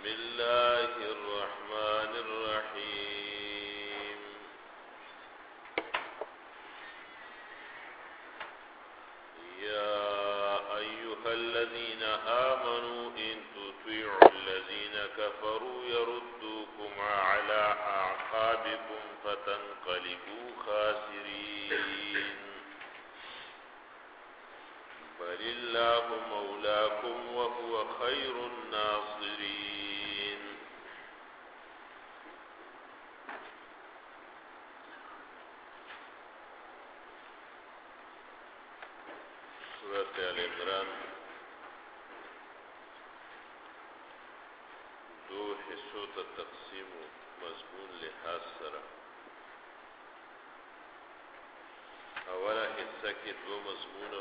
الله الرحمن الرحيم يا أيها الذين آمنوا إن تطيعوا الذين كفروا يردوكم على أعقابكم فتنقلبوا خاسرين بل الله مولاكم وهو خير الناصرين سورة آل عمران دو حصوں تا تقسیم مضمون لحاظ سره اولا حصہ کی دو مضمونو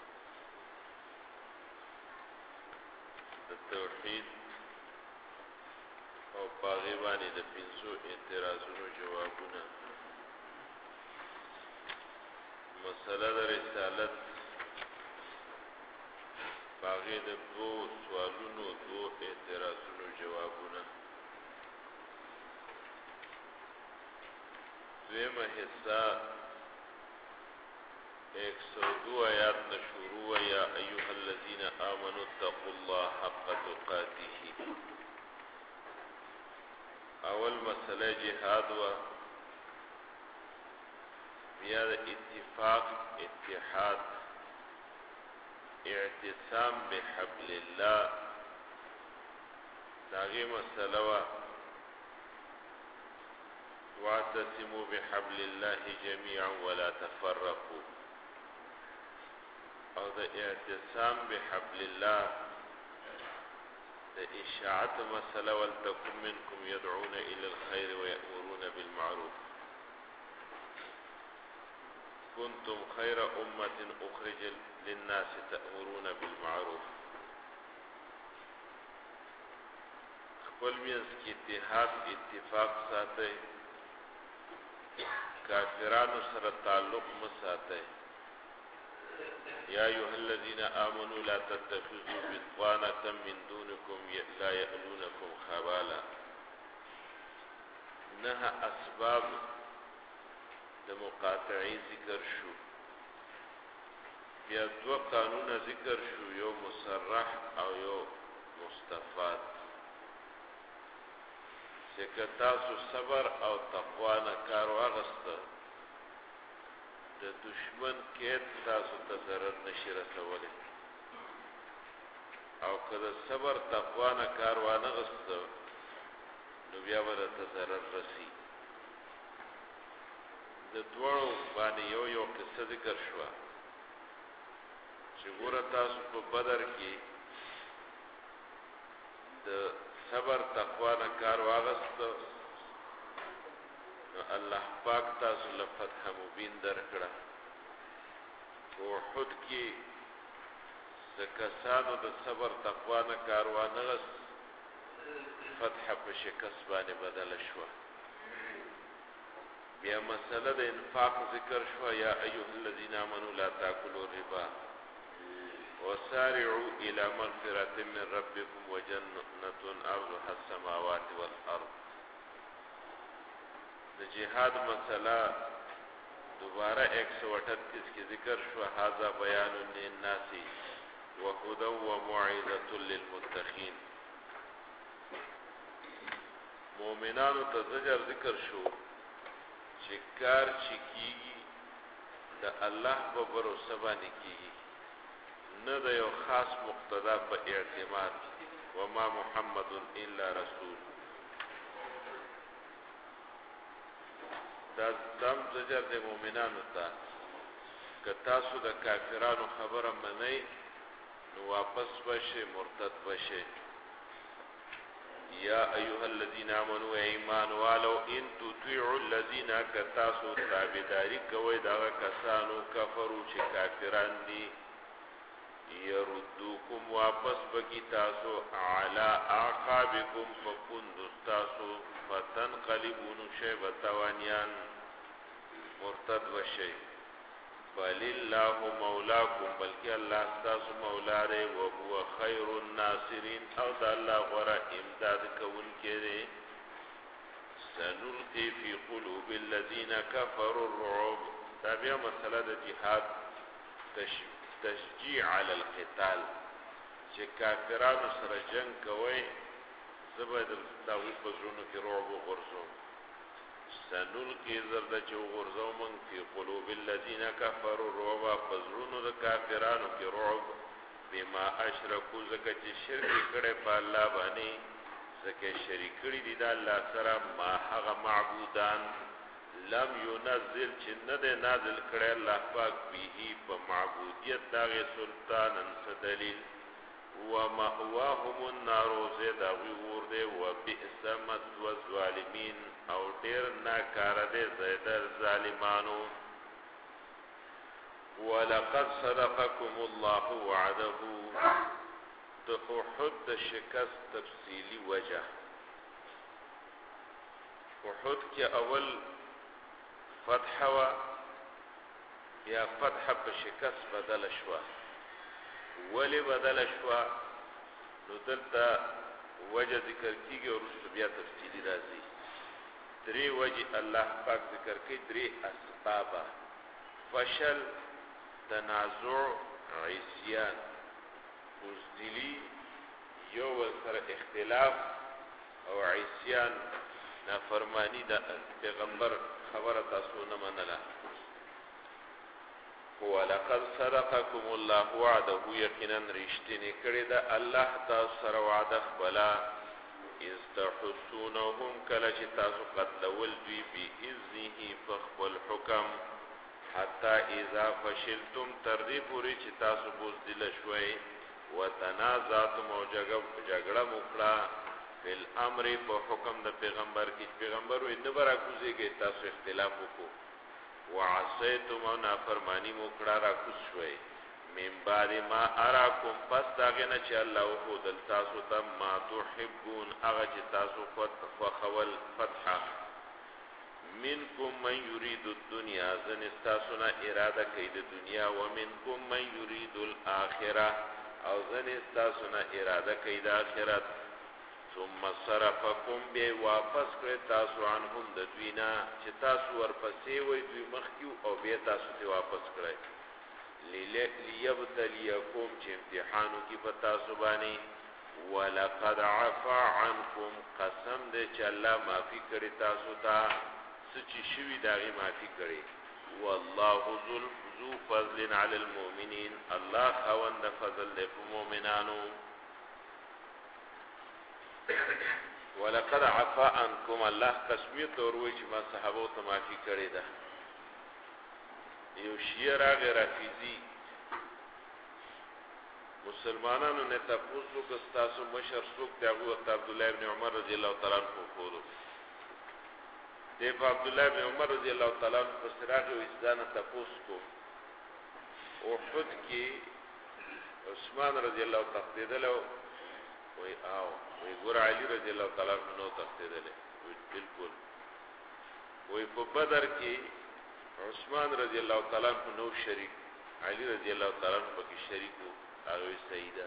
توحید او پاغیبانی د پنځو اعتراضونو جوابونه مسله د رسالت پاغی د دو سوالونو دو اعتراضونو جوابونه دویمه حصہ 102 آیات نشورو یا ایها الذین آمنوا اتقوا الله حق تقاته اول مسئله جهاد و بیا اتفاق اتحاد اعتصام بحبل الله داغی مسئله و واعتصموا بحبل الله جميعا ولا تفرقوا او د اعتصام بحبل الله د اشاعت مسئله ولتكن منكم يدعون الى الخير ويأمرون بالمعروف كنتم خير امة اخرج للناس تأمرون بالمعروف خپل منځ کې اتحاد اتفاق ساتئ کافرانو سره تعلق مساتئ يا أيها الذين آمنوا لا تتخذوا بطانة من دونكم لا يألونكم خبالا نهى أسباب د مقاطعي ذکر شو بیا دو قانون ذکر شو یو مصرح او یو مستفاد چې تاسو صبر او تقوا نه کار واغسته د دشمن کېد تاسو ته ضرر نشي رسولی او که د صبر تقوا نه کار وانه غسته نو بیا به درته ضرر رسي د دواړو باندې یو قصه ذکر شوه چې ګوره تاسو په بدر کې د صبر تقوا نه کار واغسته الله پاک تاسو له فتح مبین درکړه په احد کې د کسانو د صبر تقوا نه کار وانه غست فتح په شکست باندې بدله شوه بیا مسله د انفاق ذکر شوه یا ایها الذین آمنوا لا تاکلوا الربا وسارعوا الى مغفرة من ربكم وجنة عرضها السماوات والارض د جهاد مسئلہ دوبارہ 138 کی ذکر شو هذا بیان للناس وهدى وموعظة للمتقين مومنانو ته زجر ذکر شو چې کار چې کیږي د الله په بروسه باندې کیږي نه د یو خاص مقتدا په اعتماد وما محمد الا رسول دا دم زجر د مؤمنانو ته که تاسو د کافرانو خبره منئ نو واپس بشه مرتد بشه یا ایها الذین آمنوا ایمان والو ان تطیعوا الذین کتاسو تابعداری کوي دا کسانو کفرو چې کافران دي يردوکم واپس بکی تاسو علی اعقابکم فکندستاسو فتنقلبون شیبتوانیان مرتد وشی فلله مولاکم بلکې الله ستاسو مولا دی او هو خیر الناصرین او د الله غوره امداد کوونکی دی. سنلقي في قلوب الذين كفروا الرعب. دا بیا مسله د جهاد تشجيع على القتال چې کافرانو سره جنگ کوي زبد داوی په زړونو کې رعب وغورځوم. سنلقي زرد چې وغورځو من في قلوب الذين كفروا الرعب په زړونو د کافرانو کې رعب بما اشركوا زکه چې شرک کړي په الله باندې زکه شریک کړي دي د الله سره ما هغه معبودان لم ينزل چې نه ده نازل کړي الله پاک به په معبودیت داغه سلطانن دلیل ومأواهم النار زید ور ده وبئس مثوى الظالمین او ډیر ناکار ده زید ظالمانو. ولقد صدقكم الله وعده. د احد د شکست تفصیلی وجه. احد کې اول فتح و یا فتح په شکست بدل شوا. ولی بدل شوا نو دلته وجه ذکر کیږي او رسو بیا تفصیلی راځي. درې وجه الله پاک ذکر کوي، درې اسباب: فشل، تنازع، عصیان. بزدلی یو سره اختلاف او عصیان نافرمانی د پیغمبر خبره تاسو نه منله. ولقد صدقكم الله وعده. یقینا رښتینی کړی دا الله تاسو سره وعده خپله. اذ تحسونهم کله چې تاسو قتلول دوی باذنه په خپل حکم. حتی اذا فشلتم تر دې پورې چې تاسو بزدل شوئ. وتنازعتم او جګړه وکړه فی الامر په حکم د پیغمبر کې. پیغمبر وې نه برا کوزيږي تاسو اختلاف وکړو. وعصیتم او نافرمانی وکړه را کوز شوئ. من بعد ما اراکم پس داغه نه چې الله او دل تاسو ته ما تحبون هغه چې تاسو خوښول فتح. منکم من یرید الدنیا زن استاسونا اراده کوي د دنیا. ومنکم من یرید الاخره او زن استاسونا اراده کوي د آخرت. ثم صرفکم بی واپس کړی تاسو عنهم د دوینا چې تاسو ورپسې وای دوی مخکیو او بیا تاسو ته واپس کړی. لیبتلیکم چې امتحانو کې په تاسو باندې. ولقد عفا عنکم قسم دې چې الله معافي کړی تاسو ته سچی شوی داغی معافی کړي. والله ذو فضل علی المؤمنین. الله خوند فضل دې په مؤمنانو. ولقد عفا عنکم الله قسمیت وروي چې ما صحابه ته معافی کړي ده. یو شیعه راغی رافیزی مسلمانانو نه تاسو کو تاسو مشر څوک دی هغه عبد الله ابن عمر رضی الله تعالی عنہ خورو دیو عبد الله ابن عمر رضی الله تعالی عنہ په سراغ او ځان تاسو کو احد کې عثمان رضی الله تقدیدلو وی آو وی ګور علی رضی الله تعالی عنہ نو تقدیدله وی بالکل وی په بدر کې عثمان رضی الله تعالی عنہ نو شریک علی رضی الله تعالی عنہ پکې شریک وو هغه سیدا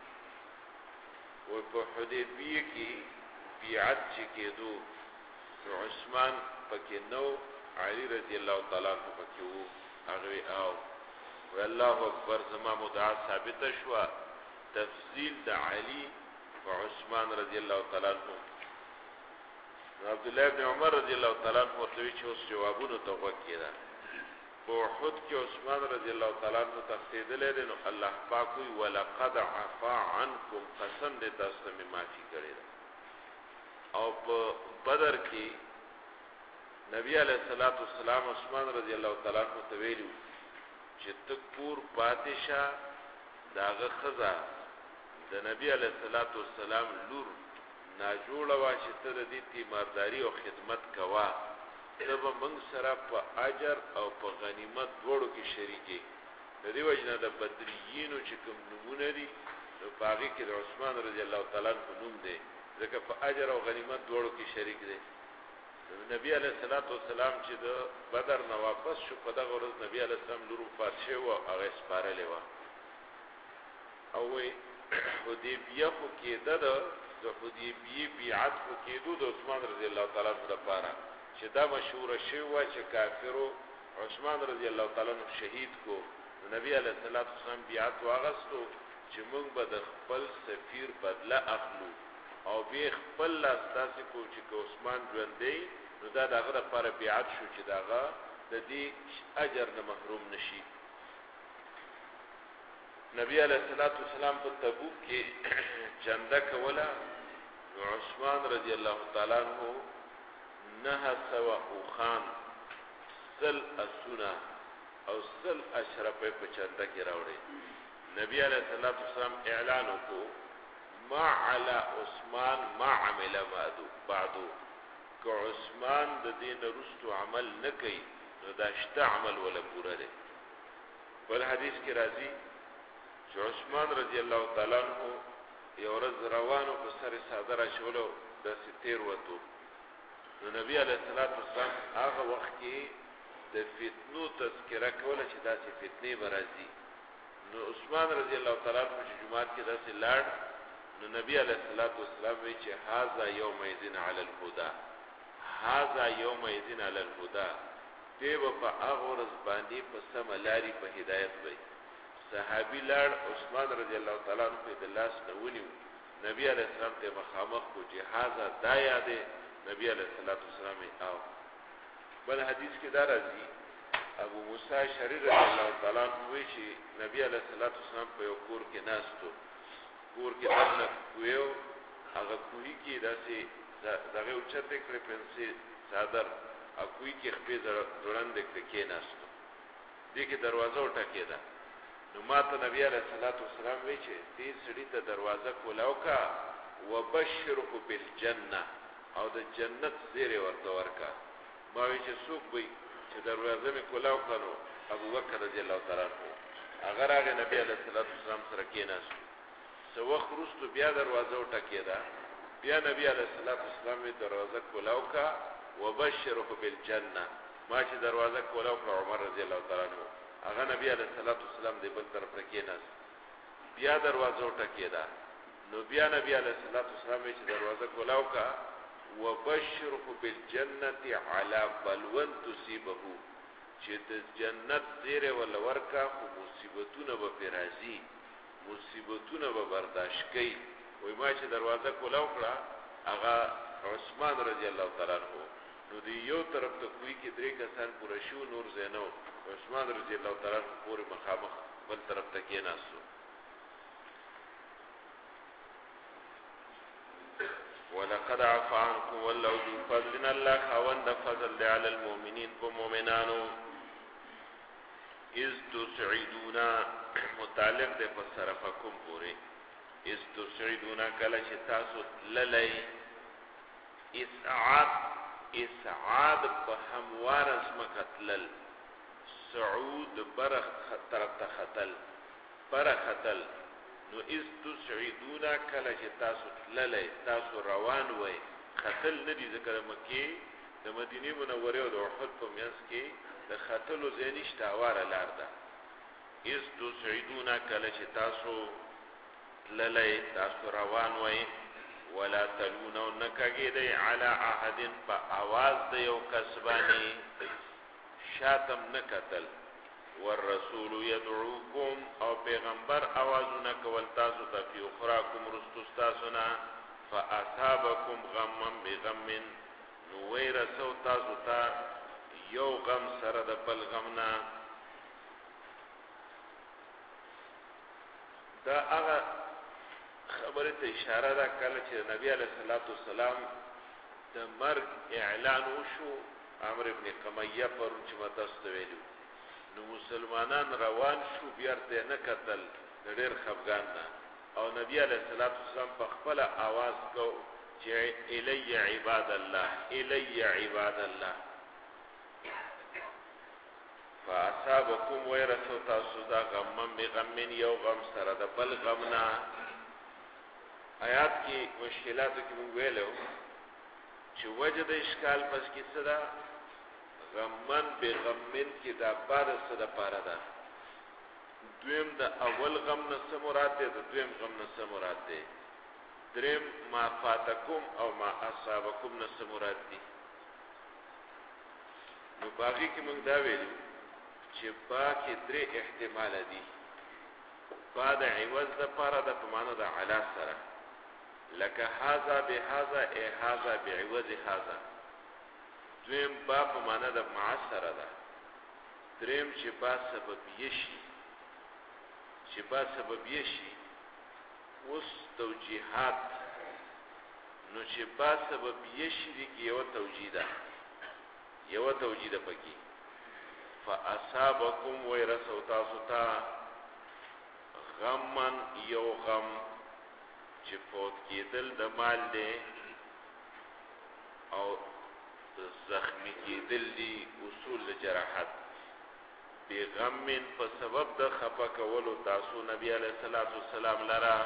وی په حدیبیه کې بیعت چې کېدو عثمان پکې نو علی رضی الله تعالی عنہ پکې وو هغه او والله اکبر زما مدعا ثابت شو تفضیل د علی و عثمان رضی الله تعالی عنہ. عبد الله ابن عمر رضی الله تعالی عنہ ورته چې اوس جوابونه ته وکړه په احد کې عثمان رضی الله تعالی عنہ تفصیل دي نو الله پاک وی ولقد عفا عنکم قسم دې تاسو ته معافي کړې او په بدر کې نبی علیہ الصلوۃ والسلام عثمان رضی الله تعالی عنہ ته ویلو چې تکور پادشاه داغه خزا د نبی علیہ الصلوۃ والسلام لور ناجوړه وا چې ته د دې تیمارداری او خدمت کوا تب موږ سره په اجر او په غنیمت دوړو کې شریکي. د دې وجنه د بدریینو چې کوم نمونه دي نو باغی کې د عثمان رضی الله تعالی عنہ نوم دی ځکه په اجر او غنیمت دوړو کې شریک دی. نبی علیہ الصلوۃ والسلام چې د بدر نه واپس شو په دغه ورځ نبی علیہ السلام لور وفات شو او هغه سپارلې و او وی حدیبیه خو کېده د حدیبیه بیعت خو کېدو د عثمان رضی الله تعالی عنہ لپاره چې دا مشهور شی و چې کافرو عثمان رضی الله تعالی عنہ شهید کو نبی علیہ الصلوۃ والسلام بیعت واغستو چې موږ به د خپل سفیر بدله اخلو او به خپل لاستاسې کو چې عثمان ژوندې نو دا دغه لپاره بیعت شو چې دغه د دې اجر نه محروم نشي نبی علیہ الصلوۃ والسلام په تبوک کې چنده کوله عثمان رضی الله تعالی عنہ نه سوا او خان سل اسنا او سل اشرف په چنده کې راوړي نبی علیہ الصلوۃ والسلام اعلان وکړو ما علی عثمان ما عمل بعدو که عثمان د دین رستو عمل نکي نو دا شته عمل ولا پورا دی بل حدیث کې راځي چې عثمان رضی الله تعالی عنہ یو ورځ روانو په سر صادره شولو د ستیر وته نو نبی علیہ الصلوۃ والسلام هغه وخت کې د فتنو تذکرہ کوله چې داسې فتنې برازي نو عثمان رضی الله تعالی عنہ چې جمعات کې داسې لاړ نو نبی علیہ الصلوۃ والسلام وی چې هاذا یومئذ علی الهدى هاذا یومئذ علی الهدى دیو په هغه ورځ باندې په سم لاري په هدایت وي صحابي لاړ عثمان رضی الله تعالی عنہ په دلاس نونیو نبی علیہ السلام ته مخامخ کو چې هاذا دا یاده نبی علیہ الصلوۃ والسلام او بل حدیث کې دا راځي ابو موسی شری رضی الله تعالی عنہ وی چې نبی علیہ الصلوۃ والسلام په یو کور کې ناستو کور کې دنه کویو هغه کوی کې داسې دغه اوچته کړې پنسي صادر او کوی کې خپې ځوړند کې ناستو دې کې دروازه وټکېده نو ماته نبی علیہ الصلوۃ والسلام وی چې دې سړي ته دروازه کولاو کا وبشره بالجنه او د جنت زیره ورته ورکا ما وی چې څوک وي چې دروازه می کولاو کړو ابو بکر رضی الله تعالی عنہ اگر هغه نبی علیہ الصلوۃ والسلام سره کېناست سو وخت وروسته بیا دروازه وټکېده بیا نبی علیہ الصلوۃ والسلام می دروازه کولاو کا وبشره بالجنه ما چې دروازه کولاو کړ عمر رضی الله تعالی عنہ هغه نبی علیہ الصلوۃ والسلام دی بل طرف کېناست بیا دروازه وټکېده نو بیا نبی علیہ الصلوۃ والسلام چې دروازه کولاو کا وبشره بالجنه على بلوى تصيبه چې د جنت زیره ول ورکا خو مصیبتونه به فرازي مصیبتونه به برداشت کوي وای ما چې دروازه کولاو کړه هغه عثمان رضی الله تعالی عنہ نو دی یو طرف ته کوی کې درې کسان پوره شو نور زینو عثمان رضی الله تعالی عنہ پورې مخامخ بل طرف ته کېناستو ولقد عفا عنكم والله ذو فضل الله خوند فضل على المؤمنين ومؤمنانو اذ تسعدون متعلق ده فصرفكم پوره اذ تسعدون کله چې تاسو للی اسعاد په هموار اسمکتل سعود برخ طرف ته خطل برختل نو اذ تسعدون کله چې تاسو للی تاسو روان وای خطل ندی ذکر مکی د مدینه منوره او د احد په میاس کې د خطلو زینشت اواره لار ده اذ تسعدون کله چې تاسو للی تاسو روان وای ولا تلونو نکګی دی علی احد په आवाज د یو کسبانی شاتم نکتل والرسول يدعوكم او پیغمبر आवाजونه کول تاسو ته په اخراکم رستستاسنا فاصابكم غما بغم نو ويرسو تاسو ته یو غم سره د بل غمنا دا هغه خبره ته اشاره ده کله چې نبی علیہ الصلوۃ والسلام د مرګ اعلان وشو عمرو ابن قمیه پر چې متاسو ویلو نو مسلمانان روان شو بیرته نه قتل ډېر خفغان نه او نبی علیہ الصلوۃ والسلام په خپل आवाज کو چې الی عباد الله الی عباد الله فاصابکم ويرثوا تاسو دا غم بغم یو غم سره د بل غمنا آیات کی مشکلاتو کې موږ ویلو چې وجه د اشکال پس کې صدا غمن بغمن کې دا بعد صدا پاره ده دویم د اول غم نه څه مراد ده د دویم غم نه څه مراد ده دریم ما فاتکم او ما اصابکم نه څه مراد دي نو باقي کې موږ دا ویلو چې با کې درې احتمال دي بعد عوض د پاره د په معنا د علا سره لکه هاذا بهذا ای هاذا بعوض هاذا دویم با په معنا د مع سره ده دریم چې با سبب یشي چې با سبب یشي اوس توجیهات نو چې با سبب یشي دي کې یو توجیه ده پکې فاصابکم ويرسو تاسو ته غمن یو غم چې فوت کېدل د مال دی او زخمی کېدل دي اصول جراحت بغمن په سبب د خفه کولو تاسو نبی علیہ الصلوۃ والسلام لرا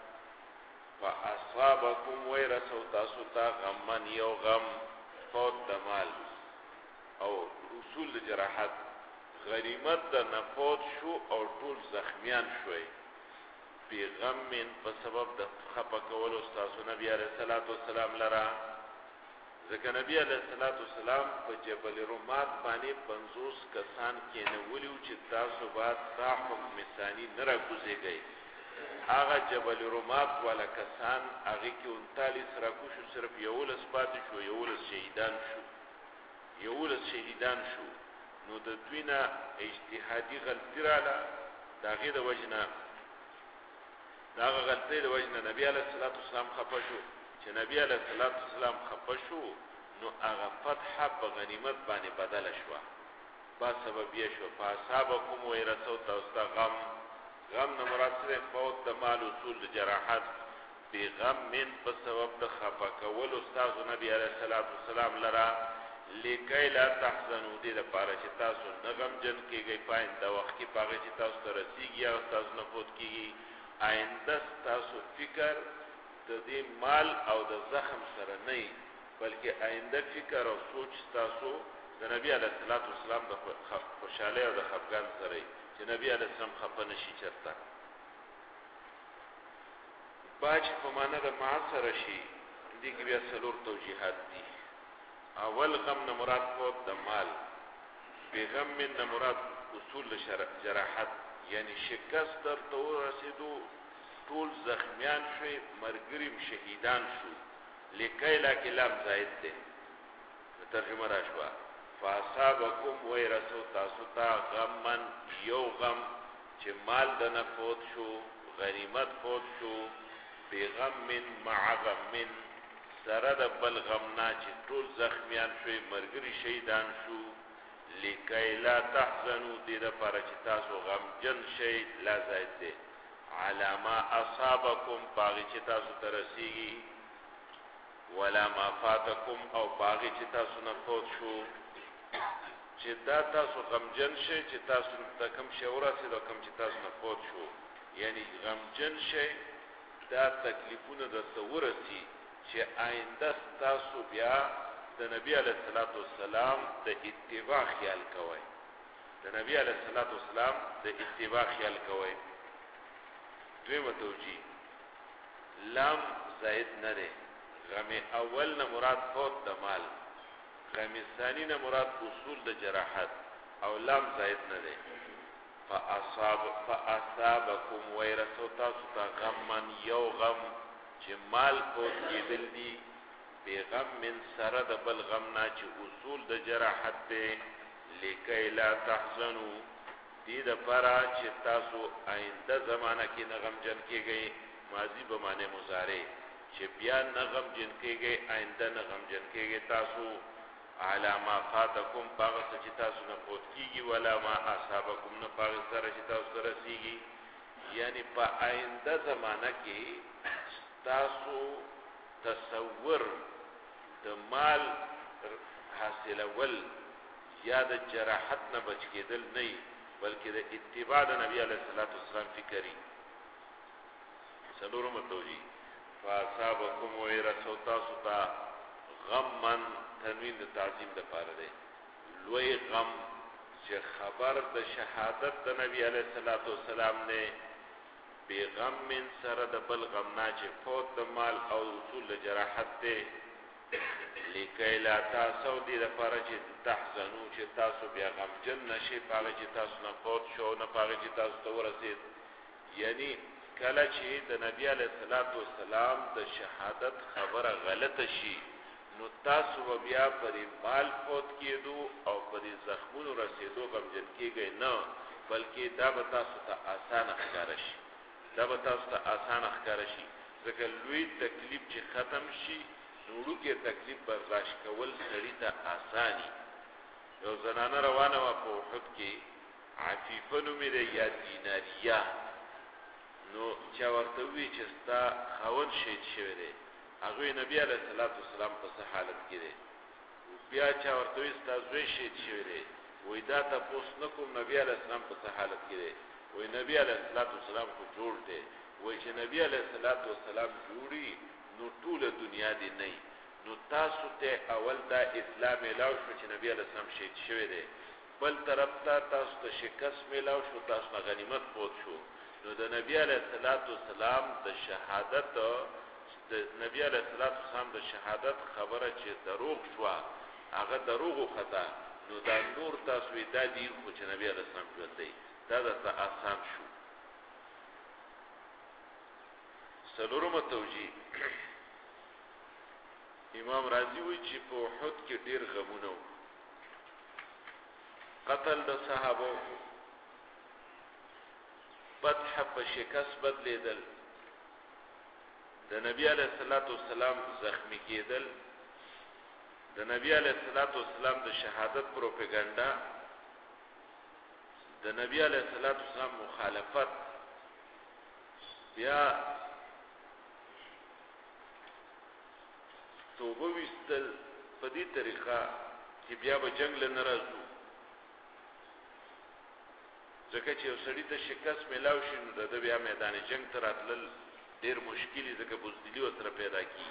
فاصابکم ويرسو تاسو ته غمن یو غم فوت د مال او اصول جراحت غریمت د نفوت شو او ټول زخمیان شوي بغمن په سبب د خفه کولو تاسو نبی علیہ الصلوۃ والسلام لرا ځکه نبی علیہ الصلوۃ والسلام په جبل رومات باندې 50 کسان کې نه ولیو چې تاسو بعد تا حکم ثانی نه راکوزیږي هغه جبل رومات والا کسان هغه کې 39 راکوشو صرف یولس پاتې شو یولس شهیدان شو نو د دوینه اجتهادي غلطی رااله داغه د وجنه داغه غلطی د وجنه نبی علیہ الصلوۃ والسلام خفه شو چې نبی علیہ الصلوۃ والسلام خفه شو نو هغه فتح په غنیمت باندې بدل شو با سبب یې شو فاصابکم ويرسو تاسو غم نه مراد سره فوت د مال اصول جراحت بغم من په سبب د خفه کول استاد نبی علیہ الصلوۃ والسلام لرا لیکای لا تحزنوا دې لپاره چې تاسو نغم جن کېږئ پاینده وخت کې پاغه چې تاسو ته رسیږي او تاسو نه فوت کیږي آینده تاسو فکر د دې مال او د زخم سره نه بلکې آینده فکر او سوچ تاسو د نبی علیہ الصلوۃ والسلام د خوشاله او د خفګان سره چې نبی علیہ السلام خفه نشي چرته باج په معنا د معاصر شي دي کې بیا څلور توجیهات دي اول غم نه مراد فوت د مال بغم نه مراد اصول جراحت یعنی شکست در تو رسیدو ټول زخمیان شوي مرګریم شهیدان شو لیکای لا کلام زائد ده ترجمه راشوا فاصابکم ويرسو تاسو ته غمن یو غم چې مال د نفوت شو غنیمت فوت شو بغم مع غم سره د بل غمنا چې ټول زخمیان شوي مرګري شهیدان شو لیکای لا تحزنوا دې لپاره چې تاسو غم جن شئ لا زائد ده علامه اصابکم باغی چې تاسو ترسیږي ولا ما فاتکم او باغی چې تاسو نه فوت شو چې دا تاسو غمجن شئ چې تاسو ته کم شی ورسید او کم چې تاسو نه فوت شو یعنی غمجن شئ دا تکلیفونه د ورسی چې آینده تاسو بیا د نبی علیہ الصلوۃ والسلام د اتباع خیال کوئ د نبی علیہ الصلوۃ والسلام د اتباع خیال کوئ دویمه توجیه لام زائد نه ده غم اول نه مراد فوت د مال غم ثانی نه مراد اصول د جراحت او لام زائد نه ده فاصابکم ويرسو تاسو ته غمن یو غم چې مال فوت کېدل دي بغم من سره د بل غمنا چې اصول د جراحت ده لیکای لا تحزنوا دې د پاره چې تاسو آینده زمانہ کې نغم جن کېږئ ماضی به معنی مضارع چې بیا نغم جن کېږئ آینده نغم جن کېږئ تاسو علامه فاتکم باغ چې تاسو نه فوت کیږي ولا ما اصابکم نه باغ سره چې تاسو رسیږي یعنی په آینده زمانہ کې تاسو تصور د مال حاصل اول یا د جراحت نه بچ کېدل نه بلکې د اتباع د نبی علیہ الصلوۃ والسلام فکری سلورم توجی فاصابکم ويرسو تاسو ته غمن تنوین د تعظیم د پاره دی لوی غم چې خبر د شهادت د نبی علیه الصلاۃ والسلام نه بیغم من سره د بل غم نه چې فوت د مال او اصول جراحت ته لیکي لا تاسو دې لپاره چې تحزنو چې تاسو بیا غم جن نشي پاره چې تاسو نه فوت شو نه پاره چې تاسو ته ورسید یعنی کله چې د نبی علیه الصلاۃ والسلام د شهادت خبره غلطه شي نو تاسو بیا پرې مال فوت کېدو او پرې زخمونو رسیدو غمجن کېږئ نه بلکې دا به تاسو ته آسان ښکاره شي ځکه لوی تکلیف چې ختم شي نو وړوکی تکلیف برداشت کول سړي ته آساني یو زنانه روانه وه په احد کې عفیفه نومېده یا دیناریه نو چا ورته ووایي چې ستا خاوند شهید شوی دی هغوی نبی علیه الصلاۃ والسلام په څه حالت کې دی بیا چا ورته ووایي ستا زوی شهید شوی دی وایي دا تپوس نه کوم نبی علیه السلام په څه حالت کې دی وایي نبی علیه الصلاۃ والسلام خو جوړ دی وایي چې نبی علیه الصلاۃ والسلام جوړي نو ټوله دنیا دی نه نو تاسو ته اول دا اسلام میلاو شو چې نبی علیه السلام شهید شوی دی بل طرف ته تاسو ته شکست میلاو شو تاسو نه غنیمت فوت شو نو د نبی علیه الصلاۃ والسلام د شهادت خبره چې دروغ شو هغه دروغ خطا نو دا نور تاسو دا دی خو چې نبی علیه السلام ژوندی دا درته آسان شو څلورمه توجیه امام رازی وی چې په احد کې ډیر غمونه قتل د صحابه فتح په شکست بدلیدل د نبی علیه الصلاۃ والسلام زخمی کېدل د نبی علیه الصلاۃ والسلام د شهادت پروپاګاندا د نبی علیه الصلاۃ والسلام مخالفت بیا توبه وستل په دې طریقه چې بیا به جنگ له ناراضو ځکه چې یو سړی ته شکست میلاو شي نو د بیا میدان جنگ ته راتلل ډیر مشکلی ځکه بزدلی ورسره پیدا کی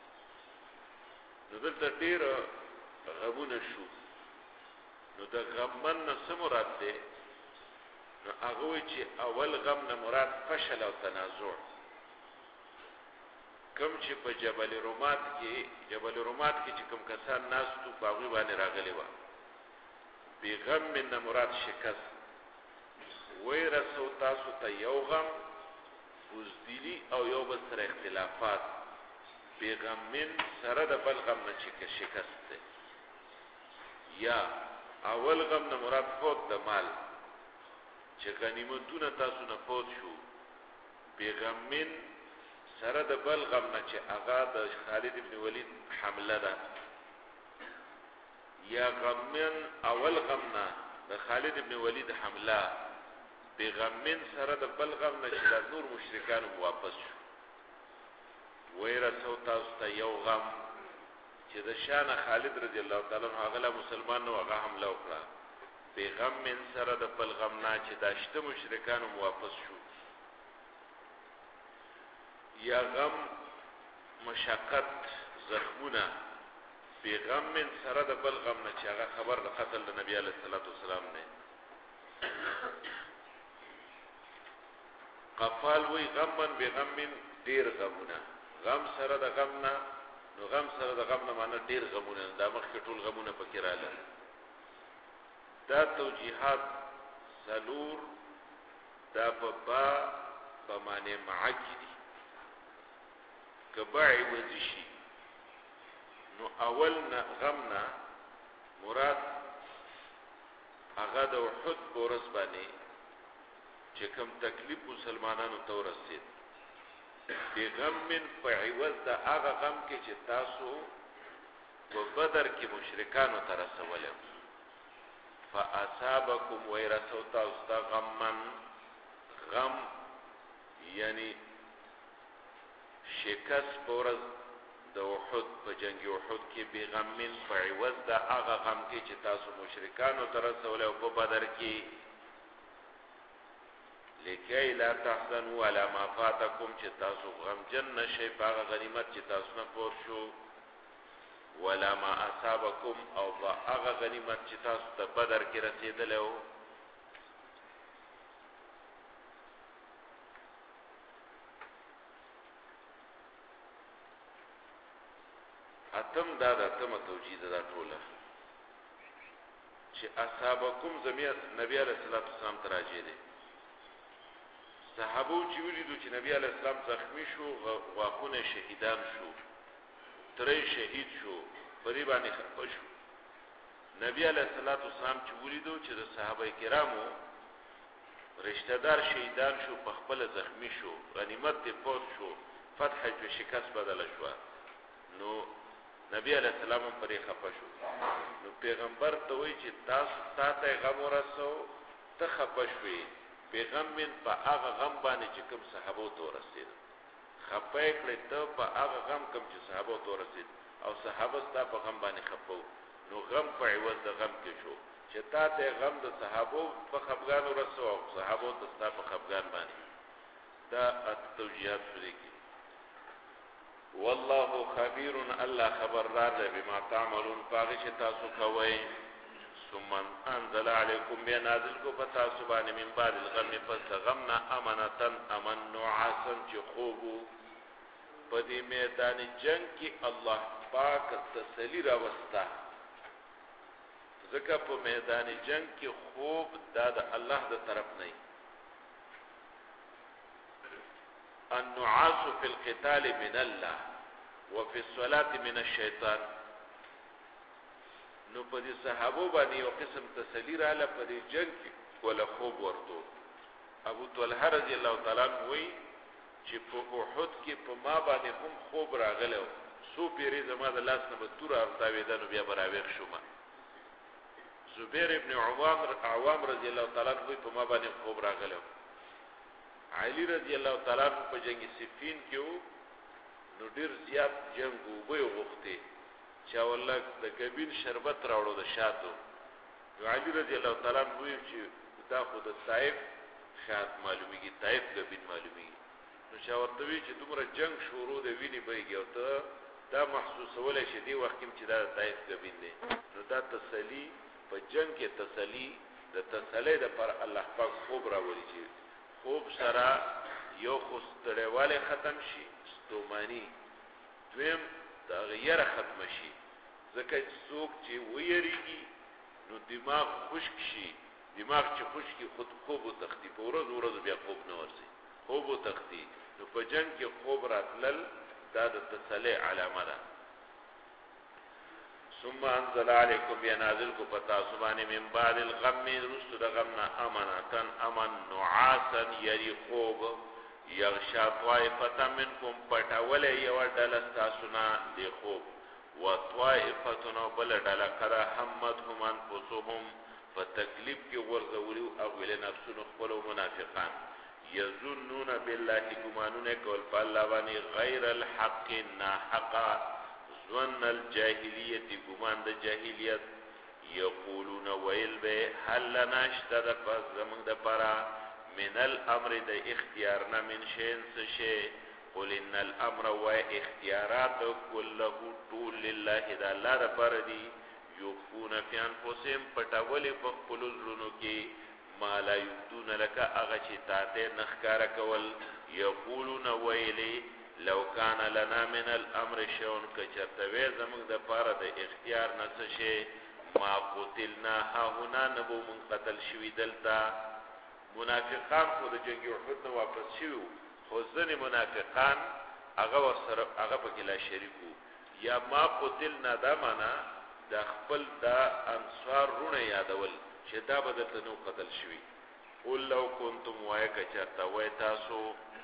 نو دلته ډیر غمونه شو نو د غمن نه څه مراد دی نو هغه وی چې اول غم نه مراد فشل او تنازع کم چې په جبل رومات کې چې کوم کسان ناستو باغوی باندې راغلی و بیغم من مراد شکست وی رسو تاسو ته یو غم بزدلی او یو بل سره اختلافات بیغم من سره د بل غم نه چې شکست ده یا اول غم نه مراد فوت د مال چې غنیمتونه تاسو نه فوت شو بیغم من سره د بل غم نه چې هغه د خالد ابن ولید حمله ده یا غمن اول غم نه د خالد ابن ولید حمله بغمن سره د بل غم نه چې د نور مشرکان واپس شو ویرسو تاسو ته یو غم چې د شان خالد رضی الله تعالی عنہ هغه مسلمان نو هغه حمله وکړه بغمن سره د بل غم نه چې داشته مشرکان واپس شو یا غم مشقت زخمونه بیغم من سره د بل غم نه چې هغه خبر د قتل د نبی علیه الصلاۃ والسلام نه قفال وی غمن بیغمن ډیر غمونه غم سره د غم نه نو غم سره د غم نه معنی ډیر غمونه دا مخکې ټول غمونه پکې رااله دا توجیهات سلور دا په معنی معکی کباعی وزشی نو اول غم نه مراد هغه د احد بورس باندې چې کوم تکلیف مسلمانانو ته ورسید بغم من فعوض د هغه غم کې چې تاسو په بدر کې مشرکانو ته رسولم فاصابکم ويرسو تاسو غم یعنی شکست پورز د احد په جنگ احد کې بغم من فعوض د هغه غم کې چې تاسو مشرکانو ته رسول او په بدر کې لکه لا تحزنوا على ما فاتكم چې تاسو غم جن نشئ په هغه غنیمت چې تاسو نه پور شو ولا ما اصابکم او با هغه غنیمت چې تاسو ته بدر کې رسیدلی وو. اتم دا د اتمه توجیه ده دا ټوله چې اصحابکم زمیر نبی علیہ الصلوۃ والسلام ته راځي دي. صحابو چې ولیدو چې نبی علیہ السلام زخمی شو، غاښونه شهیدان شو، ترې شهید شو، پرې باندې خپه شو. نبی علیہ الصلوۃ والسلام چې ولیدو چې د صحابه کرامو رشتہ دار شهیدان شو، په خپل زخمی شو، غنیمت ته فوت شو، فتح او شکست بدل شو، نو نبی علیہ السلام پرې خپه شو. نو پیغمبر ته وایي چې تاسو ته غم ورسو، ته خپه شوې، پیغام من په هغه غم باندې چې کوم صحابو ته ورسید، خپه کړې ته په هغه غم کوم چې صحابو ته ورسید، او صحابه ستا په غم باندې خپو، نو غم په عوض د غم کې شو چې تا ته غم د صحابو په خفګان ورسو او صحابو ته ستا په خفګان باندې. دا توجیهات شوې کی. والله خبير، الله خبردار دی بما تعملون، پاغه چې تاسو کوئ. ثم انزل عليكم بنازل کو پتا سبحانه من بعد الغم فغمنا امنه امن نعاسا چې خوبو په دې میدان جنگ کې الله پاک تسلی راوستا. ځکه په میدان جنگ کې خوب دا د الله د طرف نه. النعاس في القتال من الله وفي الصلاه من الشيطان. نو په دې صحابه باندې یو قسم تسلی رااله په دې جنگ کې ولا خوب ورته. ابو طلحه رضی الله تعالی عنہ وی چې په احد کې په ما باندې هم خوب راغله، سو پیری زما د لاس نه تور ارتاویدنو بیا براویخ شوم. زبیر ابن عوام رضی الله تعالی عنہ په ما باندې خوب راغله. علی رضی الله تعالی عنہ په جنگ صفین کې نو ډیر زیات جنگ وبې وغوښته چا والله د کبین شربت راوړو د شاتو. نو علی رضی الله تعالی عنہ وی چې دا خود طائف شات معلومیږي، طائف کبین معلومیږي. نو چا ورته وی چې دومره جنگ شروع د ویني بهږي او ته دا محسوسولای شې دی وخت چې دا طائف کبین دی. نو دا تسلی په جنگ کې تسلی د تسلی د پر الله پاک خوب راولي چې خوب سره یو خوستړیواله ختم شي، ستومانی دویم دا غیره ختم شي. ځکه څوک چې ویریږي نو دماغ خشک شي، دماغ چې خشکی خود خوب او تختی، په ورځ بیا خوب نه ورځي، خوب او تختی. نو په جنگ کې خوب راتلل دا د تسلی علامه ده. ثم انزل عليكم بنازل کو پتا سبحانه من بعد الغم، رست د غمنا امنتن امن نعاسا یری خوب، یغشا طائفه منکم پټول یو ډله تاسونا دی خوب، وطائفه بل ډله قد همتهم انفسهم فتکلیف کې ورزولیو اول نفسونو خپل منافقان، یظنون بالله گمانونه کول په الله باندې غیر الحق ناحق، ظن الجاهلیت گمان د جاهلیت، یقولون ویل به هل لنا اشتد فزمن د پرا من الامر د اختیارنا من شین سشی، قل ان الامر و اختیارات كله طول لله د الله د پر دی، یوفون فی انفسهم پټول په خپل زړونو کې ما لا یبدون لك اغه چې تاته نخکار کول، یقولون ویلی لو کان لنا من الامر شون کچرتوی زمون د پاره د اختیار نس شي ما قتلنا ها هنا نبو من قتل شوی دلتا. منافقان خو د جنگ احد نه واپس شوی، خو ځنې منافقان هغه ورسره هغه پکې لا شریکو. یا ما قتلنا دا معنا د خپل د انصار رونه یادول چې دا بدلته نو قتل شوی. قل لو کنتم وایک چرته وای تاسو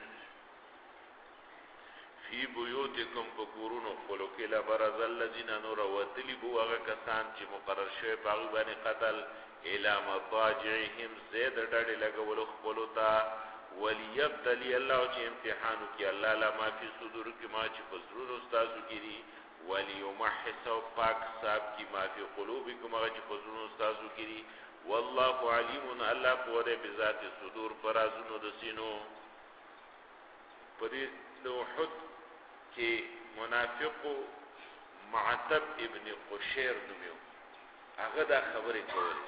فی بیوتکم فکورونو خپلو کې لبرز الذین نور وتلبو هغه کسان چې مقرر شوی باغی باندې قتل الی مضاجعهم زید ډډې لګولو خپلو ته، ولیبتلی الله چې امتحانو کې الله لا ما فی صدور کې ما چې په زړونو ستاسو کې دي، ولیمحص او پاک صاحب کې ما فی قلوبکم هغه چې په زړونو ستاسو کې دي، والله علیم الله پوهه بذات صدور پر ازونو د سینو. په دې د احد کې منافقو معتب ابن قشیر نومیو هغه دا خبرې کولې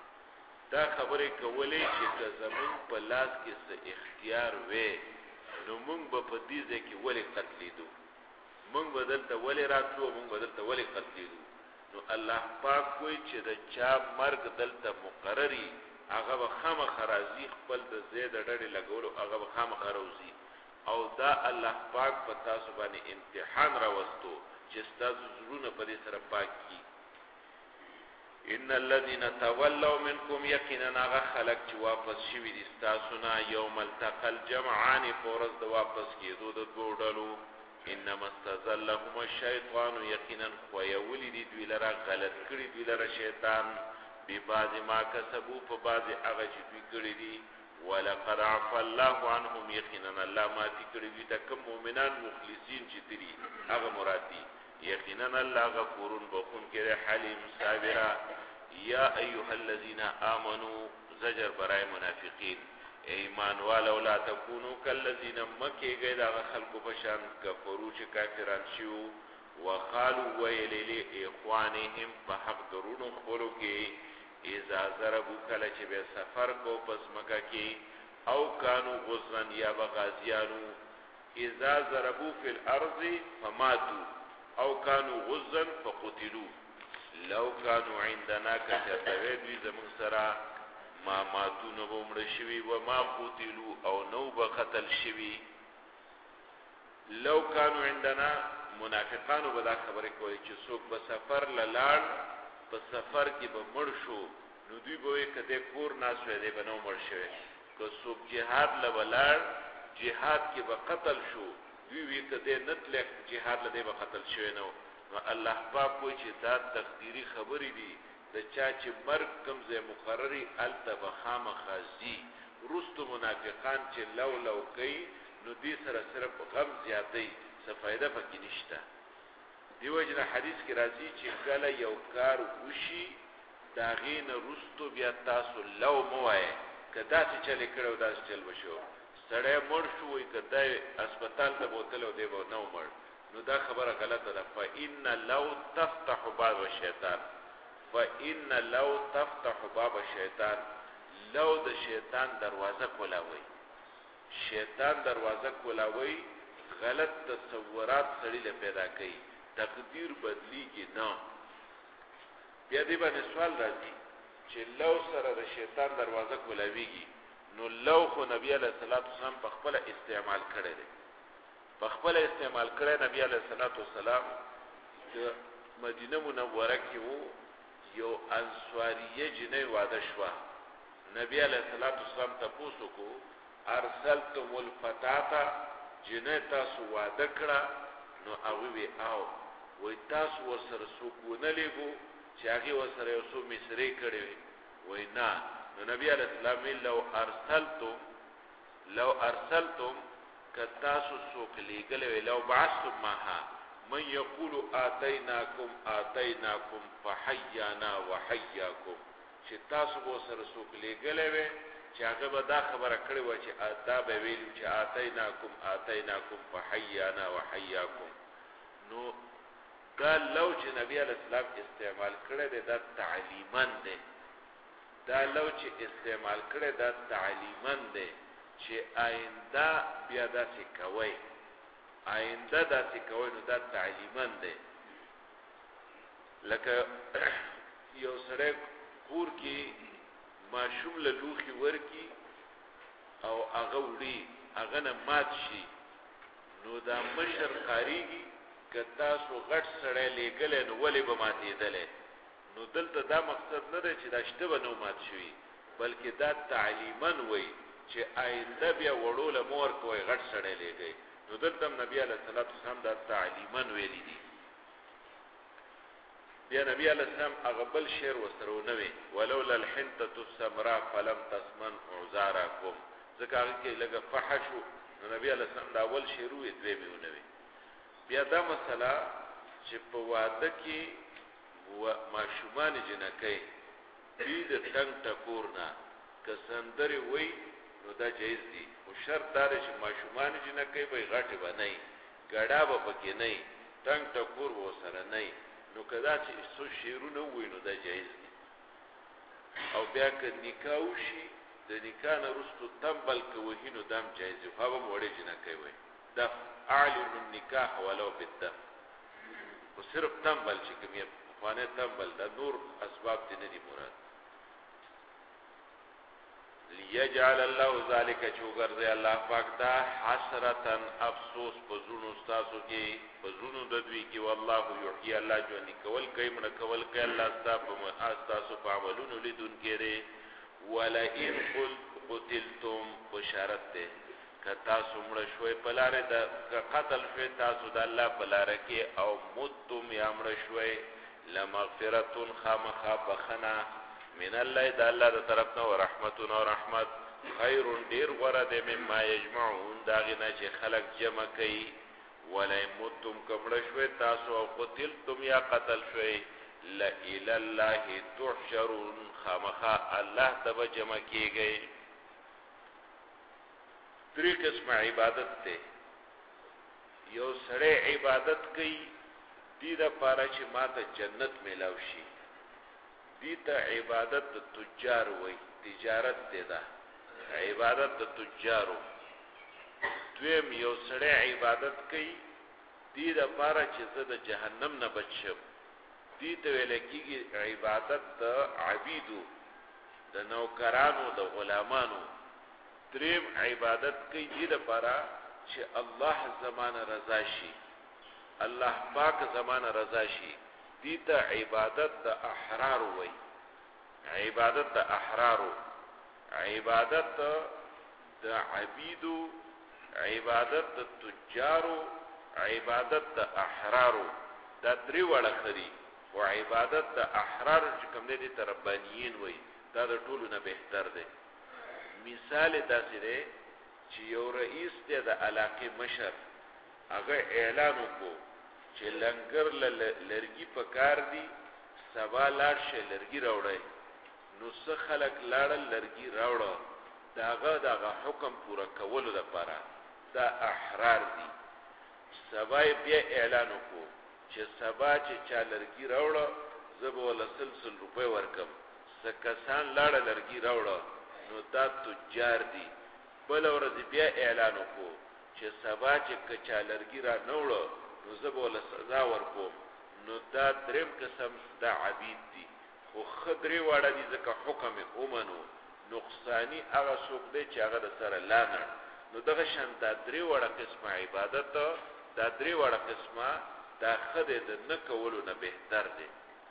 چې که زمون په لاس کې څه اختیار وې نو مونږ به په دې ځای کې ولې قتلېدو مونږ به دلته ولې راتلو مونږ به دلته ولې قتلېدو نو الله پاک کوئی چې د چا مرګ دلته مقرري هغه به خامخا راځي خپل د ځای د ډډې لګولو هغه به خامخا راوځي او دا الله پاک په تاسو باندې امتحان راوستو چې ستاسو زړونه په دې سره پاک کړي ان الذين تولوا منكم يقينا خلق چې واپس شوي دي تاسو نه يوم التقى الجمعان فورز د واپس کېدو د دوه ډلو انما استزلهم الشيطان يقينا ويولي دي دوی لره غلط کړی دوی لره شیطان به بعض ما کسبوا په بعض هغه چې دوی کړی دي ولقد عفى الله عنهم يقينا الله ما تکړی دي د کوم مؤمنان مخلصین چې دي هغه مراد دي یقینا الله غفور بخون کې حلیم صابر یا ایها الذين امنوا زجر برای منافقین ایمان والو لا تکونو کالذین مکی گئی دا خلقو بشان کفرو چې کافران شیو وقالو ویلی اخوانهم فحق درونو خبرو کې اذا ضربو کله چې به سفر کو پس مکه کې او کانو غزن یا بغازیانو اذا ضربو فی الارض فماتو او کانو غزن فقتلو لو کانو عندنا کچرتوی دوی زمون سرا ما ماتو نو بمړ شوی و ما قتلوا او نو بقتل شوی لو کانو عندنا منافقانو بدا خبره کوي چې څوک په سفر لاړ په سفر کې به مړ شو نو دوی به کده کور ناسوي دی بنو مړ شوی که څوک جهاد لولاړ جهاد کې به قتل شو دوی وی کده نتلک جهاد لدی به قتل شوی نو الله پاک کوئی چې دا تقديري خبرې دي د چا چې مرګ کمزه مقرري التبه خامخازي رستو منافقان چې لو کوي نو دې سره صرف غم زیاتې څه فائدہ پکې نشته دیو جن حدیث کې راځي چې کله یو کار وشي دا غین رستو بیا تاسو لو موای کدا چې چلے کړو دا چل وشو سړی مړ شو وي کدا هسپتال ته بوتلو دی و نو مړ نو دا خبره غلطه ده فإن لو تفتح باب الشیطان فإن لو تفتح باب الشیطان لو د شیطان دروازه کولاوي شیطان دروازه کولاوي غلط تصورات سړی له پیدا کوي تقدیر بدلیږي نه بیا دې باندې سوال راځي چې لو سره د شیطان دروازه کولاويږي نو لو خو نبی علیہ الصلوۃ والسلام په خپل استعمال کړی دی په خپل استعمال کړی نبی علیہ الصلوۃ والسلام د مدینه منوره کې وو یو انصاریه جنې واده شو نبی علیہ الصلوۃ والسلام تاسو کو ارسلتم الفتاة جنې تاسو واده کړه نو هغه وی او وای تاسو ورسره سکونه لګو چې هغه ورسره یو څو مصری کړي وای نه نو نبی علیہ السلام لو ارسلتم کتاسو سوک لګل لو بعثتم معها من یقول آتیناکم فحیانا وحیاکم چې تاسو به سره سوک لګل وي چې هغه به دا خبره کړې و چې آداب ویلو چې آتیناکم فحیانا وحیاکم نو دا لو چې نبی علیہ السلام استعمال کړی دی دا تعلیمن دی دا لو چې استعمال کړی دا تعلیمن دی چې آینده بیا داسې کوي آینده داسې کوي نو دا تعلیمن دی لکه یو سړی کور کې ماشوم له لوښي ورکی او هغه وړي هغه نه مات شي نو دا مشر قاریږي که تاسو غټ سړی لېږلی نو ولې به ماتېدلی نو دلته دا مقصد نه دی چې دا شته به نو مات شوي بلکې دا تعلیمن وي چې آینده بیا وړو له مور کوي غټ سړی لېږي نو دلته نبی علیہ الصلوۃ والسلام دا تعلیمن ویلي دي بیا نبی علیہ السلام هغه بل شعر وسره ونوي ولولا الحنطة السمراء فلم تسمن اعذاركم ځکه هغه کې لګه فحشو نو نبی علیہ السلام دا اول شعر وی دوی ونوي بیا دا مسله چې په واده کې ماشومان جنکې دې د ټنګ ټکور نه کسندري وای نو دا جایز دي او شرط دا چې ماشومان جنکې به غټه بنئ ګډا به پکې نه تنگ ټکور و سره نه نو کدا چې څو شیرونه وای نو دا جایز دی او بیا که نکاح وشي د نکاح نه وروسته تنبل کوي نو دام جایز دی هغه وړي جنا کوي دا اعلن النکاح ولو بالدم خو صرف تنبل چې کومه خوانه تنبل دا نور اسباب دي نه دي مراد ليجعل الله ذلك چوغرزه الله پاک دا حسرتا افسوس پزونو استاسو کې پزونو د دوی کې والله یحیی الله جو نکول کوي مړ کول کوي الله استاسو په عملونو لیدون کړي ولا ان قتلتم بشارت ده کتا سمړ شوي پلاره د قتل شوي تاسو د الله پلاره کې او متم یامړ شوي لمغفرۃ خامخ بخنا من الله د الله د طرفنا او رحمتنا او رحمت خیر ډیر غره ده مما یجمعون دا غنه چې خلق جمع کوي ولا متم کمړ شوي تاسو او قتلتم یا قتل شوي لا الی الله تحشرون خامخ الله تب جمع کیږي درې قسم عبادت ته یو سره عبادت کوي دې د پاره چې ماته جنت ملاوي شي دې ته عبادت د تجار وای تجارت دی دا عبادت د تجارو دویم یو سره عبادت کوي دې د پاره چې زه د جهنم نه بچم دې ته ویل کېږي عبادت د عبیدو د نوکرانو د غلامانو دریم عبادت کوي دې لپاره چې الله زمانه رضا شي الله پاک زمانه رضا شي دې ته عبادت د احرار وای عبادت د احرار عبادت د عبیدو عبادت د تجارو عبادت د احرار دا درې وړه خري او عبادت د احرار چې کوم دي ته ربانیین وای دا د ټولو نه بهتر دی مثال داسې دی چې یو رئیس دی د علاقې مشر هغه اعلان وکړو چې لنګر لرګي په کار دي سبا لاړ شي لرګي راوړی نو څه خلک لاړل لرګي راوړه داغه حکم پورا کولو لپاره دا احرار دي سبا بیا اعلان وکړو چې سبا چې چا لرګي راوړه زه به ول سلسل روپۍ ورکم څه کسان لاړه لرګي راوړه نو دا تجار دي بل ورځ بیا اعلان وکړو چې سبا چې کچا لرګي را نوړو نو زه به ول سزا ورکوم نو دا دریم قسم د عبید دي خو خدري واړه دي ځکه حکم اومنو نقصانی هغه څوک دی چې هغه د سره لانه نو دغه شان دا درې وړه قسمه عبادت دا درې وړه قسمه دا خدای د نه کولو نه بهتر دی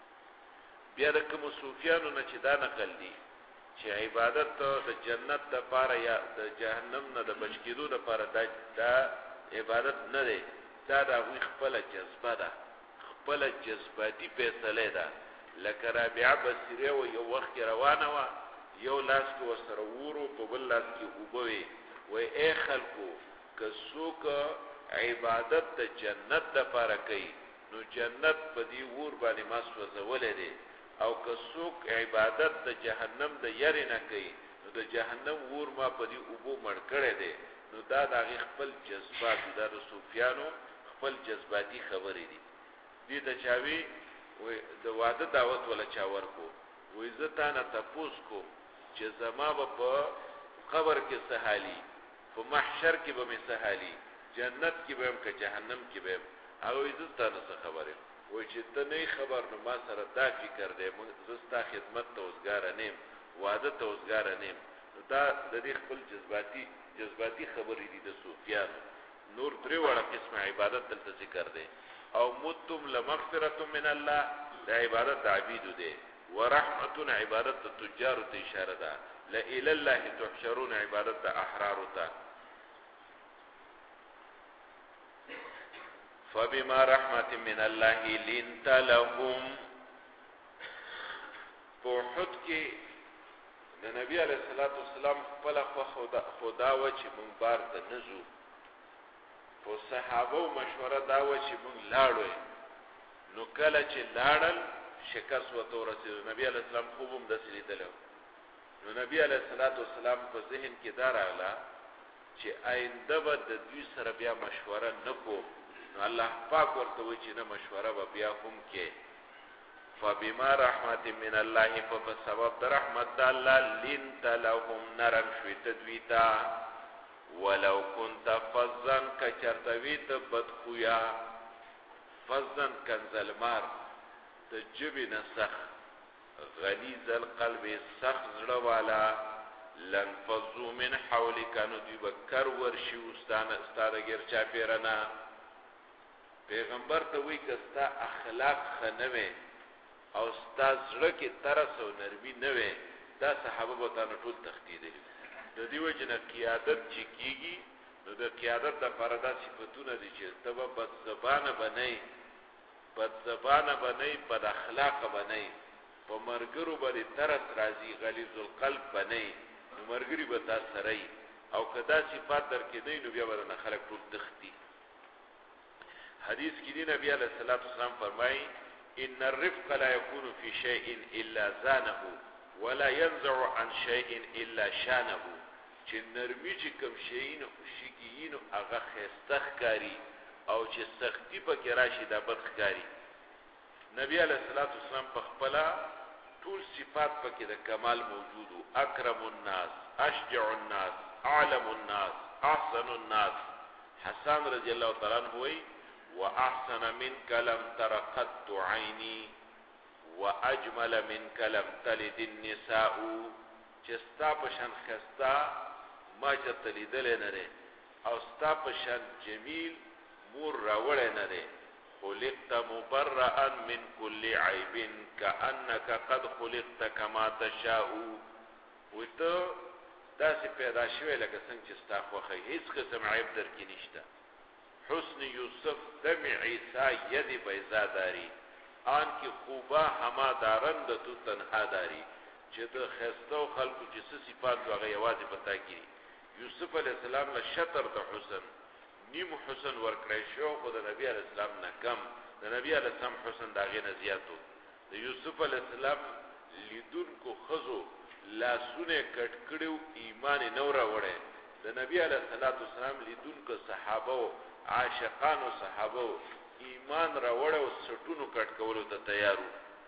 بیا د کوم صوفیانو نه چې دا نقل دي چې عبادت د جنت د پاره یا د جهنم نه د بچ کېدو د پاره دا عبادت نه دی دا د خپل جذبه ده خپل جذباتي فیصله ده لکه رابعه بصیره و یو وخت روانه و یو لاس کې وسره ورو په بل لاس کې وبوي و اے خلکو که څوک عبادت د جنت د پاره کوي نو جنت په دې ور باندې مسوځولې دي او که څوک عبادت د جهنم د یری نه کوي نو د جهنم ور ما په دې اوبو مړ کړي دي نو دا د خپل جذبات د صوفیانو خپل جذباتي خبرې دي دې ته چاوي د واده دعوت ولا چا ورکو وې زتا نه تاسو کو چې زما په قبر کې سهالي په محشر کې به مې سهالي جنت کې به هم که جهنم کې به هم هغه زتا نه خبره وې چې ته نه خبر نو ما سره دا فکر دی موږ زستا خدمت ته وزګار نیم واده ته وزګار نیم دا د دې خپل جذباتي خبرې دي د صوفیانو نور درې وړه قسم عبادت دلته ذکر دی او متم لمغفرۃ من الله دا عبادت عبید دی ورحمت عبادت تجار ته اشاره ده لا الی الله تحشرون عبادت احرار ته فبما رحمت من الله لنت لهم په حد کې د نبی علیہ الصلوۃ والسلام خپل خدا و چې مونږ بار ته نزو په صحابه مشوره دا و چې مونږ لاړو نو کله چې لاړل شکست وته ورسېد نبی علیہ السلام خوبم د سلیدل نو نبی علیہ الصلوۃ والسلام په ذهن کې دا راغله چې آینده به د دوی سره بیا مشوره نکو نو الله پاک ورته وی چې نه مشوره به بیا هم کې فبما رحمت من الله فبسبب در رحمت الله لنت لهم نرم شویت دویتا ولو كنت فظا کچرتویت بدخویا فظا کنزلمار د جبی نسخ غلیظ القلب سخ زړه والا لنفضوا من حولك نو دی بکر ورشي استاد غیر چا پیرنا پیغمبر ته وی کستا اخلاق خنوي او استاد زړه کې ترس او نرمي نه وي دا صحابه به تاسو ټول تختیدل د دې وجنه قیادت چې کیږي نو د قیادت د فردا صفاتونه دي چې تبه بد زبانه بنئ بد اخلاق بنئ په مرګرو باندې ترس راځي غلیظ القلب بنئ نو مرګري به تاسو سره او کدا صفات درکې دی نو بیا ورنه خلق ټول تختی حدیث کې دی نبی علیہ الصلوۃ والسلام فرمایي ان الرفق لا يكون في شيء الا زانه ولا ينزع عن شيء الا شانه چې نرمي چې کوم شيء شيکینو هغه خستخکاری او چې سختی پکې راشي د بدخکاری نبی علیہ الصلوۃ والسلام په خپل ټول صفات پکې د کمال موجودو اکرم الناس اشجع الناس اعلم الناس احسن الناس حسان رضی الله تعالی عنہ وی واحسن منك لم تر قط عيني واجمل منك لم تلد النساء چستا پشان خستا ما چتلیدل نه لري او ستا پشان جمیل مور راوړ نه لري خلقت مبرئا من كل عيب كأنك قد خلقت كما تشاء وته داسې پیدا شوی لکه څنګه چې ستا خوخه هیڅ قسم عیب در کې نشته حسن یوسف دم عیسی ید بیضا داری آن کی خوبا ہما دارند تو تنها داری چې د خستو خلقو چې صفات هغه یوازې پتا کیږي یوسف علی السلام له شطر د حسن نیم حسن ورکړی شو خو د نبی علی السلام نه کم د نبی علی السلام حسن داغه نه زیاتو د یوسف علی السلام لیدون کو خزو لاسونه کټ کړو ایمان نور وړه د نبی علی السلام لیدون کو صحابه عاشقان او صحابه ایمان راوړ او سټونو کټ کولو ته تیارو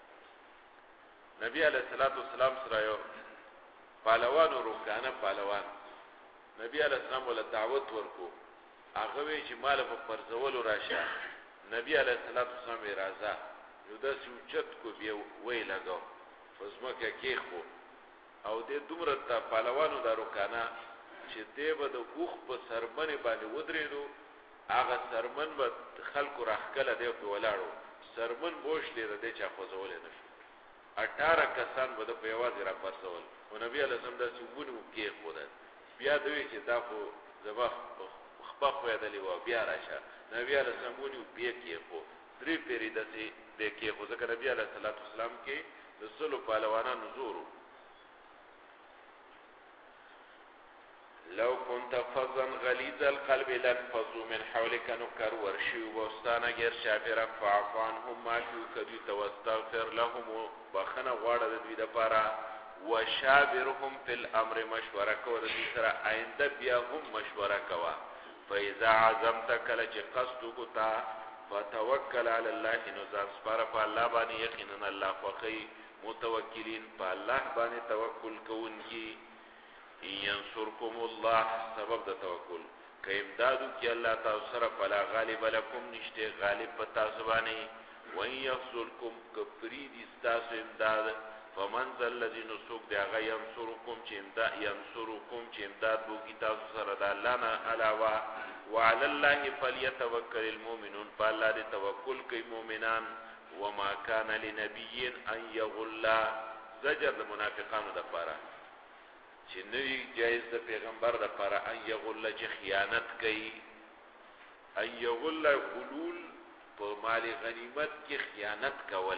نبی علیہ الصلوۃ والسلام سره یو پهلوان او رکانه پهلوان نبی علیہ السلام ول دعوت ورکو هغه وی چې مال په پرځولو راشه نبی علیہ الصلوۃ والسلام راځه یو د سوچت کو بیا وی لګاو فزمکه کې خو او د دومره ته پهلوانو د رکانه چې دیو د اوخ په سرمنه باندې ودرېدو هغه سرمن به خلکو راخکله دی په ولاړو سرمن بوش لري د چا خوځول نه 18 کسان به په یوازې را پرسول او نبی علیہ السلام د سونو کې خدای بیا دوی چې دا خو زبخ خپخ ویدلی و بیا راشه نبی علیہ السلام ونی بیا کې خو درې پیری دسي د کې خو ځکه نبی علیہ السلام کې د سلو پهلوانانو زورو لو كنت فظا غليظ القلب لانفضوا من حولك نكر ورشي وستانا غير شافر فاعف عنهم ما كذي توستغفر لهم بخنا غواړه د دوی لپاره وشاورهم في الامر مشوره کو د دې سره آینده بیا هم مشوره کوا فاذا عزمت کله چې قصد وکتا فتوکل علی الله نزار سپار په الله باندې یقینا الله خوخی متوکلین په الله باندې توکل کوونکی ینصرکم الله سبب د توکل که امدادو کی الله تاسو سره فلا غالب لكم نشته غالب پتا سبانی و یخذلکم کفرید استاسو امداد فمن ذا الذي نسوک دی هغه ینصرکم چې امداد بو کی تاسو سره د الله نه علاوه وعلى الله فليتوكل المؤمنون فالله دې توکل کوي مؤمنان وما كان لنبي ان يغل زجر د منافقانو د پاره چې نوی جایز د پیغمبر د لپاره ان یغل چې خیانت کوي ان یغل غلول په مال غنیمت کې خیانت کول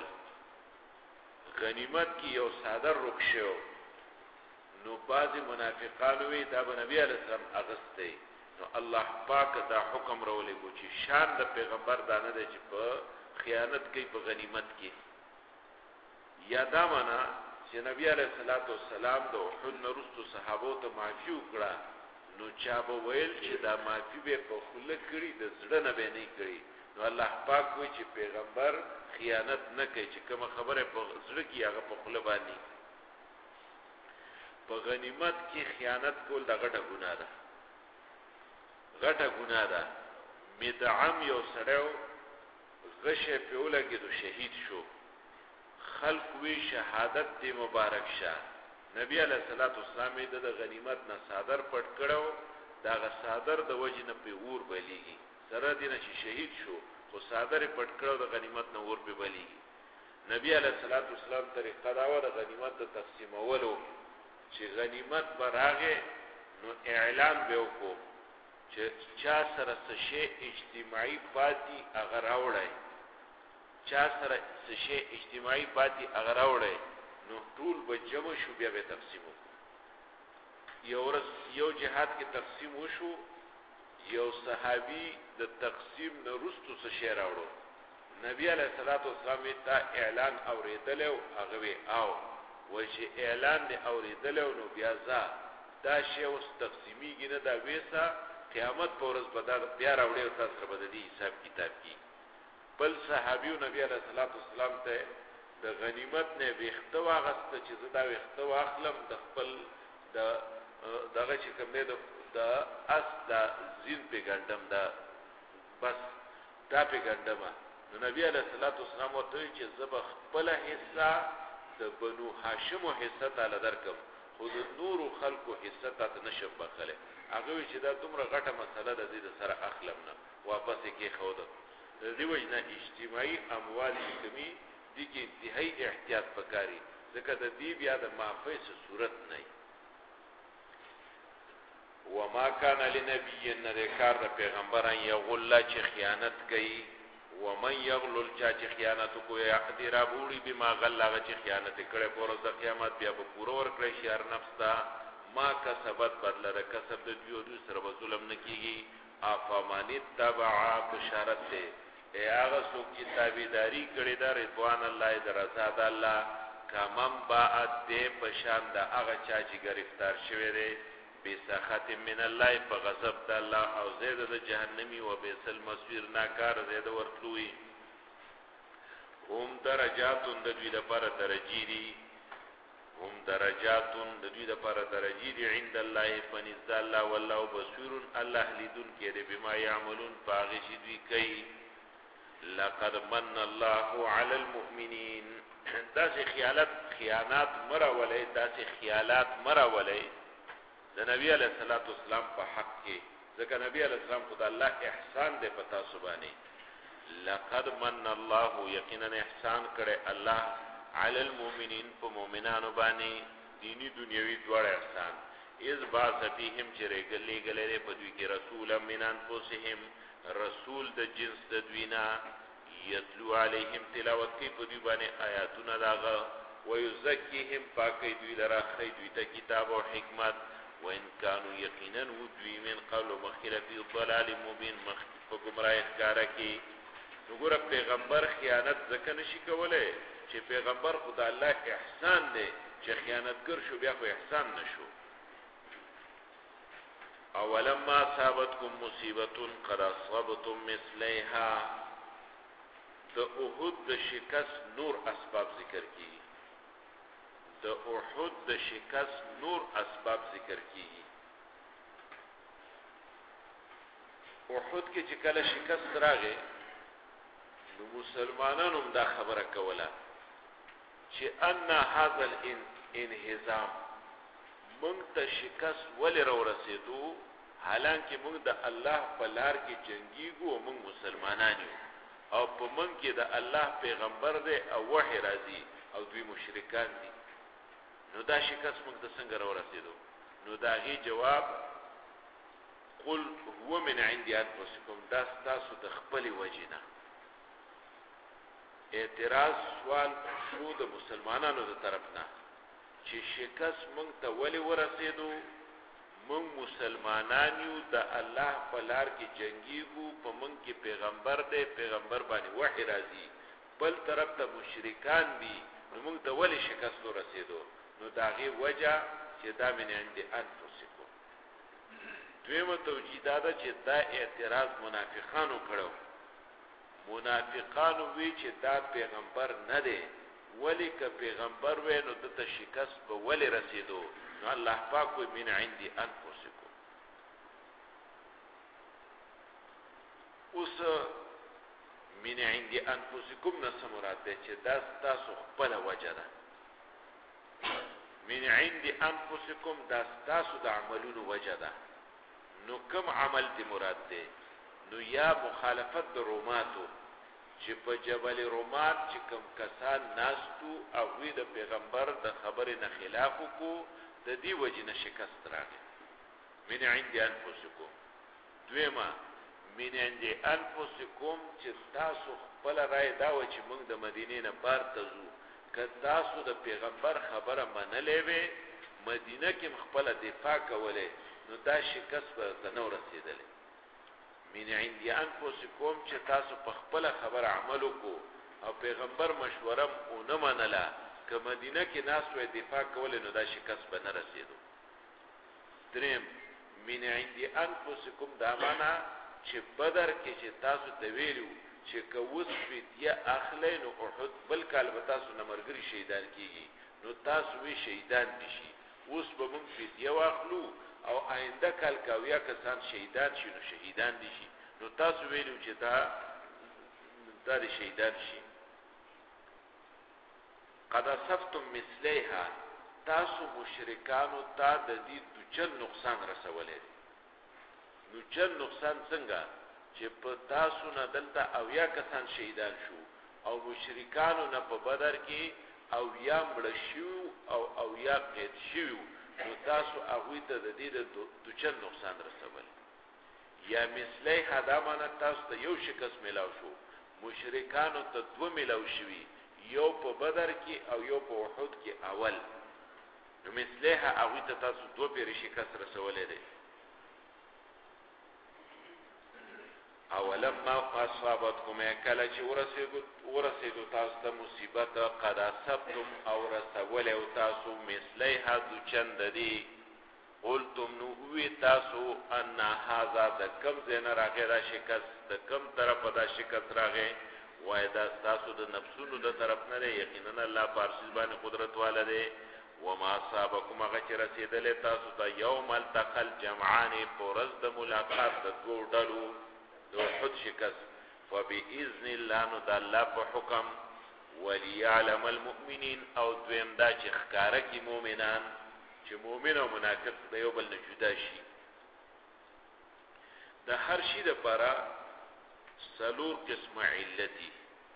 غنیمت کې یو ساده رخصو نو بعض منافقانو وی دا نبی علیہ السلام اغسته نو الله پاک دا حکم راولې کو چې شان د پیغمبر دانه دی چې په خیانت کوي په غنیمت کې یادا معنا چې نبی علیہ الصلوۃ والسلام د احد نرستو صحابو ته معافي وکړه نو چا به ویل چې دا معافي به په خله کړی د زړه نه به نه کړی نو الله پاک وی چې پیغمبر خیانت نه کوي چې کوم خبره په زړه کې هغه په خله باندې په غنیمت کې خیانت کول د غټه ګناه ده غټه ګناه ده مدعم یو سړیو غشه په ولګي دو شهید شو خلق وی شهادت دی مبارک شه نبی علیہ الصلوۃ والسلام د غنیمت نه صادر پټ کړو دا غ صادر د وجه نه په اور بلیږي سره دینه چې شهید شو خو صادر پټ کړو د غنیمت نه اور په بلیږي نبی علیہ الصلوۃ والسلام طریقه دا و د غنیمت د تقسیمولو چې غنیمت براغه نو اعلان به وکړو چې چا سره څه شی اجتماعي پاتې اگر راوړای چا سره څه شی اجتماعي پاتې اگر راوړای نو ټول به جمع شو بیا به تقسیم وکړو یو جهاد کې تقسیم وشو یو صحابي د تقسیم نه رستو څه شی راوړو نبی علیہ الصلوۃ والسلام ته اعلان اوریدلو هغه وی او چې اعلان دی اوریدلو نو بیا دا شی اوس تقسیمیږي نه دا ویسا قیامت پر ورځ بدل بیا راوړي او تاسو سره بدلی حساب کتاب کی بل صحابیو نبی علیہ الصلوۃ والسلام ته د غنیمت نه ویخته واغسته چې زدا ویخته واخلم د خپل دغه چې کوم دی د اس د زین په ګندم دا بس دا په ګندم نو نبی علیہ الصلوۃ والسلام ورته چې زب خپل حصہ د بنو هاشم حصہ تعالی درکم خود نور خلقو حصہ ته نشم بخله هغه چې دا دومره غټه مسله د دې سره اخلم نه واپس کې خود د دې وجنه اجتماعي اموال کمی دي کې انتهایی احتیاط وکاري ځکه د دې بیا د معافی صورت نه وما كان لنبي ان ذکر د پیغمبران یغل چې خیانت کوي ومن یغلل چې خیانت کوي یقدر ابوړي بما غلغه چې خیانت کړي پر ورځ قیامت بیا به پوره ور کړی شهر نفس دا ما کسبت بدل د کسب د دیو سره ظلم نکېږي افمانه تبع بشارت ده ای هغه څوک چې تابعداري کړي د رضوان الله د رضا د الله کمم باعت ده پشان د هغه چا چې گرفتار شوی دی بسخط من الله په غضب د الله او زید د جهنمی و بیسل مسویر ناکار زید ورتلوی هم درجاتون د دوی لپاره درجی دي هم درجاتون د دوی لپاره درجی دي عند الله فنزد الله والله بصیر الله لیدون کې د بما يعملون باغش دوی کوي لقد من الله على المؤمنين داسې خیانات مراولې داسې خیالات مراولې د نبی علیہ الصلوۃ والسلام په حق کې ځکه نبی علیہ السلام خدای الله احسان دې پتا سبحانه لقد من الله یقینا احسان کړي الله علی المؤمنین په مؤمنانو باندې دینی دنیوي دواړه احسان اذ باث فیهم چې رګلې ګلې په دوی کې رسول من انفسهم رسول د جنس د دوینا یتلو علیهم تلاوت کوي په دوی باندې آیاتونه داغه ويزکیهم پاکي دوی لرا خې دوی ته کتاب او حکمت وان كانوا یقینا ودوی من قبل مخله فی ضلال مبین په گمراهی ښکارا کې وګوره پیغمبر خیانت ځکه نشي کولای چې پیغمبر خدای الله احسان دی چې خیانتګر شو بیا خو احسان نشو اولما اصابتكم مصیبه قد اصابتم مثلها د احد د شکست نور اسباب ذکر کی د احد د شکست نور اسباب ذکر کی احد کې چې کله شکست راغی نو مسلمانانو دا خبره کوله چې ان هذا الانهزام مونږ ته شکست ولې ورسېدو حالانکه مونږ د الله په لار کې جنگیږو مونږ مسلمانان یو او په مونږ کې د الله پیغمبر دی او وحی راځي او دوی مشرکان دي نو دا شکست مونږ ته څنګه ورسېدو نو دا غي جواب قل هو من عند انفسكم دا تاسو د خپل وجنه اعتراض سوال شو د مسلمانانو د طرفنا چې شکست مونږ ته ولې ورسېدو مونږ مسلمانان یو د الله په لار کې جنگیږو په مونږ کې پیغمبر دی پیغمبر باندې وحی راځي بل طرف ته مشرکان دي نو مونږ ته ولې شکست ورسېدو نو داغه وجہ چې دا من عند انفسکم دویمه توجیه دا چې دا اعتراض منافقانو کړو منافقان وی چې دا پیغمبر نه دی ولی که پیغمبر وی نو دته شکست به ولی رسیدو نو الله پاک وی من عند انفسکم اوس من عند انفسکم نس مراد ده چې دا تاسو خپل وجه ده من عند انفسکم دا تاسو د عملونو وجه ده نو کوم عمل دی مراد ده نو یا مخالفت د روماتو چې په جبل رومات چې کوم کسان ناستو او وی د پیغمبر د خبرې نه خلاف کو د دې وجه نه شکست راغی من عند انفسکم دویما من عند انفسکم چې تاسو خپل رائے دا و چې موږ د مدینې نه بار ته ځو که تاسو د پیغمبر خبره منلې وې مدینه کې خپل دفاع کولې نو دا شکست به نه رسیدلې من عند انفسکم چې تاسو په خپل خبره عمل وکړو او پیغمبر مشوره او نه منله که مدینه کې ناس وې دفاع کولې نو دا شکست به نه رسیدو دریم من عند انفسکم دا معنا چې بدر کې چې تاسو ته ویلو چې کوس فدیه اخلي نو احد بل کال به تاسو نمرګری شهیدان کیږي نو تاسو وی شهیدان دي اوس به موږ فدیه واخلو او آینده کال کاویا کسان شهیدان شي نو شهیدان دي نو تاسو ویلو چې دا شهیدان شي قد اصفتم مثلیها تاسو مشرکانو ته د دې دچن نقصان رسولې نو چن نقصان څنګه چې په تاسو نه دلته او یا کسان شهیدان شو او مشرکانو نه په بدر کې او یا مړ شو او یا قید شو نو تاسو هغه ته د دې د چن نقصان رسول یا مثلی هدا معنا تاسو ته یو شکست ملاو شو مشرکانو ته دو ملاو شوی یو په بدر کې او یو په احد کې اول نو مثلی هغه ته تاسو دو پیر شکست رسولې دي اولما اصابتكم کله چې ورسېدو تاسو ته مصیبت قد اصبتم او رسول او تاسو مثلیها د چند دی قلتم نو وی تاسو ان هاذا د کم زنه راغی را شکست د کم طرف دا شکست راغی وای دا تاسو د نفسونو د طرف نه یقینا الله پارسیز باندې قدرت والده وما اصابكم هغه چې رسیدل تاسو ته یوم التقل جمعان پرز د ملاقات د دوه ډلو وحد شکست فبإذن الله نو د الله په حکم وليعلم المؤمنين او دویم دا چې ښکارا کی مؤمنان چې مؤمن او منافق د یو بل نه جدا شي د هر شي لپاره سلور قسم علتي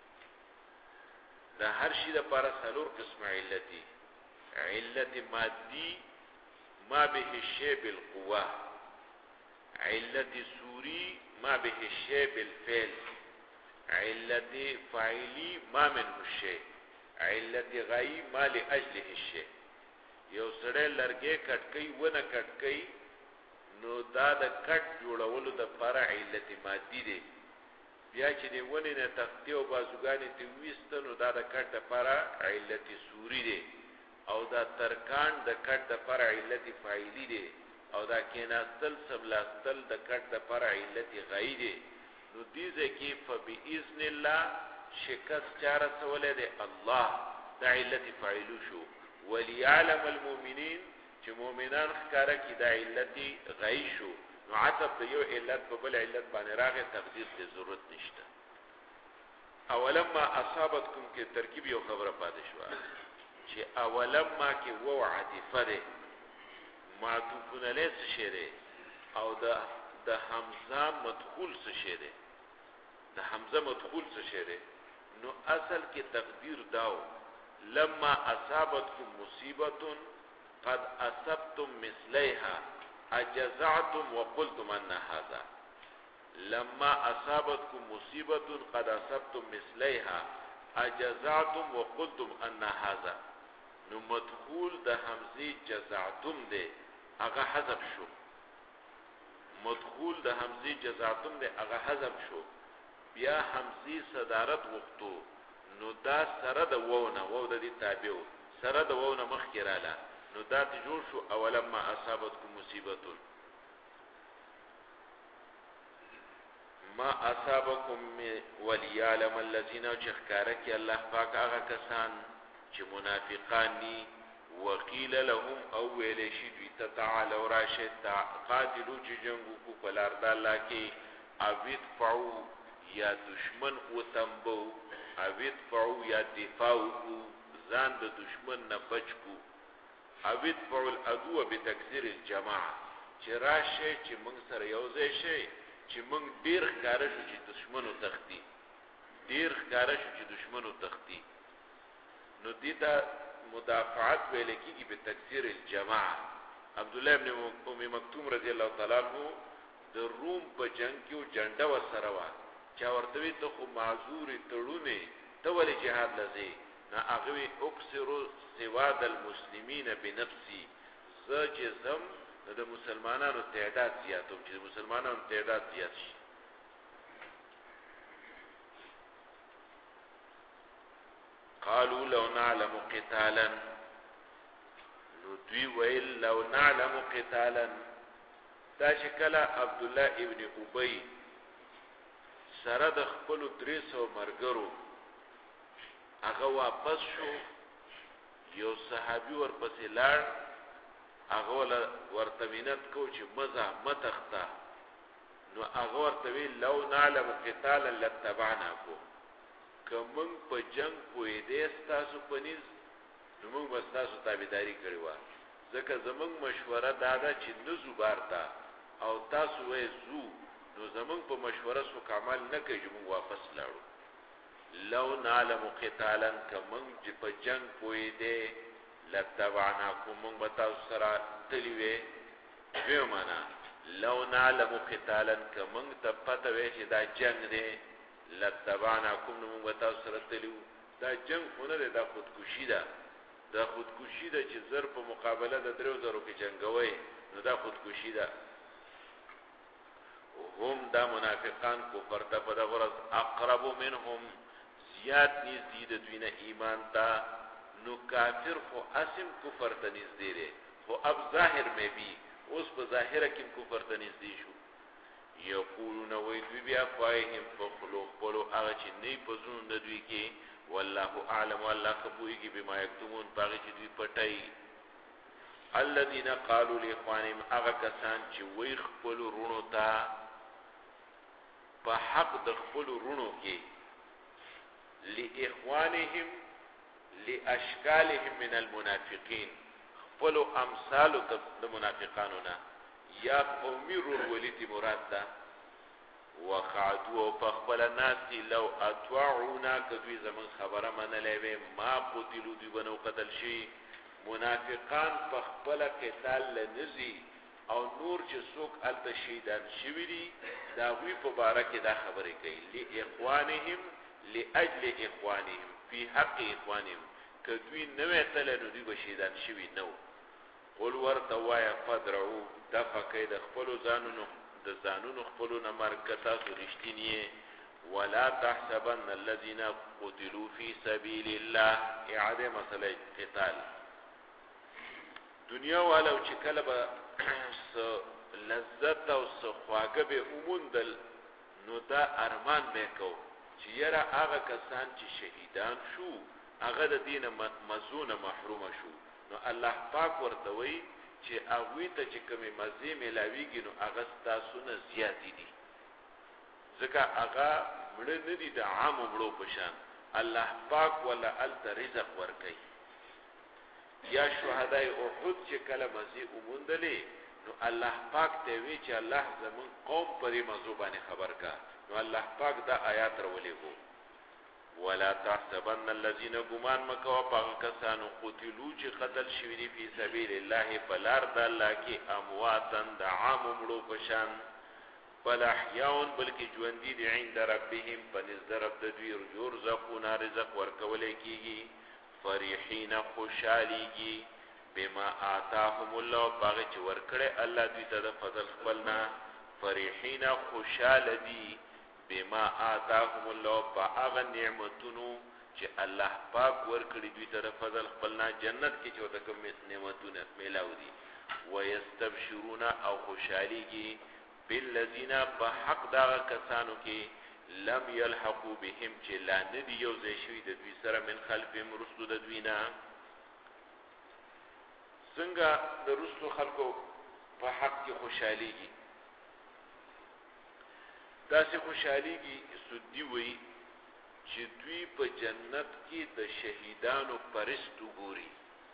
د هر شي لپاره سلور قسم علتي علت مادي ما به الشيء بالقوه علت سوري ما به الشيء بالفعل علت فاعلی ما منه الشيء علت غایی ما لاجله الشيء یو سړی لرګي کټکې ونه کټکې نو دا د کټ جوړولو د لپاره علت مادي دی بیا چې دی ونه نه تختی او بازوګانی ته وېست نو دا د کټ لپاره علت سوري دی او دا ترکان د کټ لپاره علت فاعلی دی او دا کیناستل سبلاستل د کټ د پر علت غایی دی نو دې ځکه فباذن الله شکست چاره سوالې دی الله د علت فاعل شو وليعلم المؤمنين چې مؤمنان ښکارا کی د علت غایی شو نو عتب د یو علت په بل علت باندې راغی تقدیر ته ضرورت نشته اولما اصابتكم کې ترکیب یو خبره پاتې شو چې اولما کې وعد فره معطوفن علیه څه شی دی او د حمزه مدخول څه شی دی د حمزه مدخول څه شی دی نو اصل کې تقدیر داو لما اصابتكم مصیبه قد اصبتم مثلیها اجزعتم وقلتم ان هذا لما اصابتكم مصیبه قد اصبتم مثلیها اجزعتم وقلتم ان هذا نو مدخول د حمزه جزعتم دی هغه حذف شو مدخول د حمزه جزعتم دی هغه حذف شو بیا حمزه صدارت وختو نو دا سره د وونه وو د دې تابع سره د وونه مخ کړاله نو دا ته جوړ شو اولما اصابتكم مصیبه ما اصابکم وليعلم الذين چخکارک الله پاک هغه کسان چې منافقان دي وقیل لهم او ویل شي دوی ته تعالوا راشد قاتلوا جنگو کو پلار د الله کې اوید فعو یا دشمن او تنبو اوید فعو یا دفاع کو ځان د دشمن نه بچ کو اوید فعو العدو بتکثیر الجماعه چې راشه چې موږ سره یو ځای شي چې موږ ډیر ښکار شو چې دشمنو تختی ډیر ښکار شو چې دشمنو تختی نو دیتا مدافعات ویل کیږي په تکثیر الجماعه عبد الله ابن ام مکتوم رضی الله تعالی عنہ د روم په جنگ کې جنډه وسره وا چا ورته ته خو معذور تړونه ته ولې جهاد لذي نا اغوی اکثرو سواد المسلمین بنفسي زج زم د مسلمانانو تعداد زیاتو چې مسلمانانو تعداد زیات شي قالوا لو نعلم قتالا ندوی ویل لو نعلم قتالا دا شکل عبد الله ابن ابی سره د خپل 300 مرګرو هغه واپس شو یو صحابي ورپسې لاړ هغه ورته وینت کو چې مزه متختا نو هغه ورته ویل لو نعلم قتالا لتبعناكم کوم په جنگ پوي دې تاسو پنيز نو موږ بس تاسو تابعداري کړی و ځکه زمونږ مشوره دا ده چې نزو بارتا او تاسو وې زو نو زمونږ په مشوره سو کمال نه کوي موږ واپس لاړو لو نعلم قتالا کوم چې په جنگ پوي دې لتبعناكم موږ به تاسو سره تلوي به معنا لو نعلم قتالا کوم ته پته وې چې دا جنگ دی لتبعناكم نو موږ تاسو سره تلو دا جنگ خونه ده دا خودکشي ده دا خودکشي ده چې زر په مقابله د 3000 کې جنگوي نو دا خودکشي ده هم دا منافقان کفر ته په دغرض اقرب منهم زیات نږدې د دوی نه ایمان ته نو کافر خو اسم کفر ته نږدې دی خو اب ظاهر مې بي اوس په ظاهر کې کفر ته نږدې شو یقولون وی دوی بیا فایهم فخلو خپلو هغه چې نه پزون د دوی کې والله اعلم والله خبويږي بما یکتمون باغ چې دوی پټای الذين قالوا لاخوانهم هغه کسان چې وی خپل رونو ته په حق د خپل رونو کې لاخوانهم لاشکالهم من المنافقين خپل امثال د منافقانو نه یا قومی رول ولیتی مراد ده وقعدوا فخبل الناس لو اطوعونا کدوی زمن خبره منلوی ما قتلوا دی بنو قتل شي منافقان فخبل قتال لنزی او نور چې څوک ال شهیدان شوی دي دا وی په باره کې دا خبره کوي لاخوانهم لاجل اخوانهم فی حق اخوانهم کدوی نوې تل نو دی بشهیدان شوی نو قل ورتوایا فدرعو دفقه د خپل ځانونو د ځانونو خپل نه مرکتا سرشتنی ولا تحسبن الذين قتلوا في سبيل الله اعاده مسئله قتال دنیا والو چې کله به لذت او خواګه به اومندل نو دا ارمان وکاو چې یره هغه کسان چې شهیدان شو هغه د دین مزونه محروم شو نو الله پاک ورته وی چې هغه ته چې کومه مزه ملاویږي نو هغه تاسو نه زیات دي ځکه هغه مړ نه دي د عام مړو پشان الله پاک ولا ال رزق ورکي یا شهداء احد چې کله مزه اومندلې نو الله پاک ته وی چې الله زمون قوم پرې موضوع باندې خبر کا نو الله پاک دا آیات رولې وو ولا تحسبن الذين غمان مکوا پاکستان قتلوا چې قتل شوی دي په سبیل الله فلار د الله کې امواتن د عام مړو پشان بل احیاون بلکې ژوند دي عند ربهم پنځ رب د دوی رزقون رزق ورکول کیږي فرحین خوشاليږي بما آتاهم الله باغ چې ورکړي الله دوی ته د فضل خپلنا فرحین خوشال دي بما آتاهم الله باغ نعمتونو چې الله پاک ورکړي دوی ته د فضل خپلنا جنت کې چې وته کوم نعمتونه ملاو دي ويستبشرون او خوشاليږي بالذین بحق دا کسانو کې لم يلحقوا بهم چې لا ندي یو ځای شوي د دوی سره من خلفهم رسل د دوی نه څنګه د رسل خلکو په حق کې خوشحاليږي داسې خوشحاليږي سودی وي چې دوی په جنت کې د شهیدانو پرست وګوري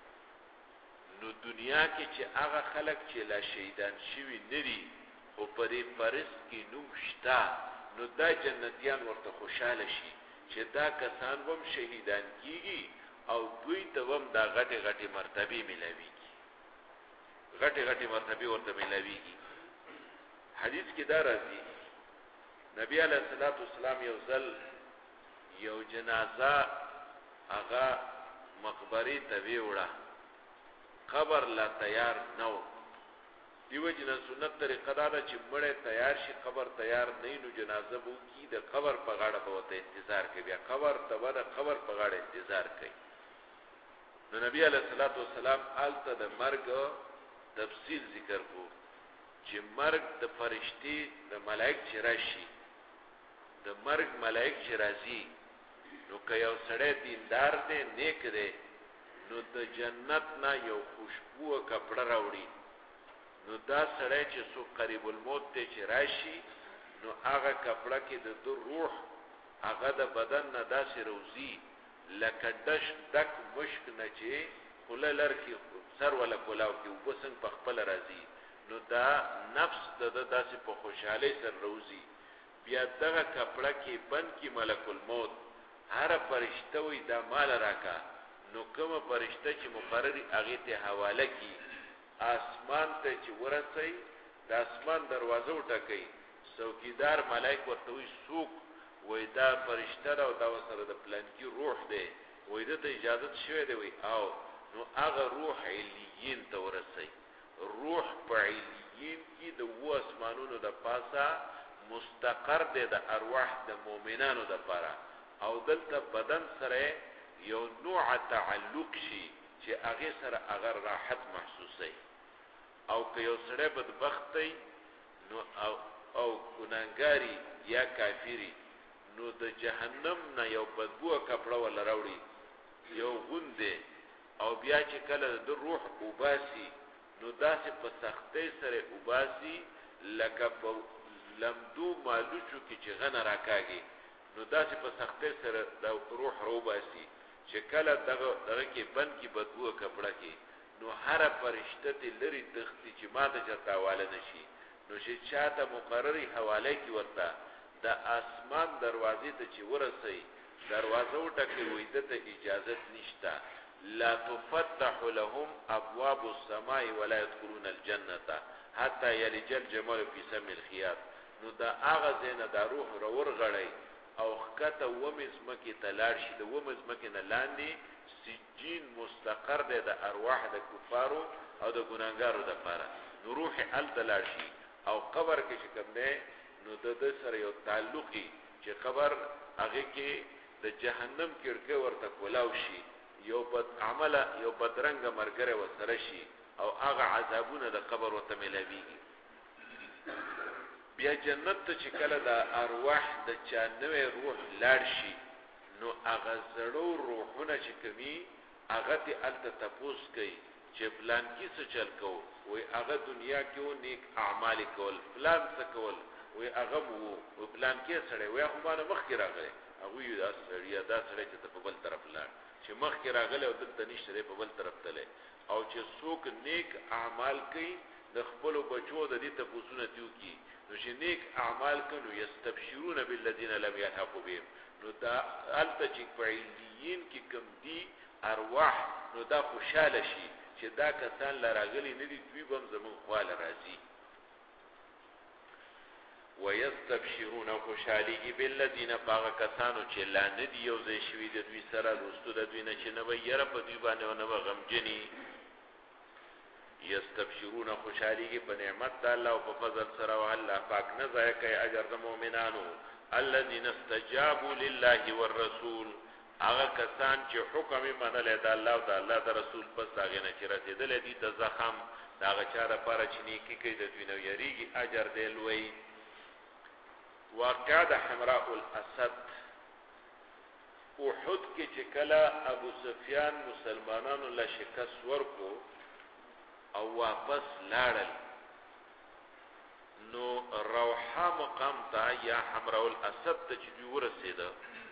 نو دنیا کې چې هغه خلک چې لا شهیدان شوي ندي خو په دې پرست کې نوم شته نو دا جنتیان ورته خوشاله شي چې دا کسان هم شهیدان کیږي او دوی ته هم دا غټي غټي مرتبه ملويږي غټي غټي مرتبه ورته ملويږي حدیث کې دا راځي نبی علیہ الصلوۃ والسلام یو ځل یو جنازه هغه مقبره ته ویوړه قبر لا تیار نو دیو جن سنت طریقه دا چې مړی تیار شي قبر تیار نه نو جنازه بو کی د قبر په غاړه به وته انتظار کوي بیا قبر ته به قبر په غاړه انتظار کوي نو نبی علیہ الصلوۃ والسلام آلته د مرګ تفصیل ذکر کو چې مرګ د فرشتي د ملائک چې راشي د مرګ ملائک چې راځي نو که یو سړی دیندار دی نیک دی نو د جنت نه یو خوشبو کپڑا راوړي نو دا سړی چې سو قریب الموت ته چې راشي نو هغه کپڑا کې د روح هغه د بدن نه داسې روزي لکه دش دک مشک نه چې کوله لرکی سر ولا کولاو کې وبسن په خپل راځي نو دا نفس د داسې په خوشحالي سره روزي بیا دغه کپڑا کې بند کې ملک الموت هر فرشته وي دا مال راکا نو کوم فرشته چې مقرری هغه ته حواله کی اسمان ته چې ورسي د اسمان دروازه وټکي څوکیدار ملائک ورته وي سوق وای دا فرشته او دا سره د پلان کې روح دی وای د اجازه شوی دی وای او نو هغه روح علیین ته ورسي روح په علیین کې د و اسمانونو د پاسه مستقر دی د ارواح د مؤمنانو د لپاره او دلته بدن سره یو نوع تعلق شي چې هغه سره هغه راحت محسوسي او که یو سره بدبخت نو او ګناګاری یا کافری نو د جهنم نه یو بدبو کپړه ول راوړي یو غونده او بیا چې کله د روح وباسي نو داسې په سختۍ سره وباسي لکه په لمدو مالوچو کې چې غنه راکاږي نو داسې په سختۍ سره د روح وباسي چې کله دغه کې بند کې بدبو کپړه کې نو هر فرشته ته لري تختی چې ماته چرته حواله نشي نو چې چاته مقرری حواله کې ورته د اسمان دروازې ته چې ورسي دروازه وټکي وې د اجازه نشته لا تفتح لهم ابواب السماء ولا يدخلون الجنه حتى يلج الجمل في سم الخياط نو دا هغه زینه د روح رور غړی او خکته ومز مکی تلار شي د ومز مکی نه لاندې سجین مستقر ده د ارواح د کفارو او د ګناګارو د لپاره نو روح ال تلار شي او قبر کې چې کوم ده نو د سره یو تعلقي چې قبر هغه کې د جهنم کړکې ورته کولاو شي یو بد عمله یو بدرنګ مرګره وسره شي او هغه عذابونه د قبر وته ملويږي بیا جنت ته چې کله د ارواح د چانوي روح لاړ شي نو هغه زړو روحونه چې کوي هغه ته الته تپوس کوي چې پلان کې څه چل کو وای هغه دنیا کې و نیک اعمال کول پلان څه کول وای هغه وو پلان کې سره وای خو باندې مخ کې راغلی هغه یو دا سړی چې په بل طرف لاړ چې مخ کې راغلی او دلته نشته په بل طرف تله او چې څوک نیک اعمال کوي د خپل بچو د دې تپوسونه دیو کی نو چې نیک اعمال کړو یستبشرون بالذین لم یلحقوا بهم نو دا الته چې فعلیین کې کم دي ارواح نو دا خوشاله شي چې دا کسان لراغلي نه دي دوی بم زمون خواله راځي ويستبشرون خوشالي بالذین باغ کسانو چې لا ندي یو ځای شوی د دوی سره رستو د دوی نه چې نه ویره په دوی باندې نه غمجنی یستبشرون خوشالي په نعمت الله او په فضل سره او الله پاک نه ځای کوي اجر د مؤمنانو الذين استجابوا لله والرسول هغه کسان چې حکم منل د الله او د الله د رسول پس هغه نه چې رسیدل دي د زخم دا غچا د پاره چې نیکی کوي د دوی نو یریږي اجر دی لوی. واقعه د حمراء الاسد احد کې چې کله ابو سفیان مسلمانانو له شکست ورکو او واپس لاړل نو روحا مقام ته یا حمراء الاسد ته چې دوی ورسېده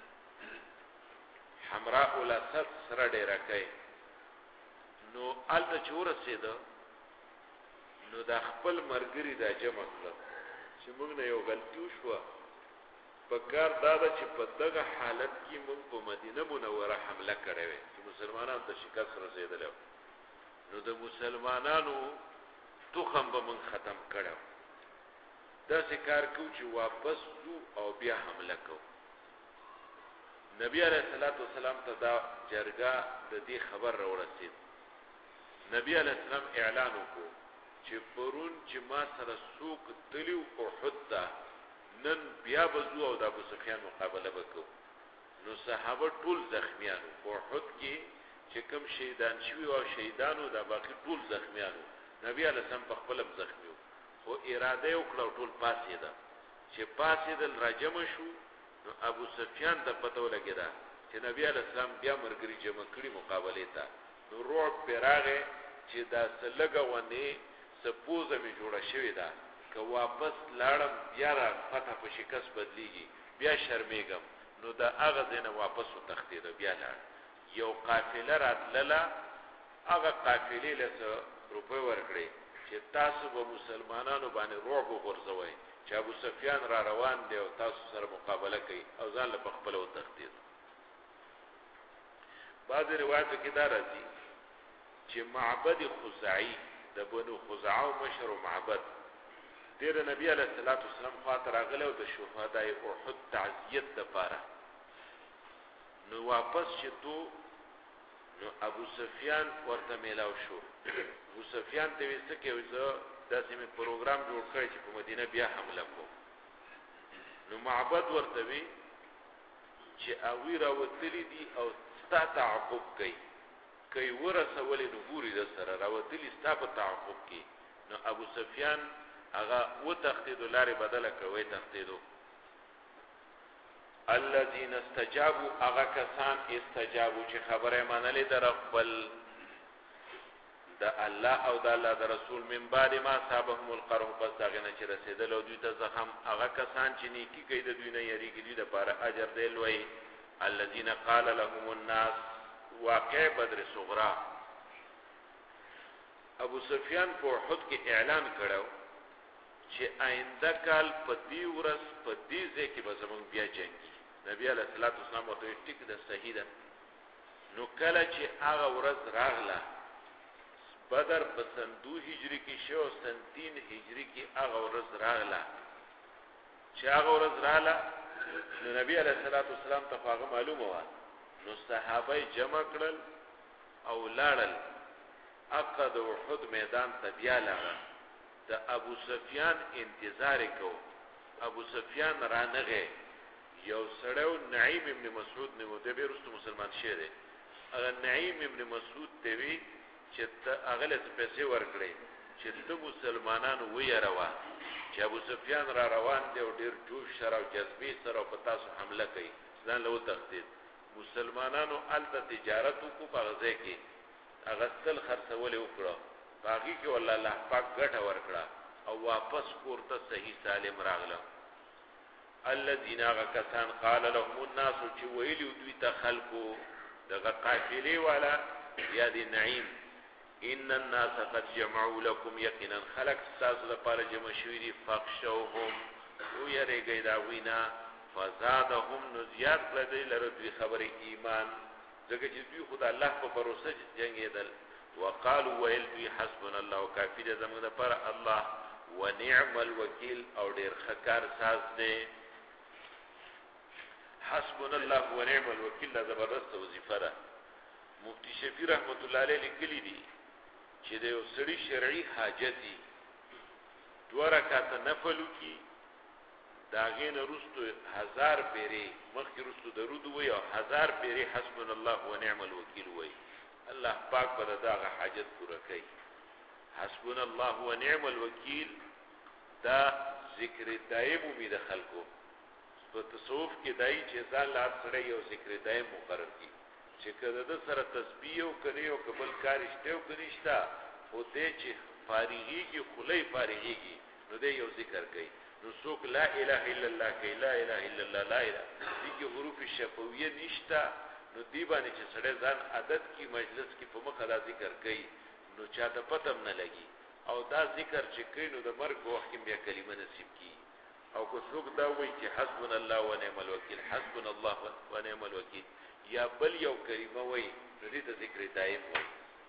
حمراء الاسد سره ډیره کوي نو الته چې ورسېده نو دا خپل مرګري دا جمع کړل چې موږ نه یو غلطي وشوه په کار دا ده چې په دغه حالت کې موږ په مدینه منوره حمله کړې وې چې مسلمانانو ته شکست رسېدلی نو د مسلمانانو تخم به موږ ختم کړو داسې کار کوو چې واپس ځو او بیا حمله کوو. نبی علیه الصلاة والسلام ته دا جرګه د دې خبر راورسېد. نبی علیه السلام اعلان وکړو چې پرون چې ما سره څوک تلیو احد ته نن بیا بزو او د ابو سفیان مقابله وکړو. نو صحابه ټول زخمیانو په احد کې چې کوم شهیدان شوي او شهیدانو دا باقي ټول زخمیانو. نبی علیه السلام په خپل زخمی و خو اراده وکړه ټول پاسېده چې پاسېدل راجمع شو نو ابو سفیان ته پته ولګېده چې نبی علیه السلام بیا مرګري جمع کړي مقابلې ته. نو رعب پرې راغی چې دا څه لږه ونې څه پوزه مې جوړه شوې ده که واپس لاړم بیا را فتح په شکست بدلیږي بیا شرمېږم. نو دا هغه ځای نه واپس وتښتېده بیا لاړ. یو قافله راتلله هغه قافلې له څه روپۍ ورکړې چې تاسو به مسلمانانو باندې رعب وغورځوئ چې ابو سفیان را روان دی او تاسو سره مقابله کوي او ځان له پخپله وتښتېد. بعضې روایتو کې دا راځي چې معبد خزاعي د بنو خزاعه مشر و معبد دیر نبی علیه الصلاة والسلام خواته راغلی او د شهدای احد تعزیت دپاره. نو واپس چې تو نو ابو سفیان ورته میلاو شو. ابو سفیان ته ویل څه کوي زه داسې مې پروګرام جوړ کړی چې په مدینه بیا حمله کوم. نو معبد ورته وی چې هغوی راوتلي دي او ستا تعقب کوي کوي ورسولې نو ګوري د سره راوتلي ستا په تعقب کې. نو ابو سفیان هغه وتښتېدو لارې بدله کړه وتښتېدو. الذين استجابوا هغه کسان استجابوا چې خبره یې منلې در خپل د الله او د الله د رسول من بعد ما صابهم القرح پس هغه نه چې رسېدل او دوی ته زخم هغه کسان چې نیکي کوي د دوی نه یریږي دوی دپاره اجر دی لوی. الذين قال لهم الناس واقع بدر صغرا ابو سفیان په احد کې اعلان کړو چې آینده کال په دې ورځ په دې ځای کې به زموږ بیا جنګي. نبی علیه الصلاة والسلام ورته ویل ټیک ده صحیح ده. نو کله چې هغه ورځ راغله بدر په سن 2 هجري کې شو سن 3 هجري کې هغه ورځ راغله چې هغه ورځ راغله نو نبی علیه الصلاة والسلام ته هغه معلومه وه. نو صحابه جمع کړل او لاړل اقا د احد میدان ته بیا لاړل. د ابو سفیان انتظار کو. ابو سفیان رانغه یو سړیو نعیم ابن مسعود نو د بیرست مسلمان شه دی. هغه نعیم ابن مسعود ته وی چې هغه له پیسې ورکړي چې د مسلمانانو ویروا چې ابو سفیان را روان دی او ډیر جوش سره او جذبې سره په تاسو حمله کوي ځان له وتښتېد. مسلمانانو الته تجارت وکړو په هغه ځای کې اغستل خرڅول وکړه باقي کې والله الله پاک ګټه ورکړه او واپس کور ته صحیح سالم راغله. الذين غكسان قال لهم الناس چې ویلو دوی ته خلقو دغه قافلې والا یا دی نعیم ان الناس قد جمعوا لكم یقینا خلق تاسو لپاره جمع شوي دي فخشوهم او یریږئ د هغوی نه فزادهم نو زیات کړه دوی لره دوی خبرې ایمان ځکه چې دوی خو د الله په بروسه جنګېدل. وقالوا ویل دوی حسبنا الله کافي دی زموږ دپاره الله ونعم الوکیل او ډېر ښه کار ساز دی. حسبنا الله ونعم الوکیل دا زبردست وظیفه ده. مفتی شفیع رحمت الله علیه لیکلی دي چې د یو سړي شرعي حاجتي 2 رکعاته نفل وکړي د هغې نه وروستو 1000 پیرې مخکې وروستو درود ووایي او 1000 پیرې حسبنا الله ونعم الوکیل ووایي. الله پاک به د هغه حاجت پوره کوي. حسبنا الله ونعم الوکیل دا ذکر دائم امید خلقو په تصوف کې دای چې ځان لا سره یو ذکر دائم مقرر کی چې کله د سره تسبیح او کړي او قبل کارشته او کړيشتا او دې چې فارغي کې خلې فارغي کې نو دې یو ذکر کوي نو څوک لا اله الا الله کوي لا اله الا الله لا اله دې حروف شفویه نشتا نو دی باندې چې سړی ځان عادت کی مجلس کې په مخه دا ذکر کوي نو چا ته پتم نه لګي او دا ذکر چې کوي نو د مرګ وخت کې بیا کلمه نصیب کی او کو څوک دا وایي چې حسبنا الله ونعم الوکیل حسبنا الله ونعم الوکیل یا بل یو کلمه وایي نو دې ته ذکر دائم وایي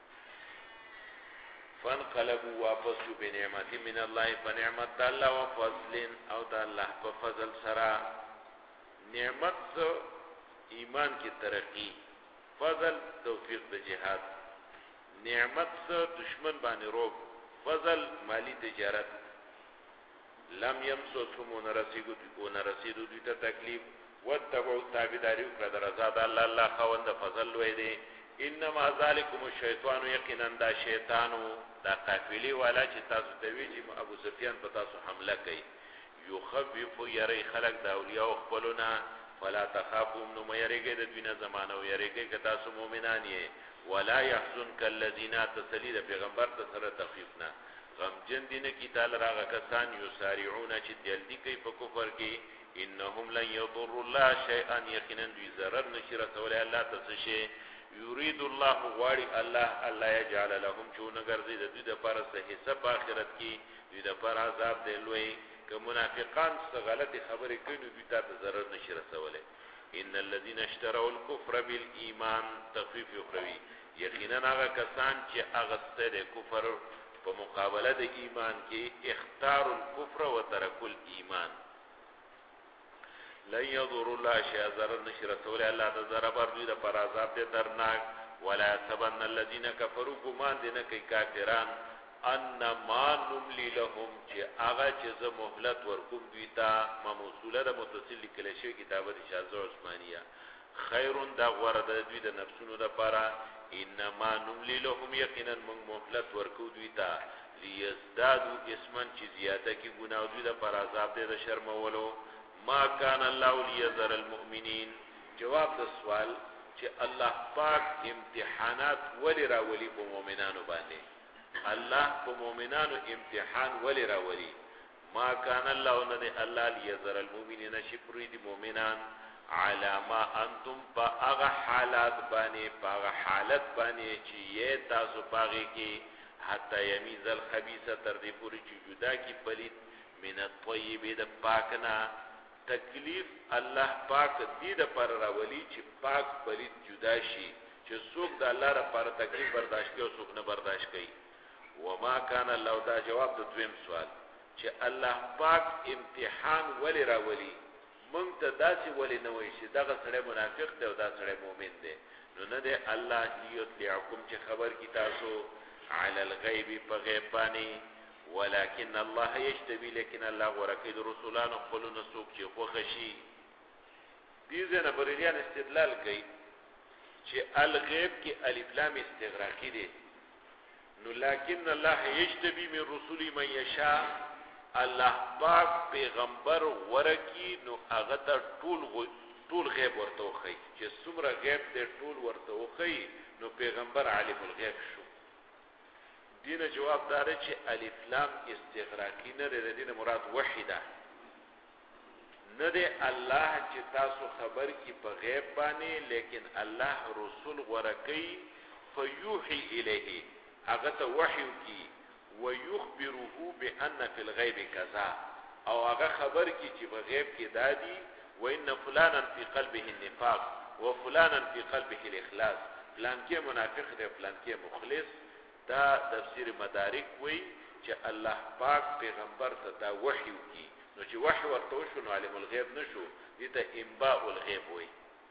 فانقلبوا واپسوا بنعمت من الله فنعمت الله وفضل او د الله په فضل سره نعمت ایمان کی ترقی فضل توفیق د جهاد نعمت دشمن باندې روب فضل مالی تجارت لم يمسسهم ونرسیدو دوی ته تکلیف واتبعوا تابعداري وکړه د رضا د الله الله خوند فضل وې دي انما ذالکم الشیطان یقینا دا شیطانو دا قافلی والا چې تاسو ته وی چې ابو سفیان په تاسو حمله کوي یخوف یری خلق د اولیاء خپلنا فلا تخافوا من يرګه د دینه زمانه او یریګه که تاسو مؤمنان یې ولا يحزنك الذين تسلید پیغمبر ته سره تخفیفنا غم جن دینه کی تعالی راغه کسان یسارعون چې جلدی کوي په کفر کې انهم لن يضر الله شيئا یقینا دوی ضرر نشي رسول الله ته شي یرید الله غواړي الله یجعل لهم چون ګرځي د دوی د پر حساب اخرت کې دوی د پر عذاب دی لوی که منافقان څه غلطي خبرې کوي دوی ته ضرر نشي رسوله ان الذين اشتروا الكفر بالايمان تخفيف اخروی یقینا هغه کسان چې اغسته د کفر په مقابله د ایمان کې اختار الكفر وتركوا الايمان لن يضر الله شيئا ضرر نشي رسول الله د ضرر بر دوی د پر عذاب دې درناک ولا يحسبن الذين كفروا ګمان دي نه کوي کافران انما نملي لهم چې هغه چې زه مهلت ورکوم دوی ته موصوله د متصل کله شی کتابه اجازه عثمانیه خیرون دا غوړه د دوی د نفسونو لپاره انما نملي لهم یقینا من مهلت ورکو دوی ته ليزدادوا اسما چې زیاته کی ګناه دوی د پر عذاب دې د شرمولو ما کان الله ليذر المؤمنین جواب د سوال چې الله پاک امتحانات ولی راولي په مؤمنانو باندې الله په مؤمنانو امتحان ولی راولي ما کان الله ندی الله ليذر المؤمنین شپری دی مؤمنان علامه انتم باغه حالات باندې باغه حالت باندې چې یې تاسو باغی کې حتی یمیز الخبيث تر دې پوری چې جدا کی پلید من الطيب د پاکنا تکلیف الله پاک دې د پر راولي چې پاک پلید جدا شي چې څوک د الله لپاره تکلیف برداشت کوي او څوک نه برداشت کوي وما كان الله دا جواب د دویم سوال چې الله پاک امتحان ولی راولي مونږ ته داسې ولی نه وایي چې دغه سړی منافق دی او دا سړی مؤمن دی نو نه دی الله لیطلعکم چې خبر کی تاسو علی الغیب په غیب باندې ولكن الله یجتبی لیکن الله ورکی د رسولانو خپلونه څوک چې خوښ شي دې ځنه بریلیان استدلال کوي چې الغیب کې الف لام استغراقی دی نو لكن الله یجتبی من رسول من یشاء الله پاک پیغمبر ورکی نو هغه ته ټول غیب ورته وخی چې څومره غیب دې ټول ورته وخی نو پیغمبر عالم الغیب شو دینه جواب دار چې الف لام استغراقی نه لري دینه مراد وحیده نه دی الله چې تاسو خبر کی په غیب باندې لیکن الله رسول ورکی فیوحی الیه هغه ته وحی کی ويخبره بان في الغیب کذا او هغه خبر کی چې په غیب کې دادی وان فلانا في قلبه النفاق وفلانا في قلبه الاخلاص فلان کې منافق دی فلان کې مخلص دا تفسیر مدارک وی چې الله پاک پیغمبر ته دا وحی کی نو چې وحی ورته شو نو عالم الغیب نشو دې ته انباء الغیب وی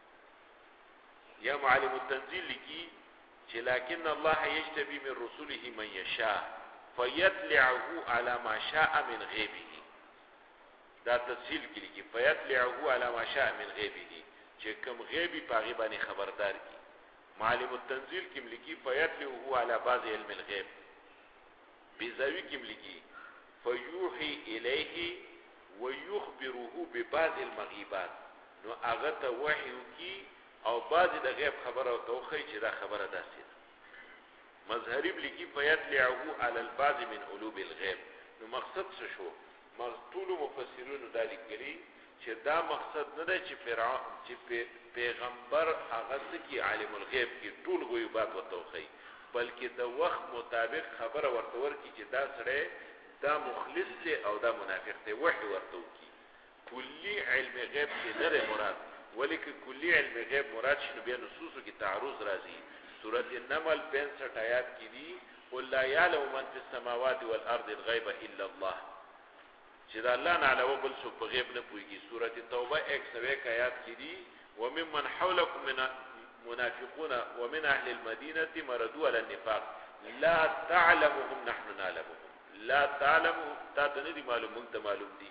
یا معلم التنزيل لکی چې لكن الله یجتبی من رسوله من یشاء فیطلعه على ما شاء من غیبه دا تفصیل کې لکی فیطلعه على ما شاء من غیبه چې کوم غیبی پاغي باندې خبردار کی معلم التنزيل کې لکی فیطلعه على بعض علم الغیب بیزاوی کم لکی فیوحی الیه ویخبره ببعض المغیبات نو اغتا وحیو کی او بعضی د غیب خبر او توخی چې دا خبره داسې ده مظهری لکی فیطلعه علی البعض من علوب الغیب نو مقصد څه شو طول مفسرون دا لیکلي چې دا مقصد نه ده چې پیغمبر هغه څه عالم الغیب کې ټول غیبات او توخی بلکې د وخت مطابق خبره ورته ورکی چې دا سره دا مخلص دی او دا منافق دی وحی ورته وکي کلی علم غیب کې نه مراد ولیکن کلی علم غیب مراد شنو بیا نصوصو کې تعرض راځي سورۃ النمل 65 آیات کې دي قل لا يعلم من في السماوات والارض الغيب الا الله چې دا الله نه علاوه بل څوک په غیب نه پوهیږي سورۃ توبه 101 آیات کې دي وممن حولكم من منافقون ومن اهل المدينه مردوا على النفاق لا تعلمهم نحن نعلمهم لا تعلموا تاسو معلوم ته معلوم دي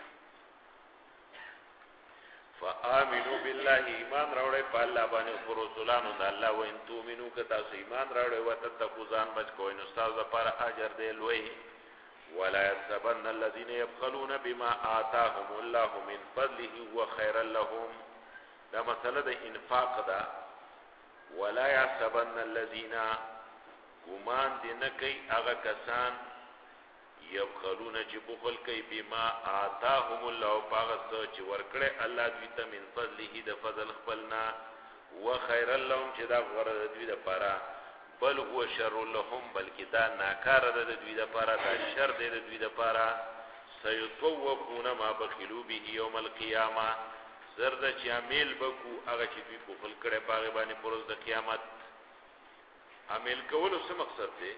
فآمنوا بالله ایمان راوړی په الله باندې او رسولانو د الله و ان تؤمنو که تاسو ایمان راوړی او تتقوا ځان بچ کوئ نو تاسو لپاره اجر دی لوی ولا يحسبن الذين يبخلون بما آتاهم الله من فضله هو خيرا لهم دا مسله د انفاق ده ولا يحسبن الذين ګمان دي نه کوي هغه کسان یبخلون چې بخل کوي بما آتاهم الله پاغه چې ورکړي الله دوی ته من فضله د فضل خپلنا وخير لهم چې دا غره دوی لپاره بل هو شر لهم بلکې دا ناکاره ده دوی لپاره دا شر دی دوی لپاره سيطوقون ما بخلوا به يوم القيامه زرد چې عمل بکو هغه چې دوی بخل کړي پاغه باندې پروز د قیامت عمل کول څه مقصد دی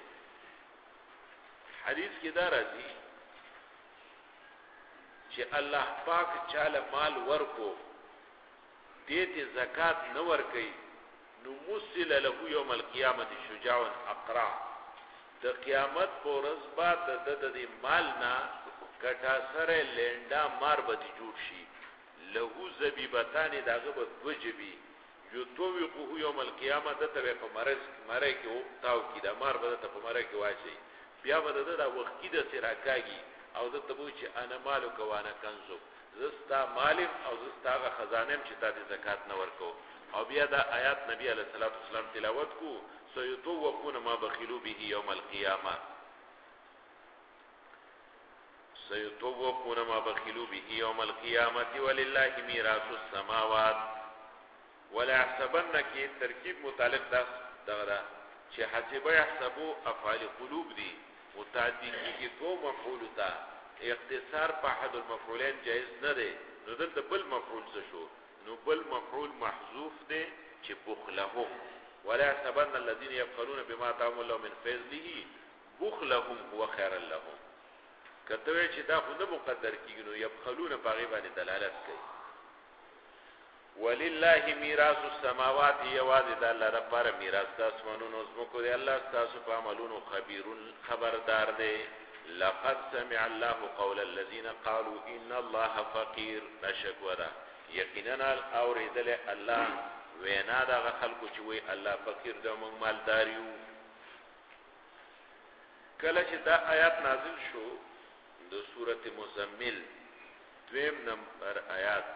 حدیث کې دا راځي چې الله پاک چاله مال ورکو دته زکات نه ورکي نو مسل له یوم القیامت شجاع اقرع د قیامت پر ورځ بعد د مال نه کټا سره لنډا مار به جوړ شي له زبیبتان دغه به وجبي یو توقه یوم القیامت ته په مرګ کې او تاو کې د مار به ته په مرګ کې واچي بیا به دا وخت کې د سراکاږي او د تبو چې انا مالک وانا کنزو زستا مالک او زستا خزانه چې تا د زکات نه ورکو او بیا دا آیات نبی علیہ الصلوۃ والسلام تلاوت کو سيطوقون ما بخلوا به يوم القيامه سيطوقون ما بخلوا به يوم القيامه ولله ميراث السماوات ولا يحسبن کی ترکیب متعلق دغه چې حسب يحسبوا افعال قلوب دي متعدی کی دو مفعول تا اختصار په احد المفعولين جائز نه دی نو دلته بل مفعول څه شو نو بل مفعول محذوف دی چې بخلهم ولا يحسبن الذين يبخلون بما آتاهم الله من فضله بخلهم هو خير لهم کته چې دا خو نه مقدر کیږي نو يبخلون په غیبه دلالت کوي ولله میراث السماوات یواز د الله لپاره میراث د اسمانونو زمکو دی الله تاسو په عملونو خبردار دی لقد سمع الله قول الذين قالوا ان الله فقير نشکورا یقینا اوریدل الله وینا دا خلکو چې وی الله فقیر د موږ مالداریو کله چې دا آیات نازل شو د سورته مزمل دویم نمبر آیات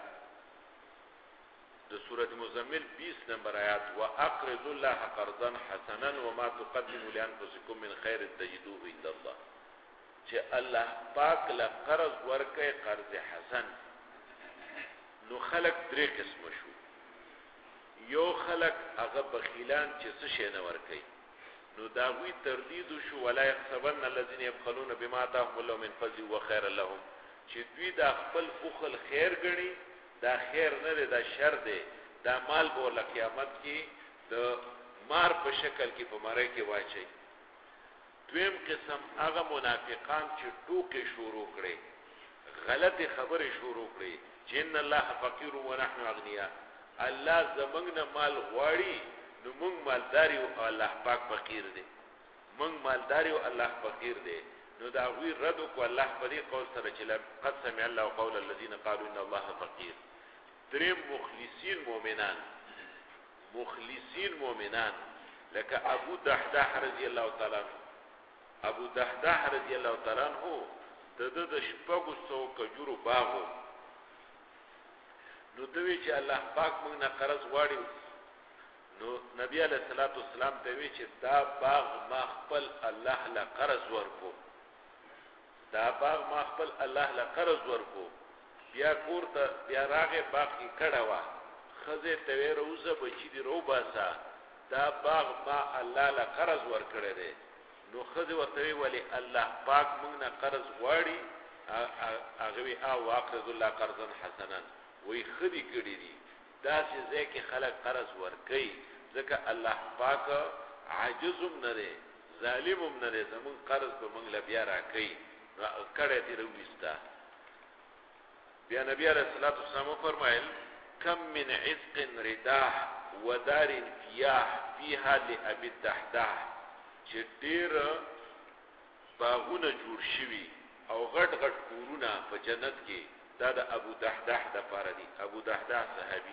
د سورۃ مزمل 20 نمبر آیات واقرض الله قرضا حسنا وما تقدموا لانفسكم من خير تجدوه عند الله چې الله پاک له قرض ورکه قرض حسن نو خلق درې قسم شو یو خلق هغه بخیلان چې څه شي نه ورکي نو دا وی تردید شو ولا يحسبن الذين يبخلون بما آتاهم الله من فضله وخير لهم چې دوی دا خپل بخل خیر ګڼي دا خیر نه دی دا شر دی دا مال به له قیامت کې د مار په شکل کې په مړی کې واچي دویم قسم هغه منافقان چې ټوکې شروع کړي غلط خبرې شروع کړي چې ان الله فقیر و نحن اغنیاء الله زمنګ نه مال غواړي نو موږ مالداري او الله پاک فقیر دی موږ مالداري او الله فقیر دی نو دا وی رد کو الله په دې قول سره چې قد سمع الله قول الذين قالوا ان الله فقير دریم مخلصین مؤمنان لکه ابو دحداح رضی الله تعالی عنہ ابو دحداح رضی الله تعالی عنہ د شپږو سو کجورو باغو نو دوی چې الله پاک موږ نه قرض غواړي نو نبی علیہ الصلوۃ والسلام ته وی چې دا باغ ما خپل الله له قرض ورکو دا باغ ما خپل الله له قرض ورکو بیا کوړه بیا راغه باغ کې کړه وا خزه ته روزه بچی دی رو باسا دا باغ ما الله له قرض ورکړی دی نو خزه وته ولی الله پاک موږ نه قرض غواړي هغه وی او واقرض الله قرضا حسنا وی خدي کړی دي دا چې ځکه خلک قرض ورکي ځکه الله پاک عاجزم نه دی ظالمم نه دی زمون قرض به موږ له بیا راکې کړه دې رويستا بیا نبی علیہ الصلوۃ والسلام فرمایل کم من عزق رداح ودار فیاح فيها لابي الدحداح چې ډېر باغونه جوړ شوي او غټ غټ کورونه په جنت کې دا د ابو دحداح د پاره دي ابو دحداح صحابي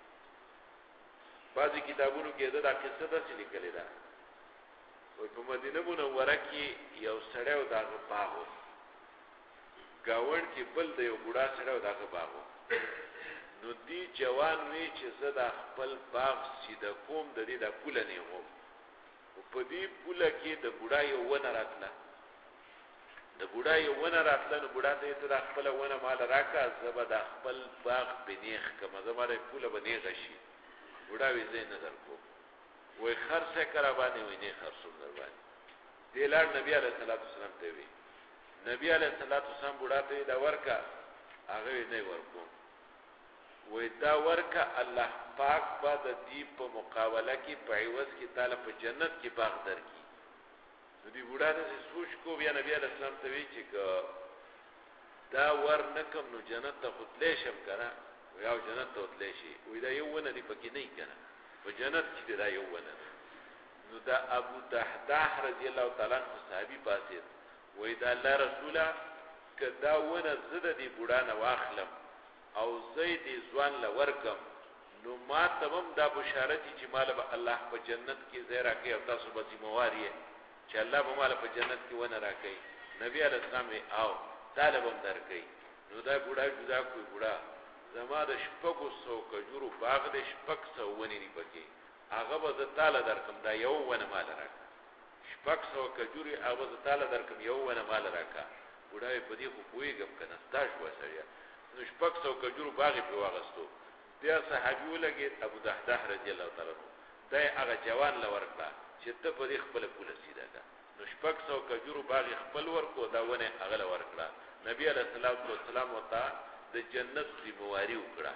بعضی کتابونو کې دا قصه ده چې لیکل ده او په مدینه منوره کې یو سړی او داغه باغو گاوند کې بل د یو بوډا سره او داغه باغو نو دی جوان وی چې زه د خپل باغ سیده کوم د دې د پوله نه وم او په دې پوله کې د بوډا یو ونه راتله نو بوډا ته ته خپل ونه مال راکا زبا د خپل باغ بنیخ کما زماره پوله بنیغ شي بوډا وی زین نظر کو وای خرڅه کرا باندې وای نه خرڅو در باندې دلار نبی علیہ الصلوۃ والسلام ته وی نبی علیہ الصلوۃ والسلام بوډا ته دا ورکا هغه نه ورکو وای دا ورکا الله پاک با د دې په مقابله کې په عوض کې تعالی په جنت کې باغ درکې نو دی بوډا ته سوچ کو بیا نبی علیہ السلام ته وی چې دا ور نکم نو جنت ته خدای شم کنه یو جنت ته خدای شي وای دا یو ونه دی پکې نه کنه په جنت کې دا یو ونه نو دا ابو دحداح رضی الله تعالی عنہ صحابي پاسه وای دا الله رسوله کدا ونه زده دی بوډا نه واخلم او زید ځوان لورکم نو ما تمام دا بشارت چې مال به الله په جنت کې زیرا کې او تاسو به ذمہواری چې الله به مال په جنت کې ونه راکړي نبی علیہ السلام او طالب هم درکړي نو دا بوډا جدا کوي بوډا زما د شپږو سو کجورو باغ د شپږ سو ونی دی پکې هغه به زه تعالی درکم دا یو ونه مال راکړه شپږ سو کجوري هغه زه تعالی درکم یو ونه مال راکړه بوډا په دې خو پويګم کنه ستاش وسړیا نو شپږ سو کجورو باغ په واغستو بیا صحابي ولګي ابو دحداح رضی الله تعالی عنہ دا هغه جوان لورکړه چې ته په دې خپل پوله سیده کا نو شپږ سو کجورو باغ خپل ورکو دا ونه هغه ورکړه نبی علیہ الصلوۃ والسلام وتا د جنت ذمہواری وکړه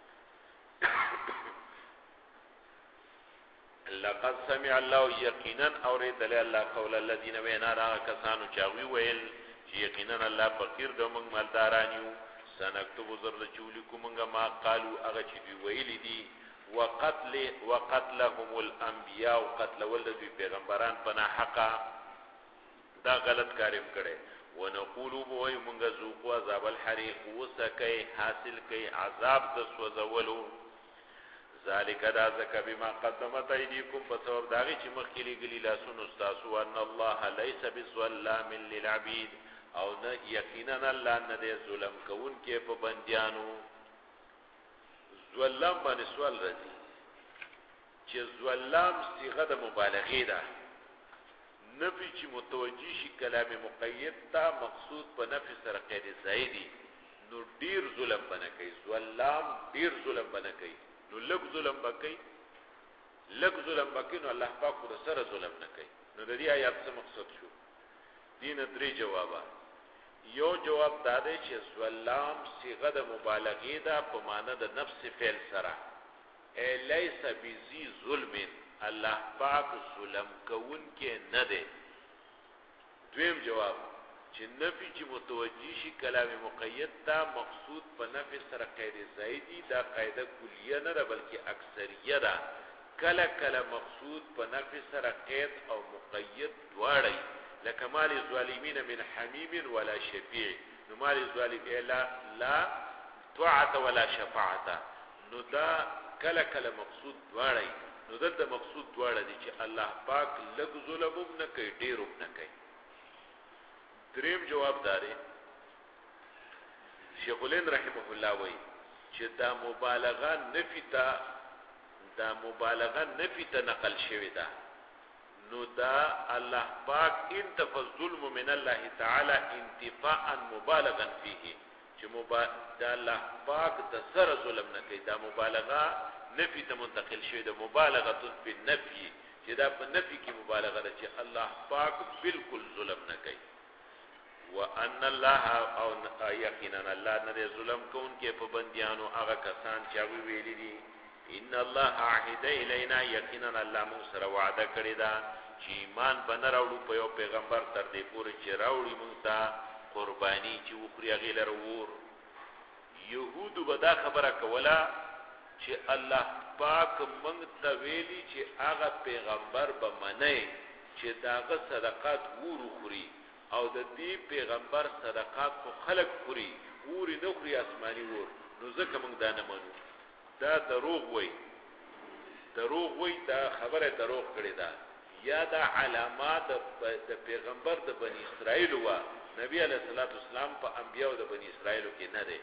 لقد سمع الله یقینا اورید الله قول الذين وینا کسانو چاوی ویل چې یقینا الله فقیر د موږ مالدارانیو سنكتب زرد چولیکو موږ ما قالو هغه چې دی ویل دي وقتلهم الانبیاء قتل ولد پیغمبران پنا حقا دا غلط کاریم کړي ونقول بوای مونږ ذوقوا عذاب الحریق وسکای حاصل کای عذاب د سوزولو ذالک دا زکه بما قدمت ایدیکم بسبب داغي چې مخکلی ګلی لاسونو تاسو ان الله ليس بظلام للعبید او نه یقینا الله نه دې ظلم کوون کې په بندیانو ظلم باندې سوال راځي چې ظلم صيغه د مبالغه ده نفی چې متوجی شي کلام مقید تا مقصود په نفی سره قید زائدی نو ډیر ظلم بنه کوي ظلم ډیر ظلم بنه کوي نو لږ ظلم بکي نو الله پاک خود سره ظلم نه کوي نو د دې آیات څه مقصد شو دین درې جوابه یو جواب دا دی چې ظلم صيغه د مبالغه ده په معنی د نفس فعل سره الیس بذی ظلم الله پاک ظلم کوون کې نه دی دویم جواب چې نفی چې متوجی شي کلام مقید تا مقصود په نفی سره قید زائدی دا قاعده کلیه نه ده بلکې اکثریه ده کله کله مقصود په نفی سره قید او مقید دواړي لکه مال الظالمین من حمیم ولا شفیع نو مال الظالمین لا طاعت ولا شفاعت نو دا کله کله مقصود دواړي نو دلته مقصود دواړه دي چې الله پاک لږ ظلم نه کوي ډیر نه کوي دریم جواب داري شیخ الهند رحمه الله وی چې دا مبالغه نفی ته نقل شوی ده نو دا الله پاک انتف الظلم من الله تعالی انتفاعا مبالغا فيه چې دا الله پاک د سر ظلم نه کوي دا مبالغه نفی ته منتقل شوی ده مبالغه فی النفی چې دا په نفی کې مبالغه ده چې الله پاک بالکل ظلم نه کوي وان الله او یقینا الله نه ظلم کون کې په بنديانو هغه کسان چې ویلي دي ان الله عهد الینا یقینا الله موږ سره وعده کړی دا چې ایمان بنه راوړو په یو پیغمبر تر دې پورې چې راوړي موږ ته قربانی چې وخوري غیلر ور يهودو به دا خبره کوله چې الله پاک موږ ته ویلي چې هغه پیغمبر به منی چې داغه صدقات ورو خوري او د دې پیغمبر صدقات خو خلق خوري ور نه خوري آسماني ور نو ځکه موږ دا نه منو دا دروغ وای دا خبره دروغ کړی دا یا دا علامات د پیغمبر د بنی اسرائیل وا نبی علیہ الصلوۃ والسلام په انبیاء د بنی اسرائیل کې نه دی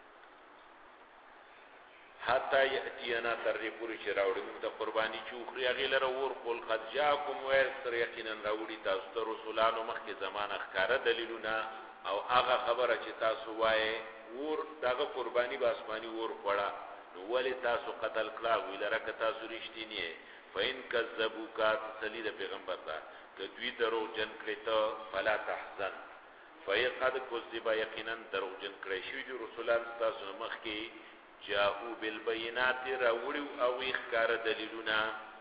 حتا یاتینا تر دې پوری چې راوړي موږ ته قربانی چوخري غیلر ور قل قد جاءکم ويسر یقینا راوړي تاسو ته رسولانو مخکې زمانه ښکارا دلیلونه او هغه خبره چې تاسو وایي ور دغه قربانی به آسماني ور پړه نو ولی تاسو قتل کړه ویلره که تاسو رښتینی فین کذبوک تسلی د پیغمبر دا که دوی درو جن کړی ته فلا تحزن فیقد کذب یقینا درو جن کړی شوی د رسولان تاسو مخکې جاءو بالبينات راوړو او ښکار دلیلونه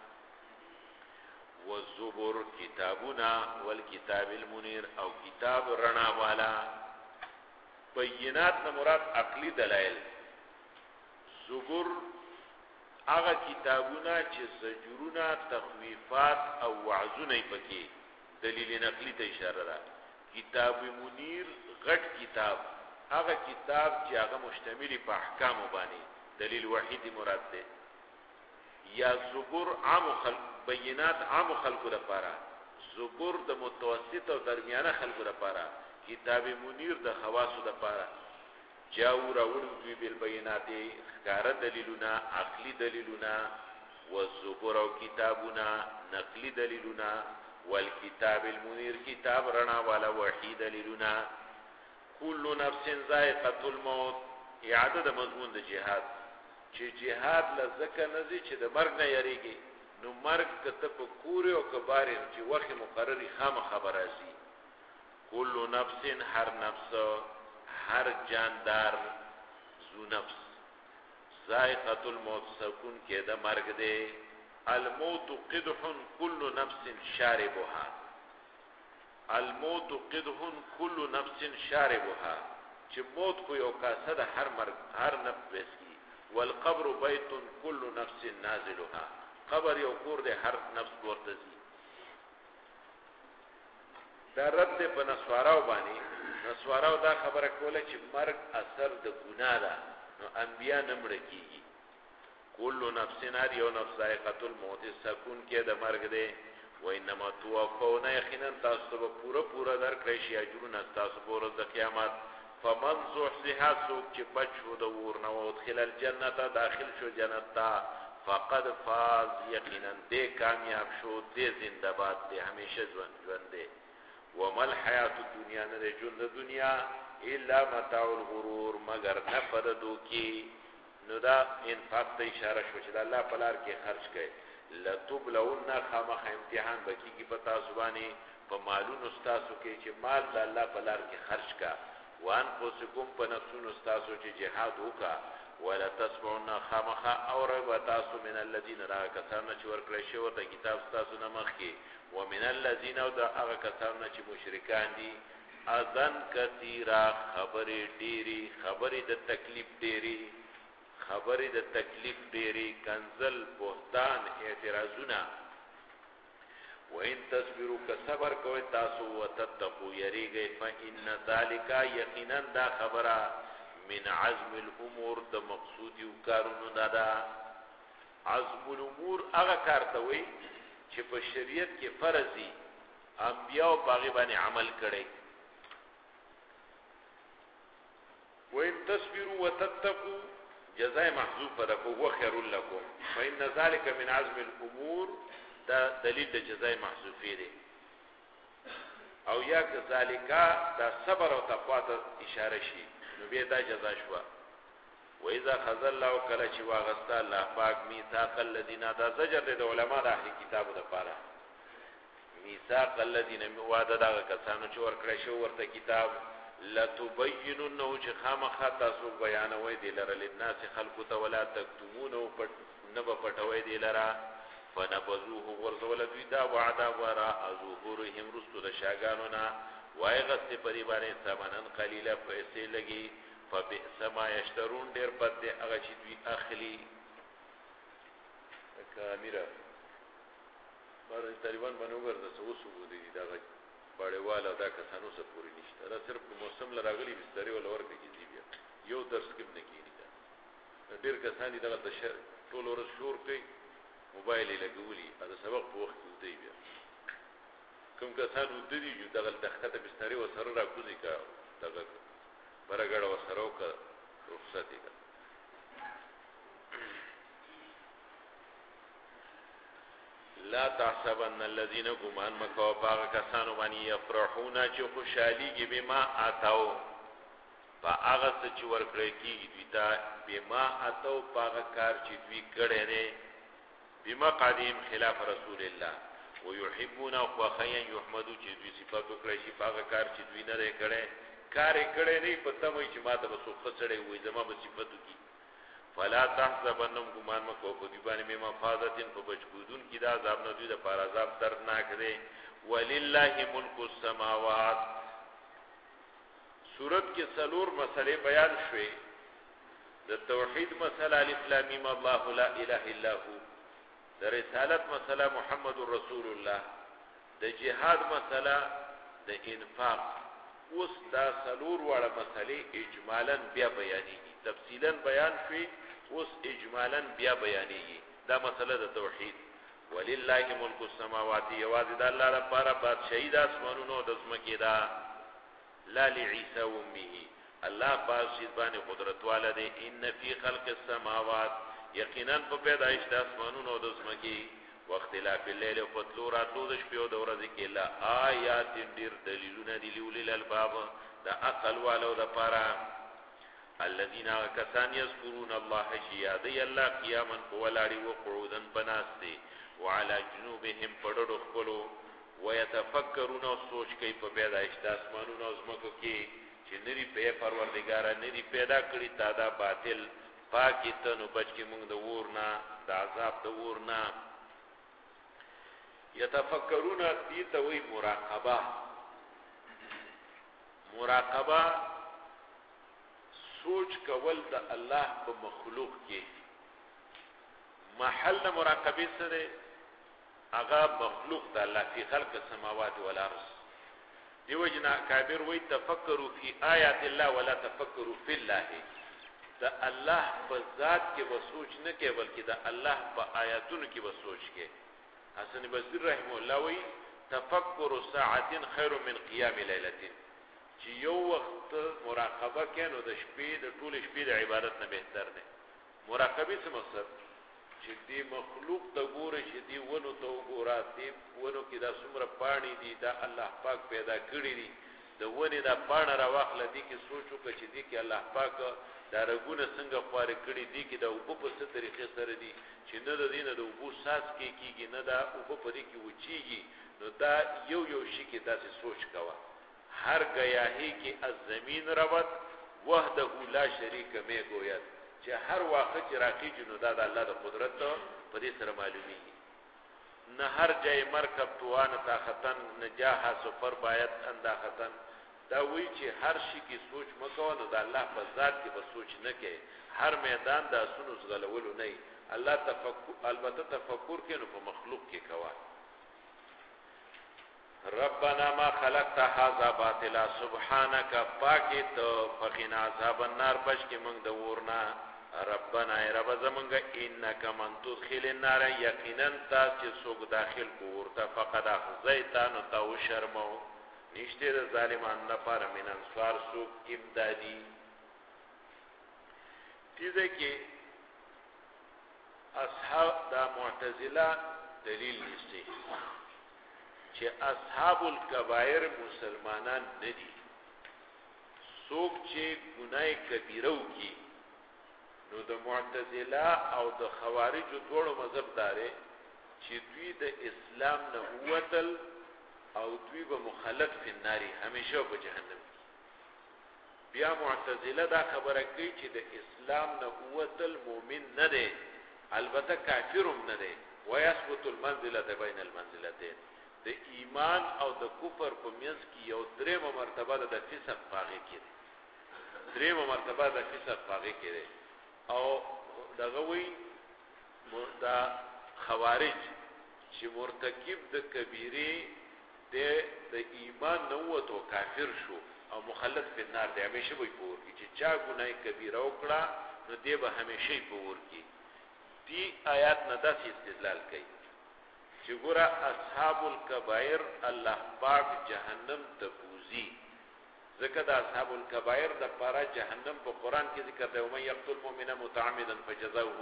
والزبر کتابنا والکتاب المنیر او کتاب رڼا والا بینات نه مراد عقلی دلایل زبر هغه کتابونه چې زجرونه تخویفات او وعظونه پکې دلیل نقلی ته اشاره ده کتاب منیر غټ کتاب هغه کتاب چې هغه مشتمل په احکام باندې دلیل وحید مراد ده یا زبر عام خلق بینات عام خلق لپاره زبر د متوسط او درمیانه خلق لپاره کتاب منیر د خواص لپاره جاءوا راوړو دوی بالبينات ښکار دلیلونه عقلی دلیلونه والزبر او کتابونه نقلی دلیلونه والکتاب المنیر کتاب رڼا والا وحید دلیلونه كل نفس ذائقه الموت اعاده د مضمون د جهاد چې جهاد لزکه نزي چې د مرګ نه یریږي نو مرګ کته په کوري او کبار چې وخت مقرري خامه خبر راځي كل نفس هر نفس هر جاندار زو نفس ذائقه الموت سکون کې د مرګ دی الموت قدح كل نفس شاربها الموت قدح كل نفس شاربها چې موت کو یو کاسه د هر نفس وسکی والقبر بيت كل نفس نازلها قبر یو کور دی هر نفس ورته زی دا رد په نسواراو باندې نسواراو دا خبره کوله چې مرګ اثر د ګناه ده نو انبیا نمړ کیږي كل نفس نار یو نفس ذائقه الموت سکون کې د مرګ دی و انما توفون یقینا تاسو به پورا درکړی شي اجرونه تاسو پورا د قیامت فمن زحزح سوق چې بچو د ور نو ادخل الجنه داخل شو جنت تا فقد فاز یقینا دې کامیاب شو دې زنده باد دې همیشه ژوند دې ومل حیات الدنیا نه ژوند د دنیا الا متاع الغرور مگر نفد دوکي نو دا انفاق ته اشاره شو چې الله په لار کې خرج کړي لتبلون خامخ امتحان بکیږي پتا زبانی په مالونو استاسو کې چې مال د الله په لار کې خرج کا وان پوسکم په نفسونو استاسو چې جهاد وکا ولا تسمعون خامخ اور وتاسو من الذين را کسان چې ورکړی شو ته کتاب استاسو نه مخ کې ومن الذين او د هغه کسان چې مشرکان دي اذن کثیرا خبرې ډېری خبرې د تکلیف ډېری خبرې د تکلیف ډېری کنزل بهتان اعتراضونه وان تصبروا كصبر کوي تاسو وتتقوا يريږي فان ذلك یقینا دا خبره من عزم الامور د مقصود یو کارونو دا عزم الامور هغه کار ته وي چې په شریعت کې فرض دي انبیاء باغی باندې عمل کړي وان تصبروا وتتقوا جزاء محذوفه ده هو خير لكم فان ذلك من عزم الامور دا دلیل د جزاء محذوفه دی او یا ذالک دا صبر او تقوا ته اشاره شي نو به دا جزاء شو و اذا خذ الله کله چې واغستا الله پاک میثاق الذين دا زجر د علماء د اهل کتابو د پاره میثاق الذين وعده دا کسانو چې ورکړی شو ورته کتاب لا تبيننه چې خامخا تاسو بیانوي دي لره للناس خلق ته ولا تكتمونه پټ نه پټوي دي لره فنبذوه ورزول دوی دا وعده ورا ظهورهم رسل شاګانو نا وایغست پری باندې ثمنن قلیلا پیسې لګي فبئس ما یشترون ډیر بد دي هغه چې دوی اخلي کامیره بار طالبان باندې ورته سوسو دي دا باړې والا دا کسانو سره پوری نشته دا صرف موسم لراغلي بسترې ول ورکه کیږي بیا یو درس کې نه کیږي دا ډیر کسان دي دغه ټول ورځ شور کوي موبایل یې لګولي دا سبق په وخت کې دی بیا کوم کسان ودري جو دغه تخته بسترې و سره راکوزي کا دغه برګړه و سره وک رخصت یې لا تحسبن الذين غمان مکو باغ کسانو باندې یفرحون چې خوشالي کې بما اتاو با هغه چې ورکړی کیږي دوی ته بما اتاو باغ کار چې دوی کړي نه بما قدیم خلاف رسول الله ويحبون وخيا يحمدوا چې دوی صفات وکړي چې باغ کار چې دوی نه کړي کار کړي نه پته وي چې ما ته وسو خسړې وي زما به صفاتو کی فلا تحسبنهم غمان مکو په دی باندې مما فاضتن په بچودون کی دا عذاب نه دوی د پار عذاب دردناک دی ولله ملک السماوات سورۃ کې څلور مسلې بیان شوې د توحید مسله الف لام میم الله لا اله الا هو د رسالت مسله محمد رسول الله د جهاد مسله د انفاق اوس دا څلور وړه مسلې اجمالاً بیا بیانېږي تفصیلاً بیان شوې اوس اجمالاً بیا بیانېږي دا مسله د توحید ولله ملک السماوات یواز د الله لپاره بادشاہي د اسمانونو د زمکې دا لا لعیسی و امه الله پاک باندې قدرت والده ان فی خلق السماوات یقینا په پیدایش د اسمانونو د زمکې واختلاف الليل وطلوع راتلو د شپې او د ورځې کې لا آیات ډیر دلیلونه دي لولل الباب د عقل والو د پاره الذين كسان يذكرون الله شيادي الله قياما ولاړي وقعودا بناستي وعلى جنوبهم پړړو خپلو ويتفکرون سوچ کوي په پیدایش د اسمانونو او زمکو کې چې نری په پروردگار نری پیدا کړی تا دا باطل پاکی ته نو بچ کې موږ د ورنا د عذاب د ورنا يتفکرون دي ته وی مراقبه سوچ کول د الله په مخلوق کې محل مراقبه سره هغه مخلوق د الله په خلق السماوات والارض دیو جنا کابر وی تفکروا فی آیات الله ولا تفکروا فی الله د الله په ذات کې وسوچ نه کې بلکې د الله په آیاتونو کې وسوچ کې حسن بصری رحم الله وی تفکر ساعه خیر من قیام لیلۃ چې یو وخت مراقبه کینو د شپې د ټول شپې د عبادت نه بهتر نه مراقبه څه مقصد چې دی مخلوق ته ګوره چې دی ونو ته وګوره دی ونو کې دا څومره پانی دي دا الله پاک پیدا کړی دي د ونې دا پاڼه را واخله دي کې سوچو کې چې دی کې الله پاک دا رګونه څنګه خوار کړی دي کې دا وب په څه طریقې سره دي چې نه د دینه د وبو ساس کېږي نه دا وب په دې کې وچیږي نو دا یو شي کې تاسو سوچ کاوه هر گیاهی کی از زمین روت وحده لا شریک میں گوید چې هر واقع چې راقی جنو دا د الله د قدرت په دې سره معلومی نه هر جای مرکب توان طاقتن نجاح سفر باید انداختن دا وی چې هر شي کې سوچ مکو نو د الله په ذات کې به سوچ نه کې هر میدان د اسونو زغلولو نه الله البته تفکر کې نو په مخلوق کې کوا ربنا ما خلقت هذا باطلا سبحانك پاکت فقنا عذاب النار بچ کې موږ د ورنا ربنا ای رب زمونږ انک من تدخل النار یقینا تا چې څوک داخل کو ورته فقد اخزیتان تو شرمو نشته د ظالمان لپاره من انصار څوک امدادي دې کې اصحاب دا معتزله دلیل نشته چې اصحاب الکبائر مسلمانان نه دي څوک چې ګناه کبیره وکړي نو د معتزله او د خوارج ټول مذهب داره چې دوی د اسلام نه ووتل او دوی به مخلد فی النار همیشه په جهنم بیا معتزله دا خبره کوي چې د اسلام نه ووتل مؤمن نه دی البته کافرم نه دی ويثبت المنزله بین المنزلتين د ایمان او د کفر په منځ کې یو درېمه مرتبه د فسق پاغه کې درېمه مرتبه د فسق پاغه کې او دغه وی دا خوارج چې مرتکب د کبیره د ایمان نه وته کافر شو او مخلد په نار دی همیشه وي پور کی چې چا ګناه کبیره وکړه نو دی به همیشه پور کی دی آیات نه داسې استدلال کوي چې ګوره اصحاب الکبائر الله پاک جهنم ته بوزي ذکر د اصحاب الکبائر د پاره جهنم په قران کې ذکر دی او من یقتل مؤمنا متعمدا فجزاؤه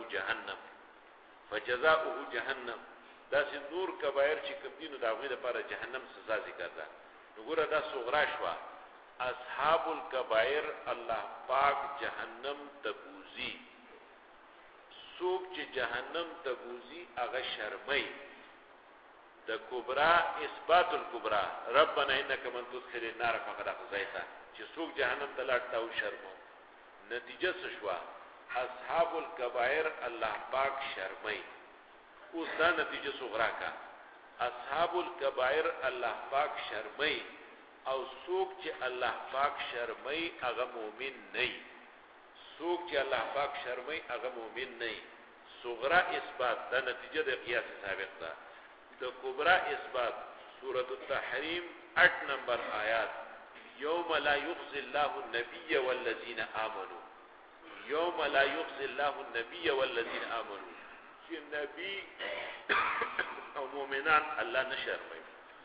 جهنم دا چې نور کبائر چې کوم دینو دا غوې د پاره جهنم سزا ذکر ده وګوره دا صغرا شوا اصحاب الکبائر الله پاک جهنم ته بوزي څوک چې جهنم ته بوزي هغه شرمای د کبرا اثبات الکبرا ربنا انك من تدخل النار فقد اخزيته چې څوک جهنم ته لاړ او شرمو نتیجه څه شو اصحاب الکبائر الله پاک شرمای اوس دا نتیجه صغرا کا اصحاب الکبائر الله پاک شرمای او څوک چې الله پاک شرمای هغه مؤمن نه څوک چې الله پاک شرمای هغه مؤمن نه صغرا اثبات دا نتیجه د قیاس سابق ده د کبرا اثبات سورۃ التحریم 8 نمبر آیات یوم لا یخزی الله النبی والذین آمنوا یوم لا یخزی الله النبی والذین آمنوا چې نبی او مؤمنان الله نشرمای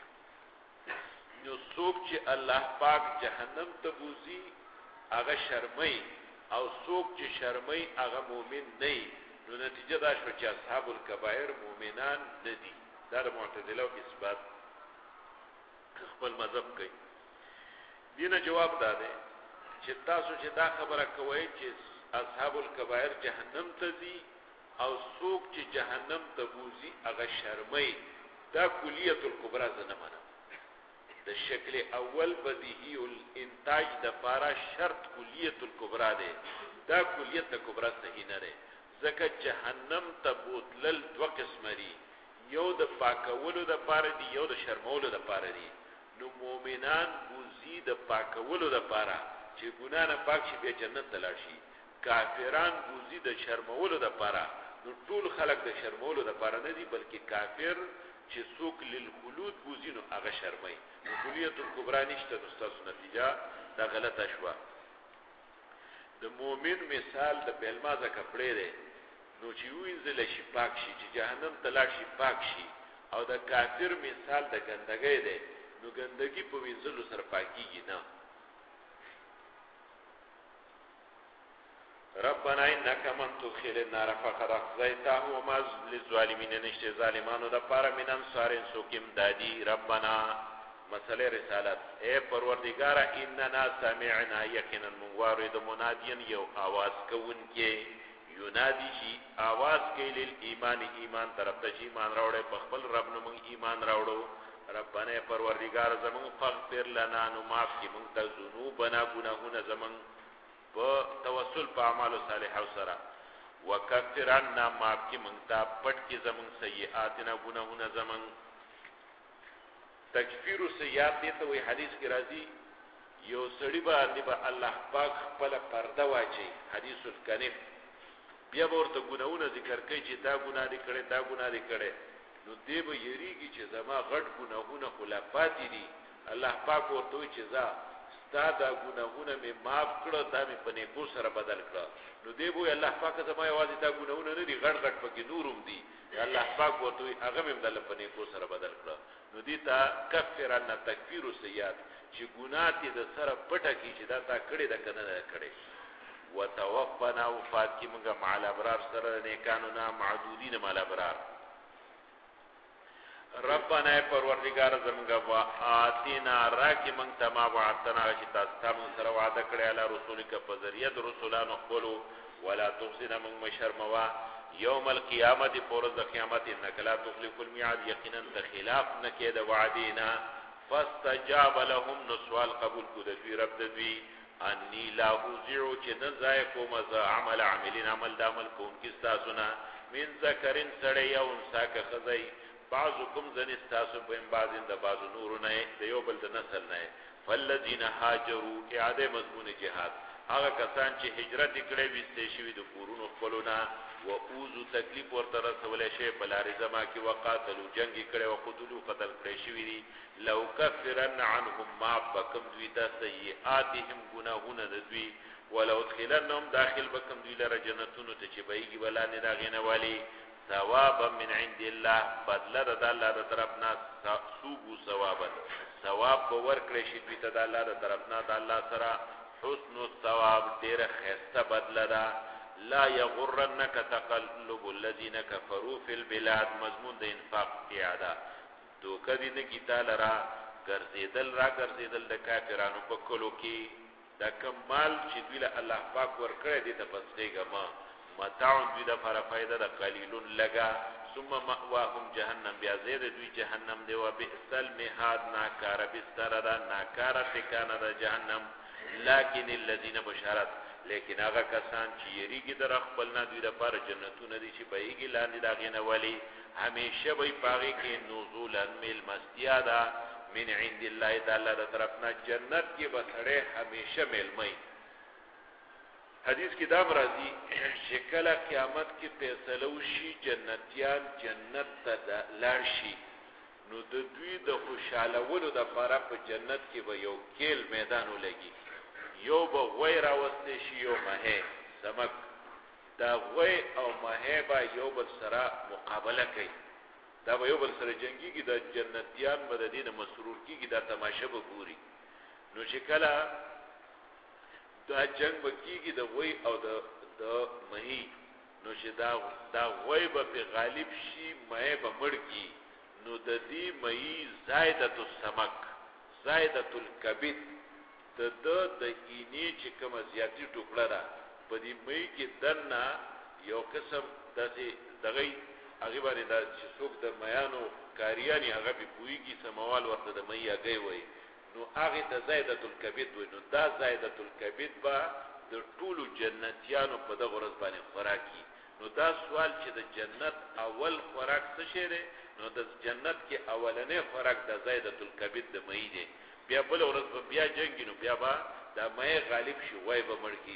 نو څوک چې الله پاک جهنم ته بوزي هغه شرمای او څوک چې شرمای هغه مؤمن نه نو نتیجه دا شو چې اصحاب الکبائر مؤمنان نه دي دا معتزله او اثبات خپل مذهب کوي دینه جواب داده چې تاسو چې دا خبره کوي چې اصحاب الکبائر جهنم ته دي او څوک چې جهنم ته بوزي هغه شرمای دا کلیت الکبرى زنمنه د شکل اول بدیهی الانتاج د پارا شرط کلیت الکبرى ده دا کلیت الکبرى صحیح نه ده ځکه جهنم ته بوتلل دو قسم لري یو د پاکولو د پاره دی یو د شرمولو د پاره دی نو مؤمنان بوزي د پاکولو د پاره چې ګنا نه پاک شي به جنت ته لاړ شي کافران بوزي د شرمولو د پاره نو ټول خلق د شرمولو د پاره نه دي بلکې کافر چې څوک للخلود بوزي نو هغه شرمای نو کلیت الکبرى نشته نو تاسو نتیجه دا غلطه شوه د مؤمن مثال د بلمازه کپړې دی نو چې وینځل شي پاک شي چې جهنم ته لاړ شي پاک شي او د کافر مثال د ګندګۍ دی نو ګندګي په وینځلو سره پاکيږي نه ربنا انك من تدخل النار فقد اخزيته وما للظالمين نشته ظالمانو د پاره من انصار سوکم دادی ربنا مسئله رسالت اے پروردگار اننا سمعنا یقینا منوارد منادین یو आवाज کوونکې ینادی شي आवाज کوي لیل ایمان طرف ته شي ایمان راوړې په خپل رب نو موږ ایمان راوړو ربنا پروردگار زمون فغفر لنا نو معاف کی موږ ته ذنوبنا گناهونه زمون په توسل په اعمال صالحه سره وکفر عنا معاف کی موږ ته پټ کی زمون سیئاتنا گناهونه زمون تکفیر سیئات دې ته وی حدیث کې راځي یو سړی باندې به الله پاک خپل پرده واچي حدیث الکنف بیا ورته ګناونه ذکر کوي چې دا ګناه دې کړې دا ګناه دې کړې نو دې به یریږي چې زما غټ ګناهونه خلافات دي الله پاک ورته وی چې زه ستا دا ګناهونه مې معاف کړو دا مې په نیکو سره بدل کړو نو دې به الله پاک زما یوازې دا ګناهونه نه دي غټ پکې نورم دي الله پاک ورته وی هغه مې بدل په نیکو سره بدل کړو نو دې ته کفر ان تکفیر سیئات چې ګناه دې د سره پټه کی چې دا تا کړې دا کنه نه کړې وتوفنا وفات کی منگا مع الابرار سره نیکانو نا معدودین مع الابرار. ربنا پروردگار زمونږه وآتنا راکی مونږ ته ما وعدتنا چې تاسو ته مونږ سره وعده کړی علی رسولک په ذریعه د رسولانو خپلو ولا تخزنا مونږ مشرموا یوم القیامت پورز د قیامت انک لا تخلف الميعاد یقینا ته خلاف نکې د وعدینا فاستجاب لهم نسوال قبول کو د دوی رب د دوی انی لا اوزع چې نه ضایع کوم ز عمل عاملین عمل د عمل کوونکي تاسو من ذکرین سړی یا انثی که خزی بعضکم زن استاسو بین بعضین د بعض نور نه د یو بل د نسل نه فالذین هاجروا اعاده مضمون جهاد هغه کسان چې هجرت کړي وستې شوی د کورونو خپلونه و اوذو تکلیف ورته رسول شي بلار زما کې وقاتلوا جنگ کړي او قتلوا قتل کړي شوی دي لو کفرن عنهم ما بكم دوی ته سیئاتهم گناهونه د دوی ولو ادخلنهم داخل بكم دوی لره جنتونو ته چې بهيږي بلا نه داغینه والی ثوابا من عند الله بدل د الله د طرفنا سوبو ثوابا ثواب به ورکړي شي دوی ته د الله د طرفنا د الله سره حسن الثواب ډیر خسته بدل ده لا يغرنك تقلب الذين كفروا في البلاد مضمون د انفاق اعاده دوکه دې نه کی تعالی را ګرځیدل د کافرانو په کولو کې د کمال چې دوی له الله پاک ورکړي دي ته پسېګه ما متاع دوی د فار فائدہ د قلیل لگا ثم مأواهم جهنم بیا زید دوی جهنم دی و بئس المهاد ناکار بستر دا ناکار ټکانه د جهنم لكن الذين بشارت لیکن هغه کسان چې یریږي در خپل نه دوی د فار جنتونه دي چې بهيږي لاندې داغینه ولی همیشه وي پاغي کې نزولا مل مستیادا من عند الله تعالی د طرفنا جنت کې بسړې همیشه ملمي حدیث کې دا مرضی چې کله قیامت کې فیصله وشي جنتیان جنت ته لاړ شي نو د دوی د خوشاله ولو د لپاره په جنت کې به یو کېل میدان ولګي یو به غوی راوستي شي یو مه سمک دا غوی او مه به یو بل سره مقابله کوي دا به یو بل سره جنگيږي د جنتیان مددین مسرور کیږي دا تماشه به ګوري نو چې کله دا جنگ بکیږي د غوی او د مهی نو چې دا غوی به په غالب شي مه به مړکی نو د دې مهی زائدۃ السمک زائدۃ الکبد د اینی چې کوم زیاتی ټوکړه ده په دې مهی کې دنه یو قسم دغه هغه باندې دا چې څوک د میانو کاریانی هغه به پویږي سموال ورته د مهی هغه وي نو هغه ته زائدۃ الکبد وي نو دا زائدۃ الکبد با د ټولو جنتیانو په دغه ورځ باندې خوراکي نو دا سوال چې د جنت اول خوراک څه شي دی نو د جنت کې اولنې خوراک د زائدۃ الکبد د مې دی بیا بل ورځ بیا جنگي نو بیا با دا مې غالب شي وای به مړکی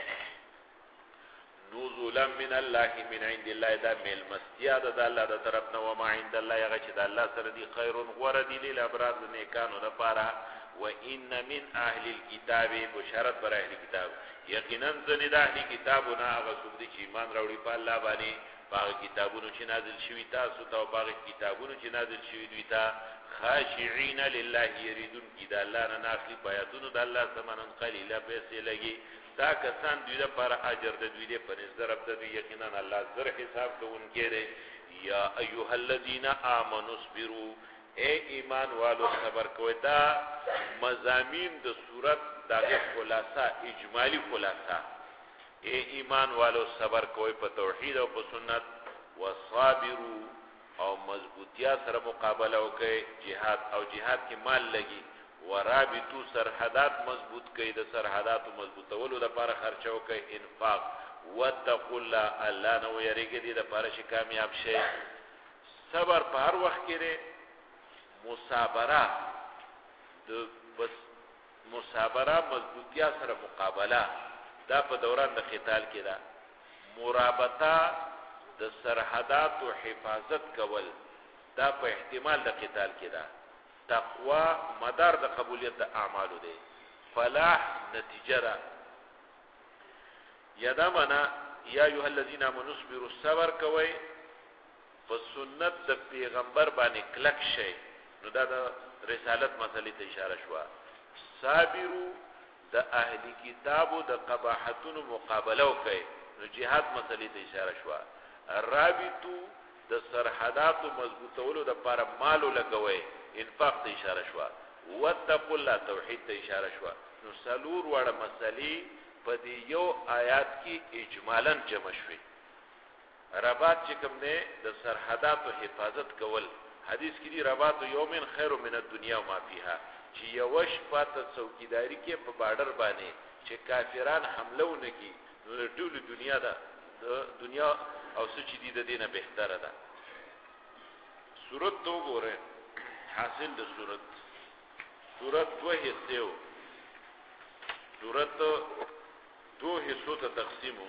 نزولا من الله من عند الله دا مل مستیاده د الله د طرف نه و ما عند الله هغه چې د الله سره دی خیر غور دی للابرار د نیکانو لپاره و ان من اهل الكتاب بشارت بر اهل کتاب یقینا ځنې د اهل کتابونه هغه څوک دي چې ایمان راوړي په الله باندې هغه کتابونو چې نازل شوي تاسو ته او هغه کتابونو چې نازل شوي دوی ته خاشعين لله يريدون کی د الله نه اخلي بیاتونو د الله ثمنن قليلا پیسې لګي دا کسان دوی لپاره اجر د دوی په نظر رب د یقینا الله زر حساب کوونکی دی یا ایها الذين امنوا اصبروا اے ایمان والو صبر کوئ دا مضامین د صورت دغه خلاصہ اجمالی خلاصہ اے ایمان والو صبر کوئ په توحید او په سنت وصابروا او مضبوطیا سره مقابله وکئ جهاد او جهاد کې مال لګي ورابطو سرحدات مضبوط کړي د سرحدات مضبوطولو لپاره خرچه وکړي انفاق وتقوا الله نو یریږي د لپاره چې کامیاب شي صبر په هر وخت کې مصابره د بس مصابره مضبوطیا سره مقابله دا په دوران د قتال کې ده مرابطه د سرحدات او حفاظت کول دا په احتمال د قتال کې ده تقوا مدار د قبولیت د اعمالو دی فلاح نتیجه ده یدا منا یا ایها الذین آمنوا اصبروا صبر کوي په سنت د پیغمبر باندې کلک شي نو دا د رسالت مسلې ته اشاره شو صابرو د اهل کتابو د قباحتونو مقابله وکړي نو جهاد مسلې ته اشاره شو رابطو د سرحداتو مضبوطولو د لپاره مالو لګوي انفاق ته اشاره شو وتقوا الله توحید ته اشاره شو نو سلور وړه مسلې په دې یو آیات کې اجمالاً جمع شوي رباط چې کوم نه د سرحداتو حفاظت کول حدیث کې دی رباط یومن خیر من الدنیا وما فيها چې یو شپه ته څوکیداری کې په بارډر باندې چې کافران حمله ونکي نو ټول دنیا دا دنیا او څه چې دي د دینه بهتره ده سورۃ تو ګوره حاصل د سورۃ دوه حصے سورۃ دو حصوں ته تقسیمو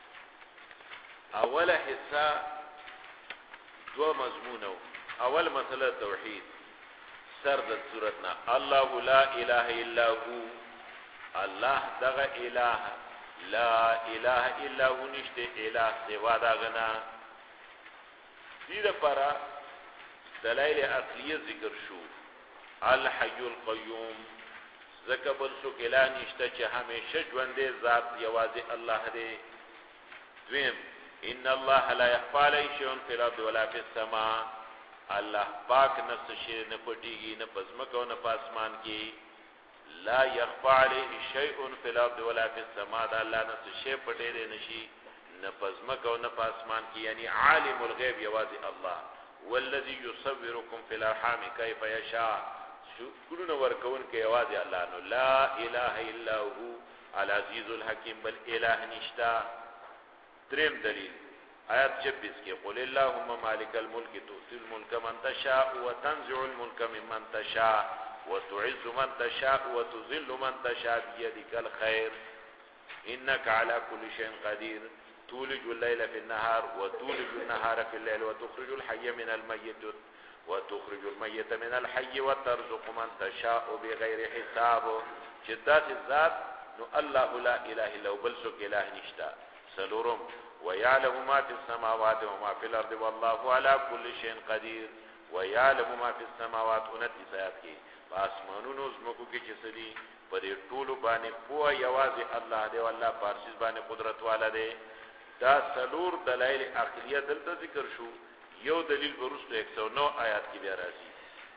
اوله حصہ دو مضمونو اول مسله توحید سر د سورتنا الله لا اله الا هو الله دغه اله لا اله الا هو نشته اله سوا دغنا دې لپاره دلایل عقلیه ذکر شو الحي القيوم زکه بل څوک اله نشته چې همیشه ژوندې ذات یوازې الله دی دویم ان الله لا يخفى عليه شيء في الارض ولا في السماء الله پاک نفس شي نه پټيږي نه پزمکو نه پاسمان کې لا يخفى عليه شيء في الارض ولا في السماء دا الله نفس شي پټې دي نشي نه پزمکو نه پاسمان کې یعنی عالم الغيب یوازې الله والذي يصوركم في الارحام كيف يشاء شکرونه ورکون کې یوازې الله نو لا اله الا هو العزيز الحكيم بل اله نشتا دریم دلیل آیات 26 کې قل اللهم مالک الملک تؤتي الملك من تشاء وتنزع الملك ممن تشاء وتعز من تشاء وتذل من تشاء بيدك الخير انك على كل شيء قدير تولج الليل في النهار وتولج النهار في الليل وتخرج الحي من الميت وتخرج الميت من الحي وترزق من تشاء بغير حساب جدات الذات نو الله لا اله الا هو بل سوک اله نشتا سلورم ويعلم ما في السماوات وما في الارض والله على كل شيء قدير ويعلم ما في السماوات 29 آیات کې آسمانونو زمکو کې چې سړي پر ټولو باندې پوهه یوازې الله دی او الله پارسیز باندې قدرت والا دی دا سلور دلایل عقلیه دلته ذکر شو یو دلیل ورسته 109 آیات کې بیا راځي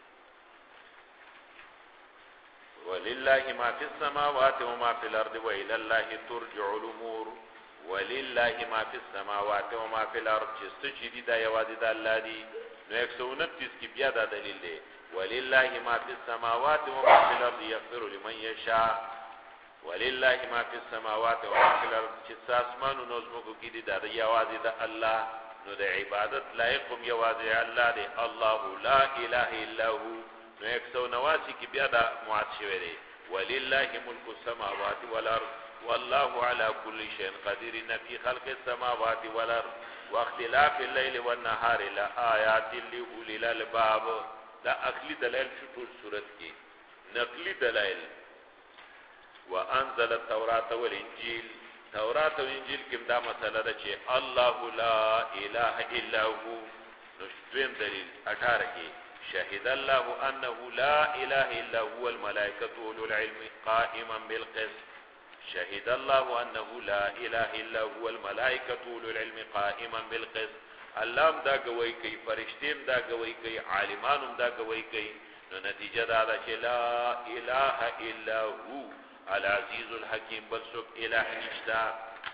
ولله ما في السماوات وما في الارض والى الله ترجع الامور ولله ما في السماوات وما في الارض چې څه دي دا یوازې د الله دی نو 129 کې بیا دا دلیل دی ولله ما في السماوات وما في الارض يغفر لمن يشاء ولله ما في السماوات وما في الارض چې اسمانو نظمو کې دي دا یوازې د الله نو د عبادت لایق هم یوازې الله دی الله لا اله الا هو نو 189 کې بیا دا موعد شوی دی ولله ملك السماوات والارض والله على كل شيء قدير ان في خلق السماوات والارض واختلاف الليل والنهار لآيات لأولي الألباب دا عقلی دلائل شو ټول صورت کې نقلی دلائل وانزل التوراة والانجيل تورات او انجیل کې دا مسله ده چې الله لا اله الا هو نشویم دلیل 18 کې شهد الله انه لا اله الا هو الملائکه اولو العلم قائما بالقسط شهد الله انه لا اله الا هو الملائکه اولو العلم قائما بالقسط الله دا گوی کوي فرشتیم دا گوی کوي عالمانم دا گوی کوي نو نتیجه دا ده چې لا اله الا هو العزيز الحكيم بل سوک اله نشتا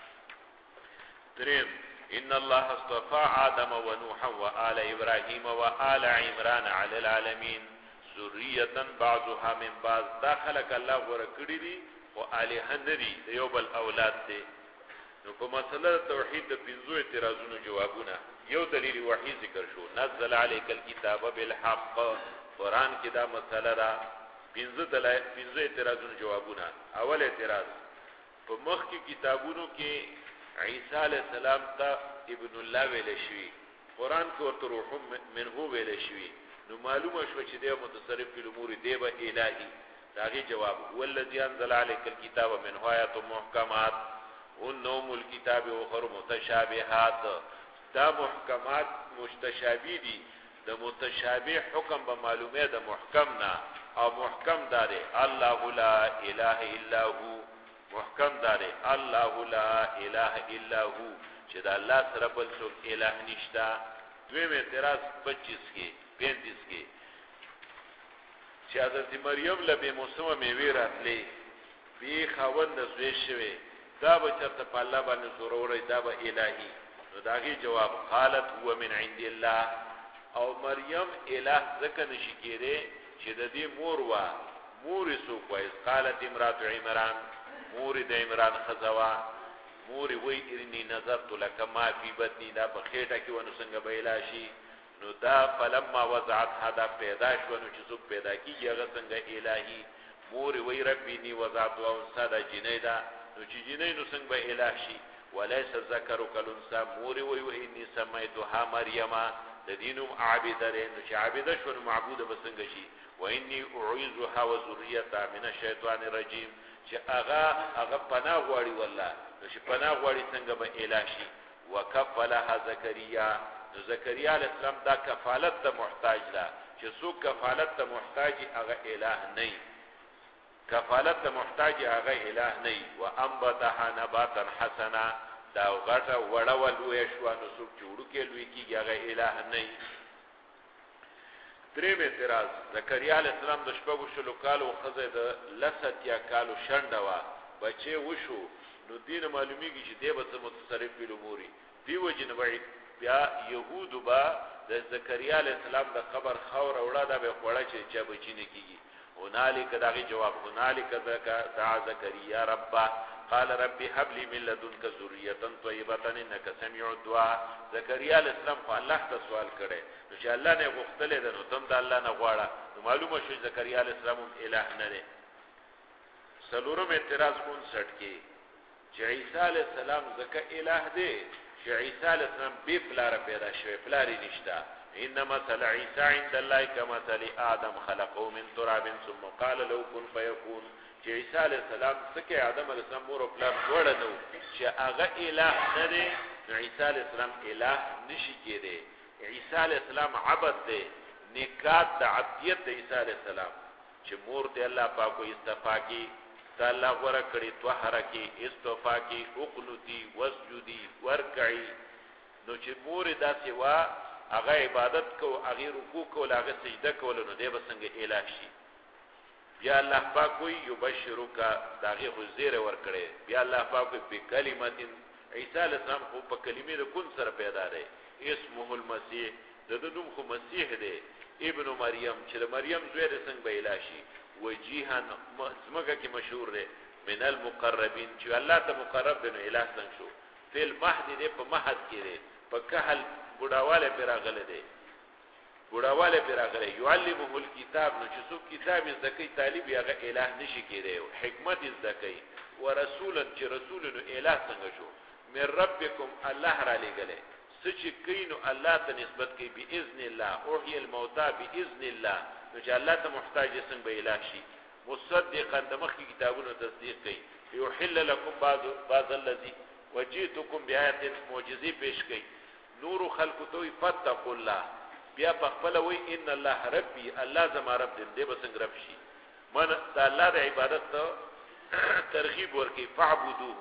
ترم ان الله اصطفى آدم ونوحا وآل ابراهيم وآل عمران على العالمين ذرية بعضها من بعض داخلك الله ورکړي دي او الہ ندي یو بل اولاد دي نو په مسله توحید د پنځو اعتراضونو جوابونه یو دلیل وحی ذکر شو نزل عليك الكتاب بالحق قران کې دا مسله ده پنځه اعتراضونو جوابونه اول اعتراض په مخ کې کتابونو کې عیسی علی السلام ته ابن الله ویل شوی قران کې ورته روح منه ویل شوی نو معلومه شو چې دی متصرف فی الامور دی به الهی داغي جواب والذي انزل عليك الكتاب منه آيات محكمات ونوم الكتاب واخر متشابهات دا محکمات متشابه دي د متشابه حکم به معلومه د محکم نه او محکم داره الله لا اله الا هو محکم داره الله لا اله الا هو چې د الله سره بل څوک الہ نشته. دویم اعتراض 25 کې 35 کې چې حضرت مریم له به موسمه میوه راتلې به خوند زوی شوه دا به چرته په الله باندې ضروري دا به الہی. نو داغي جواب قالت هو من عند الله او مریم الہ ځکه نشي کېده چې د دې مور وا مور سو کوي. قالت امراه عمران مور د عمران خزوا مور وی ارنی نظرت لك ما فی بطنی دا په خېټه کې ونه څنګه بیلا شي. نو دا فلما وضعت هدا پیدا شو نو چې څوک پیدا کیږي هغه څنګه الہی. مور وی ربی نی وضعت او صدا جنیدا نو چې جنې نو څنګه به الہ شي. وليس الذكر كالانثى مور وی و انی سمیتها مریم د دینم عابده نو چې عابده شو نو معبوده بسنګ شي. و انی اعوذها وذريتها من الشیطان الرجیم چې هغه پناه غواړي والله نو چې پناه غواړي څنګه به الہ شي. وکفلها زکریا نو زکریا علیہ السلام دا کفالت ته محتاج ده چې څوک کفالت ته محتاج هغه الہ نه کفالت ته محتاج هغه الہ نه. وانبتها نباتا حسنا دا غټه وړول وې شو نو څوک جوړو کې لوي کیږي هغه الہ نه. دریم اعتراض زکریا علیہ السلام د شپږو شلو کالو خزه د لساتیا کالو شنډه وا بچي وشو نو دین معلومیږي چې دی به متصرف په اموري دیو جنوي بیا يهود با د زکریا علیہ السلام د قبر خور اوړه دا به خوړه چې چا بچی نه کیږي. هنالک داغي جواب هنالک دعا زکریا ربه قال ربي هب لي من لدنك ذريه طيبه انك سميع الدعاء. زکریا علیہ السلام خو الله ته سوال کړي نو چې الله نه غوښتل ده نو تم د الله نه غواړه نو معلومه شو زکریا علیہ السلام الہ نه دی. سلورم اعتراض 59 کې چې عیسی علیہ السلام زکه الہ دی چې عیسی علیہ السلام به پلار پیدا شوی پلاری نشتا. انما مثل عیسی عند الله كمثل آدم خلقه من تراب ثم قال له كن فيكون. چې عیسی علیہ السلام څخه آدم علیہ السلام مور او پلار وړ نو چې هغه الہ نه دی نو عیسی علیہ السلام الہ نشي کېده. عیسی علیہ السلام عبد دی نکات د عبدیت د عیسی علیہ السلام چې مور دی الله پاک استفا کی تعالی ور کړی طهره کی استفا کی اقنتی وسجدی ورکعی نو چې مور داسې وا هغه عبادت کو هغه رکوع کو هغه سجده کول نو دی بسنګ الہ شي. بیا الله پاک وی یبشرک داغه حضور ور کړی بیا الله پاک په کلمت عیسی علیہ السلام خو په کلمې د کون سره پیدا دی اسمه المسیح د نوم خو مسیح دی ابن مریم چې مریم زوی د څنګه به الہ شي. وجیها اسمه کې مشهور دی من المقربین چې الله ته مقرب دی نو الہ څنګه شو. فی المهد دی په مهد کې دی په کهل بډاواله پیراغله دی بډاواله پیراغله يعلمه الكتاب نو چې څوک کتاب زکې طالب هغه الہ نشي کېدی حکمت زکې ورسولا چې رسول نو الہ څنګه شو. من ربکم الله را لګله سچ کینو الله ته نسبت کوي باذن الله اوحي الموتى باذن الله نو چې الله ته محتاج څنګه به الہ شي. مصدقا د مخکې کتابونو تصدیق کوي. يحل لكم بعض الذي وجئتكم بآيات معجزه پیش کوي. نور خلق توي فتقوا الله بیا بخپل وی ان الله ربي الله زما رب دې بسنګ رب شي. من د الله د عبادت ترغیب ورکی فعبدوه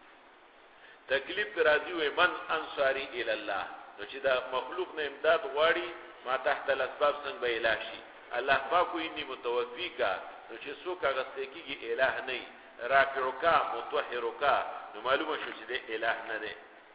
تکلیف راځي وي من انصاری الی الله نو چې دا مخلوق نه امداد غواړي ما تحت الاسباب څنګه به الہ شي. الله پاک ویني متوفیکا نو چې څوک هغه ستګي الہ نه رافعکا متطهرکا نو معلومه شو چې دې الہ نه دی.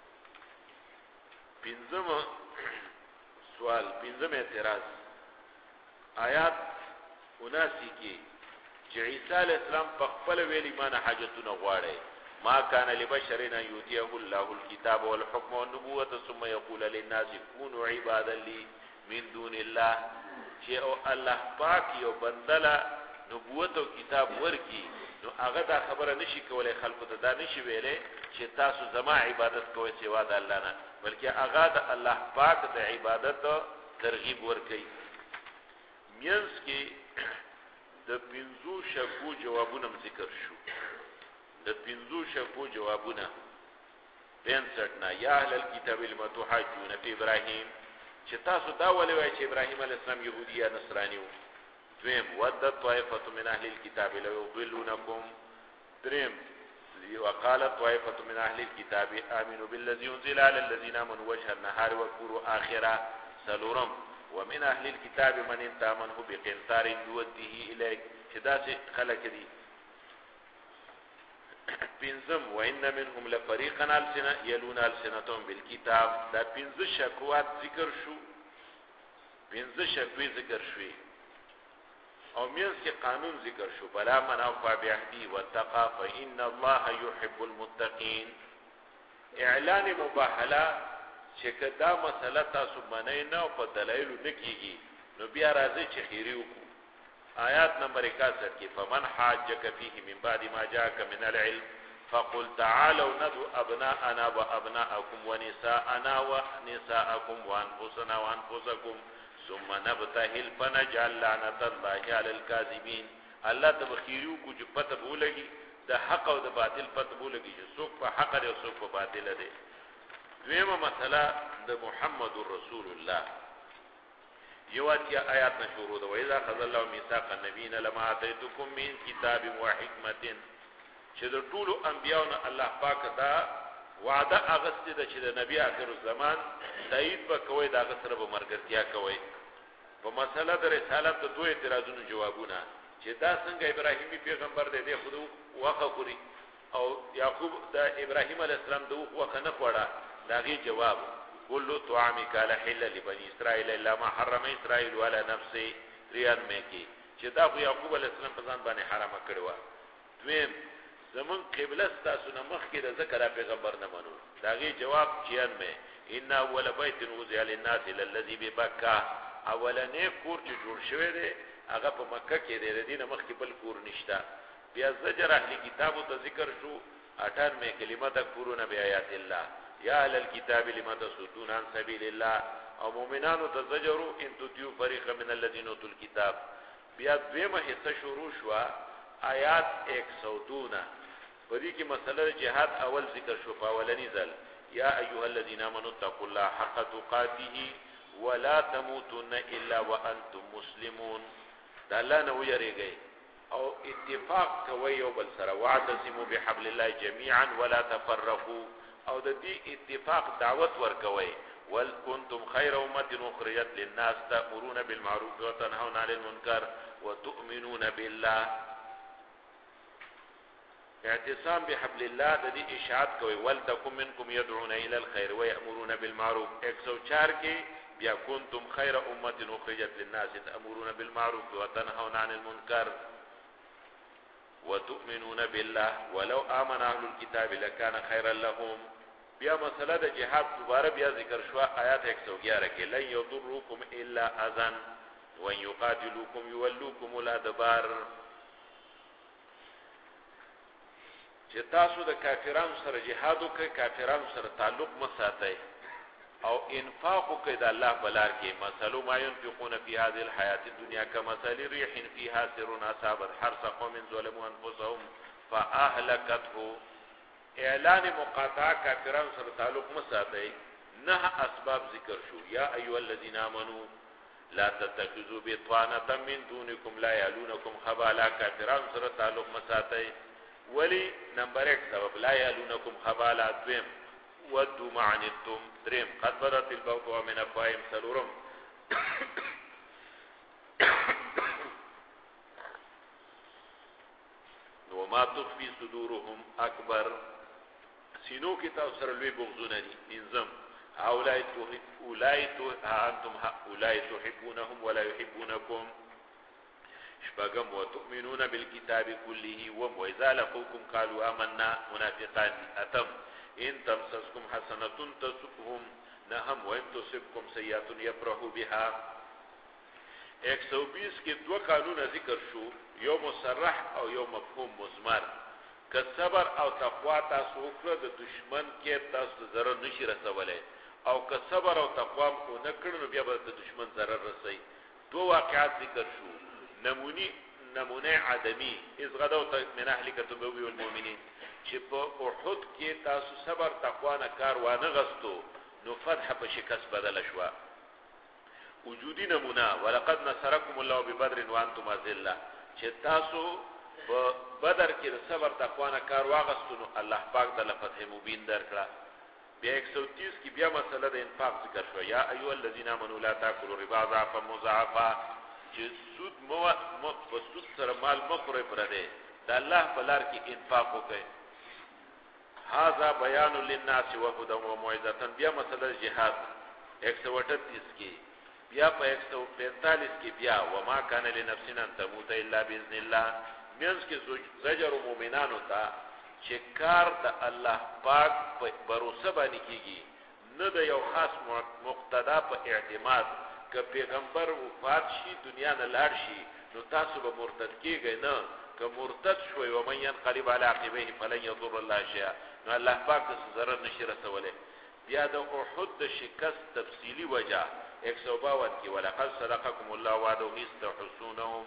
پنځم سوال پنځم اعتراض آیات 79 کې چې عیسی علیہ السلام په خپل ویلي معنی حاجتونه غواړي. ما كان لبشر ان يؤتيه الله الكتاب والحكم والنبوة ثم يقول للناس كونوا عبادا لي من دون الله. چې الله پاک یو بندله نبوت او کتاب ورکی نو هغه دا خبره نشي کولای خلکو ته دا نشي ویلې چې تاسو زما عبادت کوئ سوا د الله نه بلکې هغه د الله پاک د عبادت ترغیب ورکي. مینس کې د پنځو شکو جوابونه ذکر شو. د پنځو شکو جوابونه 65 نه یا اهل الكتاب لما تحاجون فی ابراهیم چې تاسو دا ولې وایي چې ابراهیم علیه السلام يهودي یا نصرانی وو. دویم ود طائفه من اهل الكتاب لو يضلونكم دریم وقالت طائفه من اهل الكتاب امنوا بالذي انزل على الذين امنوا وجه النهار واكفروا اخره سلورم ومن اهل الكتاب من امتامنه بقنطار يوده اليك شدا سے خلق دي پنزم وان منهم لفريقا يلون السنتهم بالكتاب دا پنز شکوات ذکر شو پنز شکوی ذکر شوی او مینس کے قانون ذکر شو بلا من اوفى بعهده واتقى فان الله يحب المتقين اعلان مباهله چې کدا مسله تاسو باندې نه او په دلایل نکېږي نو بیا راځي چې خیری وکړو آیات نمبر 61 کې فمن حاجك فيه من بعد ما جاءك من العلم فقل تعالوا ندعو ابناءنا وابناءكم ونساءنا ونساءكم وانفسنا وانفسكم ثم نبتهل فنجعل لعنة الله على الكاذبين الله تبخیریو کو جو پته بولګي د حق او د باطل پته بولګي چې څوک په حق دی او څوک په باطل دی دویمه مسله د محمد رسول الله یواتیا آیات نشورو ده وإذا أخذ الله ميثاق النبيين لما آتيتكم من كتاب وحکمت چې د ټولو انبیانو الله پاک دا وعده اغسطه ده چې د نبی آخر الزمان تایید وکوي دا غسر به مرګتیا کوي په مسله د رسالت د دوه اعتراضونو جوابونه چې دا څنګه ابراهیمی پیغمبر دی خود واخه خوري او یعقوب د ابراهیم علی السلام د واخه نه خوړه داغي جواب كل طعام كان حل لبني اسرائيل الا ما حرم اسرائيل على نفسه ریان مې کې چې دا خو یعقوب علی السلام په ځان باندې حرام کړو دویم زمون قبله تاسو نه مخ کې د ذکر پیغمبر نه منو داغي جواب جیان مې ان اول بیت وضع للناس الذي ببکه اولنې کور چې جوړ شوی دی هغه په مکه کې دی دینه مخ کې بل کور نشتا بیا زجر اهل کتابو ته ذکر شو 98 کلمه تکفرون بیاات الله یا اهل الكتاب لما تصدون عن سبيل الله او مؤمنانو تزجروا ان تطيعوا فريقا من الذين اوتوا الكتاب بیا دویمه حصہ شروع شو آیات 102 پدې کې مسله جهاد اول ذکر شو په اولنی ځل یا ایها الذين امنوا اتقوا الله حق تقاته ولا تموتن الا وانتم مسلمون دا الله نه ویریږي او اتفاق کوي او بل سره واعتصموا بحبل الله جميعا ولا تفرقوا او د دې اتفاق دعوت ورکوي ول کنتم خیر امه اخرجت للناس تأمرون بالمعروف وتنهون عن المنکر وتؤمنون بالله اعتصام بحبل الله د دې اشاعت کوي ولتکم منکم يدعون الى الخير ويأمرون بالمعروف 104 کې بیا کنتم خیر امه اخرجت للناس تأمرون بالمعروف وتنهون عن المنکر وتؤمنون بالله ولو آمن اهل الكتاب لكان خيرا لهم بیا مسله د جهاد دوباره بیا ذکر شو آیات 111 کې لن يضركم الا اذى وان يقاتلوكم يولوكم الادبار چې تاسو د کافرانو سره جهاد وکړئ کافرانو سره تعلق مساتئ او انفاق وکړئ د الله بلار کې مثلو ما ينفقون في هذه الحياه الدنيا كمثل ريح فيها سر اصابت حرث قوم ظلموا انفسهم فاهلكته اعلان مقاطعه کافرانو سره تعلق مساتئ نه اسباب ذکر شو یا ایها الذين امنوا لا تتخذوا بطانه من دونكم لا يلونكم خبالا کافرانو سره تعلق مساتئ ولی نمبر 1 سبب لا يلونكم خبالا دویم ودوا ما عنتم دریم قد بدت البغضاء من افواههم سلورم وما تخفي صدورهم اکبر سینو کې تاسو سره لوی بغضونه دي انزم انتم هؤلاء تحبونهم ولا يحبونكم شبغم وتؤمنون بالكتاب كله وإذا لقوكم قالوا آمنا منافقان اتم ان تمسسكم حسنه تسؤهم نهم وان تصبكم سيئه يفرحوا بها 120 کې دوه قانون ذکر شو یو مصرح او یو مفهوم مضمر که صبر او تقوا تاسو وکړه د دشمن کې تاسو ضرر نشي رسولای او که صبر او تقوا کو نه کړنو بیا به د دشمن ضرر رسي دوه واقعات ذکر شو نمونه عدمی اذ غدوت من اهلك تبوي والمؤمنين چې په احد کې تاسو صبر تقوا نه کار وانه غستو نو فتح په شکست بدل شو وجودی نمونه ولقد نصرکم الله ببدر وانتم اذلة چې تاسو په بدر کې د صبر تقوا نه کار واغستونو الله پاک د فتح مبین درکړه. بیا 130 کې بیا مسله د انفاق ذکر شو. یا ایها الذین آمنوا لا تاکلوا الربا ضعفا مضاعفا چې سود په سود سره مال مخوره پرده د الله په لار کې انفاق وکړي. هذا بیان للناس وهدى وموعظه. بیا مسله جهاد 138 کې بیا په 145 کې بیا وما كان لنفس ان تموت الا باذن الله. مینس کې زجر مومنانو ته چې کار د الله پاک په باور باندې کیږي نه د یو خاص مقتدا په اعتماد. که پیغمبر وفات شي دنیا نه لاړ شي نو تاسو به مرتد کیږئ نه. که مرتد شوي و من ينقلب على عقبيه فلن يضر الله شيئا نو الله پاک څه ضرر نشي رسولای. بیا د احد د شکست تفصیلی وجہ 152 کې ولقد صدقكم الله وعده استحسونهم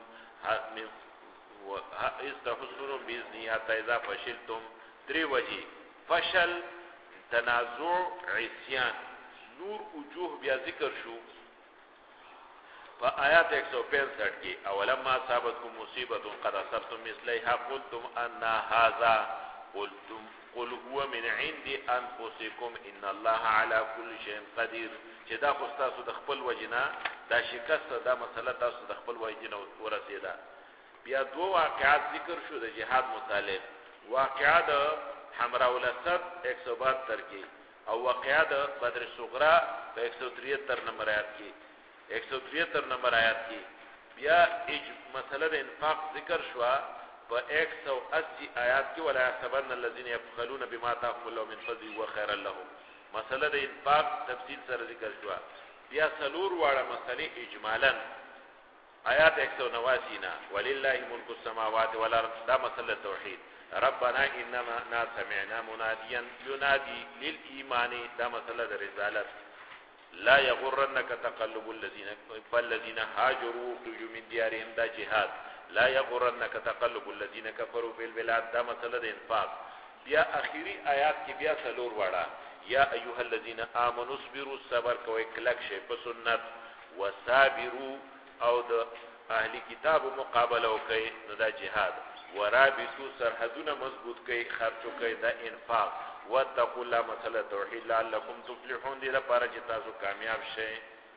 استحسنوا باذنه حتى اذا فشلتم. درې وجې فشل تنازع عصيان نور وجوه بیا ذکر شو په آیات 165 کې اولما اصابتكم مصیبه قد اصبتم مثلها قلتم ان هذا قل هو من عند انفسكم ان الله على كل شيء قدير. چې دا خو تاسو د خپل وجنا دا شکست دا مسله تاسو د خپل وجنا ورسېده. بیا دو واقعات ذکر شو د جهاد متعلق. واقعه د حمراء الاسد 172 کې او واقعه د بدر صغرا په 173 نمبر آیات کې 173 نمبر آیات کې بیا مسله د انفاق ذکر شو په 180 آیات کې ولا يحسبن الذين يبخلون بما آتاهم الله من فضله وخيرا لهم. مسله د انفاق تفصیل سره ذکر شو. بیا سلور واړه مسلې اجمالا آیات 189 نا ولله ملك السماوات والارض دا مسله توحید. ربنا اننا سمعنا مناديا ينادي للايمان دا مسله د رسالت. لا يغرنك تقلب الذين هاجروا وخرجوا من ديارهم دا جهاد. لا يغرنك تقلب الذين كفروا في البلاد دا مسله د انفاق. بیا اخیری آیات کې بیا سلور واړه یا ایها الذين امنوا اصبروا صبر کوئ کلک شي په سنت وصابروا او د اهلی کتاب مقابله وکي نو دا جهاد. ورابطوا سرحدونه مضبوط کوي خرچو کوي دا انفاق. واتقوا الله مسله توحید لعلکم تفلحون دې لپاره چې تاسو کامیاب شئ.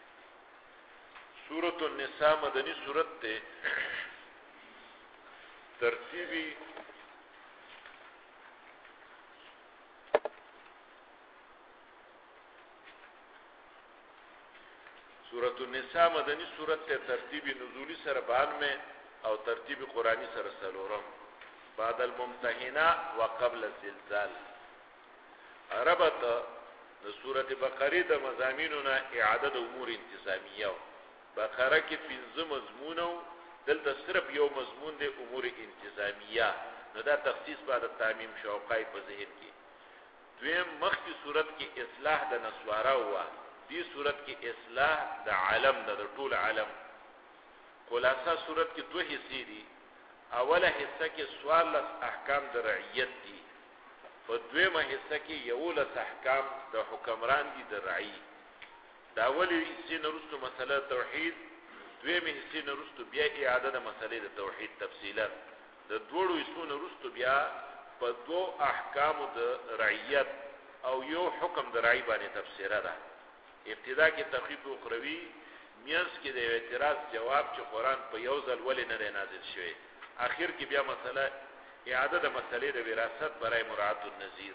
سورۃ النساء مدنی سورۃ ته ترتیبی سورۃ النساء مدنی سورۃ ته ترتیبی نزولی سره 92 او ترتیبی قرآنی سره سلورم بعد الممتحنه وقبل الزلزال. ربط د سورۃ بقره د مضامینو نه اعاده د امور انتظامیه. بقره کې 15 مضمونو دلته صرف یو مضمون د امور انتظامیه نو دا تخصیص بعد تعمیم شوقای په ذهن کې. دویم مخکې سورۃ کې اصلاح د نسوارا هوا دی صورت کې اصلاح د عالم د ټول عالم. خلاصہ صورت کې دوه حصے دي. اوله حصہ کې 14 احکام د رعیت دي. په دویمه حصہ کې 11 احکام د حکمران دي د رعی. دا اولی حصے نرستو مسله توحید، دویمه حصے نرستو بیا اعاده د مسلې د توحید تفصیلا. د دوړو حصو نرستو بیا په دو احکام د رعیت او یو حکم د رعی باندې تفسیره ده. ابتدا کې تخفیف اخروی میانس کې د اعتراض جواب چې قرآن په یو ځل ولې نه نازل شوی. اخر کې بیا مسله اعاده د مسلې د وراثت برای مراعات النذیر.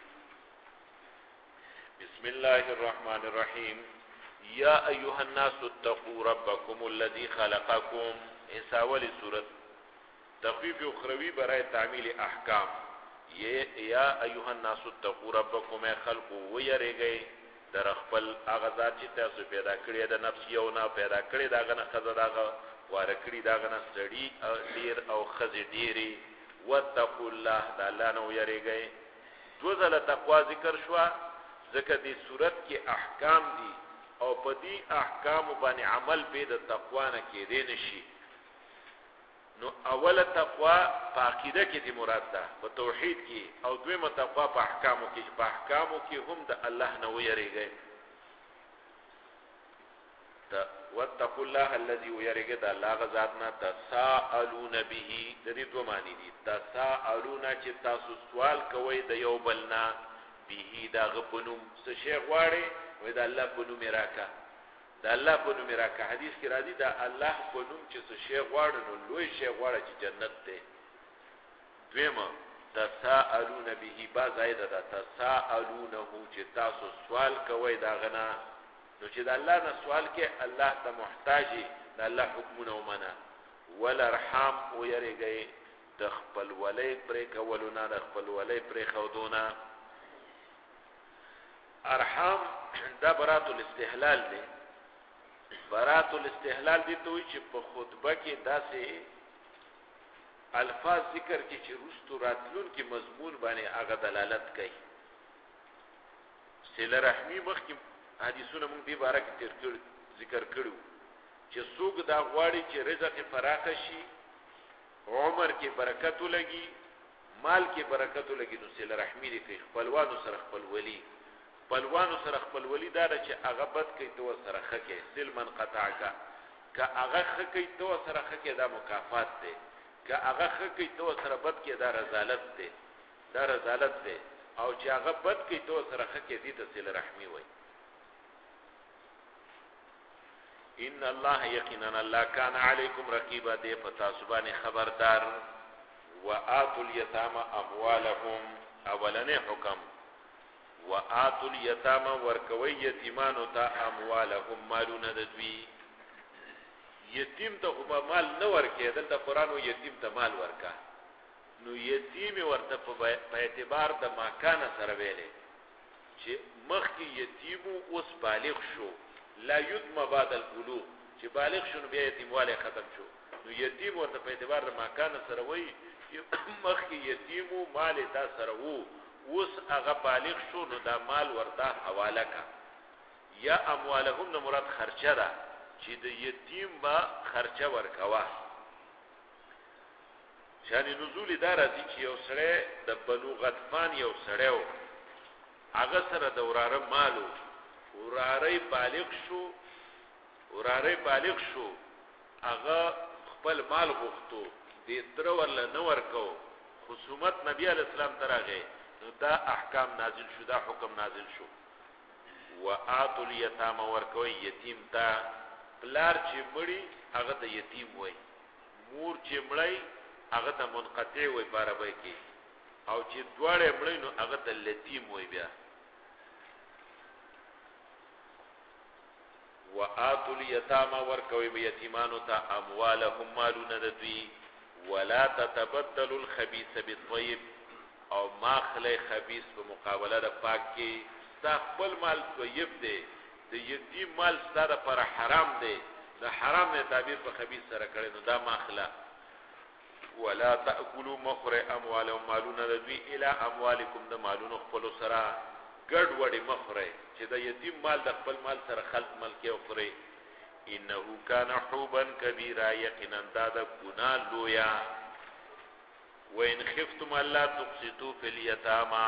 بسم الله الرحمن الرحیم. یا ایها الناس اتقوا ربکم الذی خلقکم. اساولی سورت تخفیف اخروی برای تعمیل احکام. یا ایها الناس اتقوا ربکم خلقوا ویریږئ در خپل هغه ذات چې تاسو پیدا کړی د نفس یو نه پیدا کړی داغه نه خزه داغه واره کړی داغه نه سړی ډیر او خزه ډیری. واتقوا الله د الله نو یریږئ. دو ځله تقوا ذکر شو ځکه دې صورت کې احکام دي او په دې احکام باندې عمل به د تقوا نه کېدې نشي. نو اوله تقوا په عقیده کې دې مراد ده په توحید کې او دویمه تقوا په احکامو کې. په احکامو کې هم د الله نه ویریږئ. واتقوا الله الذي يرجد الله غزادنا تساءلون به د دې دوه معنی دي تساءلون چې تاسو سوال کوئ د یو بلنا به دا غبنوم څه شی غواړي وای دا الله په نوم راکا دا الله په نوم راکا حدیث کې راځي دا الله په نوم چې څه شی غواړي نو لوی شی غواړي چې جنت ده دویمه تساءلون به با زائده ده تساءلونه چې تاسو سوال کوئ دا غنا نو چې د الله نه سوال کې الله ته محتاجي د الله حکمونه ومنه ولرحم او یریږي د خپل ولې پرې کولونه د خپل ولې پرې خودونه ارحام دا برات الاستحلال دی برات الاستحلال دی ته چې په خطبه کې داسې الفاظ ذکر کې چې رستو راتلون کې مضمون باندې هغه دلالت کوي صله رحمی مخکې حدیثونه موږ دې باره کې ذکر کړو چې څوک دا غواړي چې رزق فراخ شي عمر کې برکت ولګي مال کې برکت ولګي نو صله رحمی دې کوي خپلوانو سره خپل ولی دا چې هغه بد کوي تو سره خکه سل من قطعک که هغه خکه تو سره خکه دا مکافات دی که هغه خکه تو سره بد کې دا رذالت دی او چې هغه بد کوي تو سره خکه دي ته صله رحمی وای ان الله یقینا الله کان علیکم رقیبا دې پتا سبحانه خبردار وآتوا اليتامى اموالهم اولنه حکم وآتوا اليتامى ورکوي یتیمانو ته اموالهم مالونه د دوی یتیم ته هم مال نه ورکې دلته قران او یتیم ته مال ورکا نو یتیم ورته په اعتبار د ماکان سره ویلې چې مخکې یتیم اوس بالغ شو لا یتم بعد البلوغ چې بالغ شون بیا یتیمواله ختم شو نو یتیم ورته په اعتبار د ماکان سره وای مخکې یتیم مال تا سره وو اوس هغه بالغ شو نو دا مال ورته حواله کا یا اموالهم نو مراد خرچه ده چې د یتیم با خرچه ورکوا شان نزول دا راځي چې یو سره د بنو غطفان یو سره هغه سره د وراره مالو وراره بالغ شو هغه خپل مال غوښتو دې تر ول نه ورکو خصومت نبی علی السلام ترغه نو دا احکام نازل شو دا حکم نازل شو وآتوا اليتامى ورکوي یتیم ته پلار چې مړی هغه ته یتیم وای مور چې مړی هغه ته منقطع وای بارابای کې او چې دواړه مړی نو هغه ته یتیم وای بیا وآتوا اليتامى ورکوي یتیمانو ته اموالهم مالونه د دوی ولا تتبدلوا الخبيث بالطيب او ما خلی خبيث په مقابله د پاک کې ستا خپل مال طیب دی د یتیم مال ستاره پر حرام دی د حرام نه تعبیر په خبيث سره کړي نو دا ماخله ولا تاكلوا مخر اموالهم مالون ذوی الى اموالکم د مالونو خپل سره ګډ وډي مخره چې د یتیم مال د خپل مال سره خلط ملکی او خوري انه کان حوبا کبیرا یقینا دا د ګناه لویا وان خفتم الله تقسطوا في اليتامى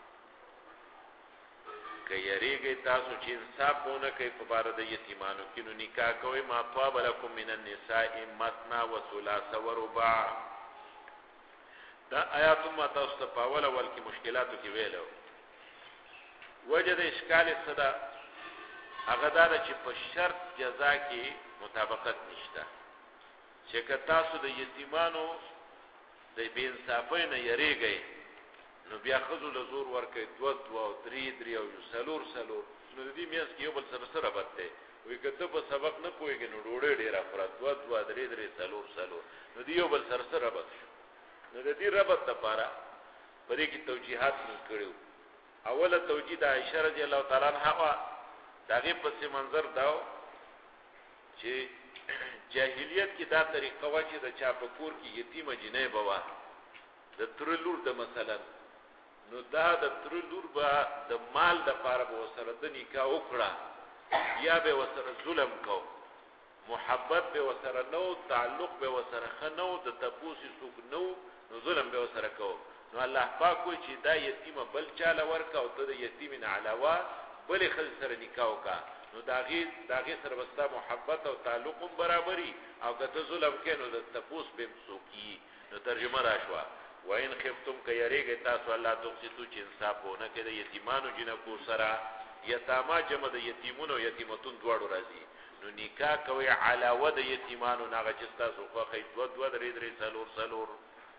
کيریږي تاسو چې انصافونه کوي په بار د یتیمانو کې نو نکاح کوي ما طاب لكم من النساء مثنى وثلاث ورباع دا آیات ما تاسو ته په اول کې مشکلاتو کې ویلو وجد اشکال صدا هغه دا چې په شرط جزا کې مطابقت نشته چې تاسو د یتیمانو د بے انصافۍ نه یریږي نو بیا خذو له زور ورکې دو او درې او سلور نو دې میاس کې یو بل سره بته وي کته په سبق نه پويږي نو ډوړې ډېر افراد دو درې سلور نو دې یو بل سره بته نو دې ربط لپاره پرې کې توجیهات کړو اوله توجیه د عائشہ رضی الله تعالی عنها داغه پس منظر داو چې جاهلیت کې دا طریقه و چې د چا په کور کې یتیمه جنې بوا د تر لور د مثلا نو دا د تر لور با د مال د پاره به سره د نکاح وکړه یا به وسره ظلم کو محبت به وسره نو تعلق به وسره خنو د تپوسی سوق نو ظلم به وسره کو نو الله پاک کوئی چې دا یتیمه بل چاله ورکا او ته د یتیم نه علاوه بل خل سره نکاح وکا نو نو داغي سره وستا محبت او تعلق برابرۍ او کته ظلم کینو د تپوس به سوکی نو ترجمه راشوا وین خفتم کيریګه تاسو الله تقسطو چې انصاف ونه کړي یتیمانو جنکو سره یتاما جمع د یتیمونو یتیمتون دواړو راځي نو نکاح کوي علاوه د یتیمانو ناغه چې تاسو خو خې دو درې سلور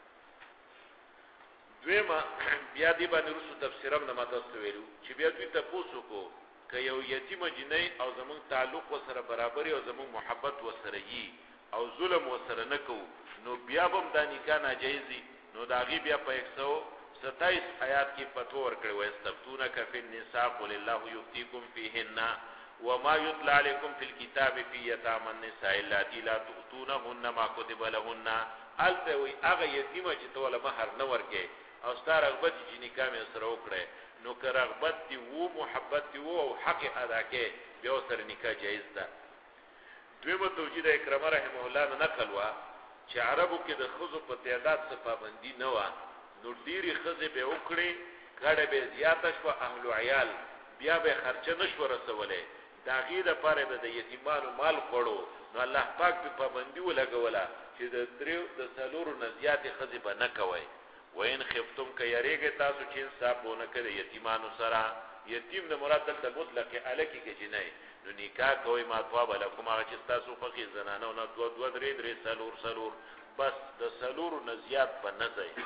دویمه بیا دی باندې رسو تفسیرم نه ماته ویلو چې بیا دوی تاسو کو که یو یتیم جنې او زمون تعلق وسره برابر او زمون محبت وسره یي او ظلم وسره نکو نو بیا هم د نکاح ناجیزي نو داغي بیا په 127 آیات کې فتوا ورکړي و استفتونک فی النساء قل الله یفتیکم فیهن وما یتلى علیکم فی الكتاب فی یتامى النساء اللاتي لا تؤتونهن ما كتب لهن الته وی هغه یتیمه چې توله مہر نه ورکې او ستاره رغبت چې نکاح مې سره وکړي نو که رغبت دی وو محبت دی وو او حق ادا کې بیا سره نکاح جایز ده دویمه توجیه د اکرام رحمه الله نه نقل وا چې عربو کې د خزو په تعداد څخه پابندي نه و نو ډيري خزه به وکړي کړه به زیاته شو اهل عیال بیا به خرچه نشو رسوله دا غیر لپاره به د یتیمانو مال خورو نو الله پاک په پابندي ولګولا چې د دریو د سلورو نه زیاتې خزه به نه کوي وین خفتم که یریګه تاسو چې انصاف ونه کړی یتیمانو سره یتیم د مراد د مطلق الکی کې جنې نو نکاح کوي ما طاب لكم هغه چې تاسو فقې زنانو نه دو درې سلور بس د سلور نه زیات په نه ځای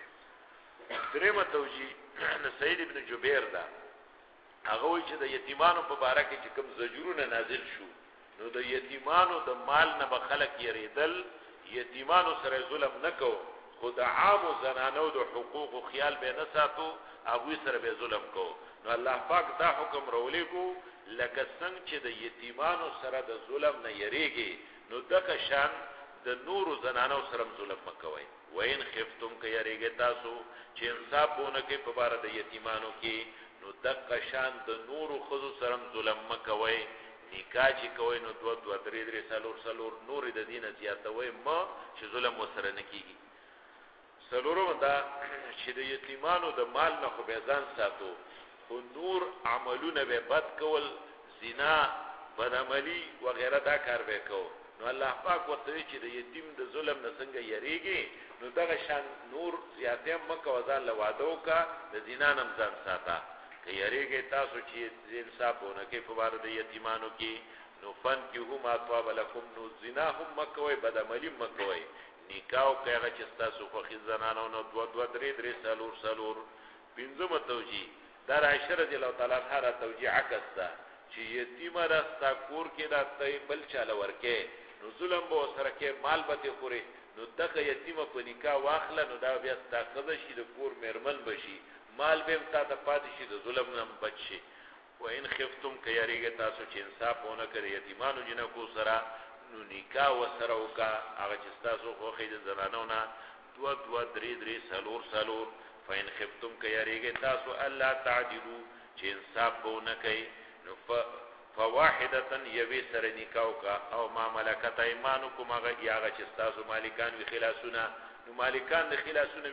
درېمه توجیه سید ابن جبیر دا هغه وی چې د یتیمانو په باره کې چې کوم زجرونه نازل شو نو د یتیمانو د مال نه به خلک یریدل یتیمانو سره ظلم نکو خود عام زنانو د حقوق او خیال به نه ساتو هغه سره به ظلم کو نو الله پاک دا حکم رولې کو لکه څنګه چې د یتیمانو سره د ظلم نه یریږي نو دغه شان د نور زنانو سره ظلم مکوي وین خفتم که یریږي تاسو چې انصاف ونه کې په بار د یتیمانو کې نو دغه شان د نور خزو سره ظلم مکوي نکاح چې کوي نو دو درې سلور نور د دینه زیاتوي ما چې ظلم وسره نکېږي سلورم دا چې د یتیمانو د مال نه خو به ځان ساتو خو نور عملونه به بد کول زنا بدعملی وغیرہ دا کار به کو نو الله پاک ورته چې د یتیم د ظلم نه څنګه یریږي نو دغه شان نور زیاته مکه وځل وعده کا د زنا نم ځان ساته که یریږي تاسو چې انصافونه کې په بار د یتیمانو کې نو فن کې هم اطواب لكم نو زنا هم مکوي بدعملی مکوي نکاح کوي چې تاسو خو خزانانو نو دو درې سلور پنځمه توجیه در عائشہ رضی الله تعالی عنها توجیه عکس ده چې یتیم راستا کور کې دا بل چاله ورکه نو ظلم به سره کې مال به خوري نو دغه یتیم په نکاح واخله نو دا بیا تاخذ شي د کور مرمن بشي مال به تا ته پاتې شي د ظلم نه بچي و ان خفتم که یریږي تاسو چې انصاف ونه کړی یتیمانو جنکو سره نو نکاح وسره وکا هغه چې تاسو خو خې د زنانو نه دو درې سلور فین خفتم که یریږي تاسو الله تعدلوا چې انصاف ونه کوي نو فواحده یوی سره نکاح کا او ما ملکت ایمانکم هغه چې تاسو مالکان وی خلاصونه نو مالکان د خلاصونه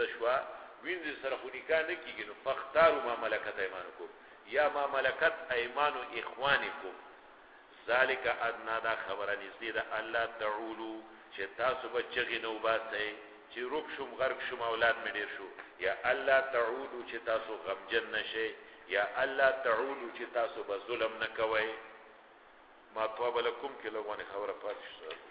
وینځ سره خو نکاح نه کیږي نو فختاروا ما ملکت ایمانکم یا ما ملکت ایمان اخوانکم ذالک ادنا دا خبره نږدې ده الله تعولو چې تاسو بچی نو باسي چې روب شوم غرق شوم اولاد مې ډیر شو یا الله تعولو چې تاسو غمجن نشئ یا الله تعولو چې تاسو به ظلم نه کوئ ما طاب لكم کې لوونه خبره پاتې شو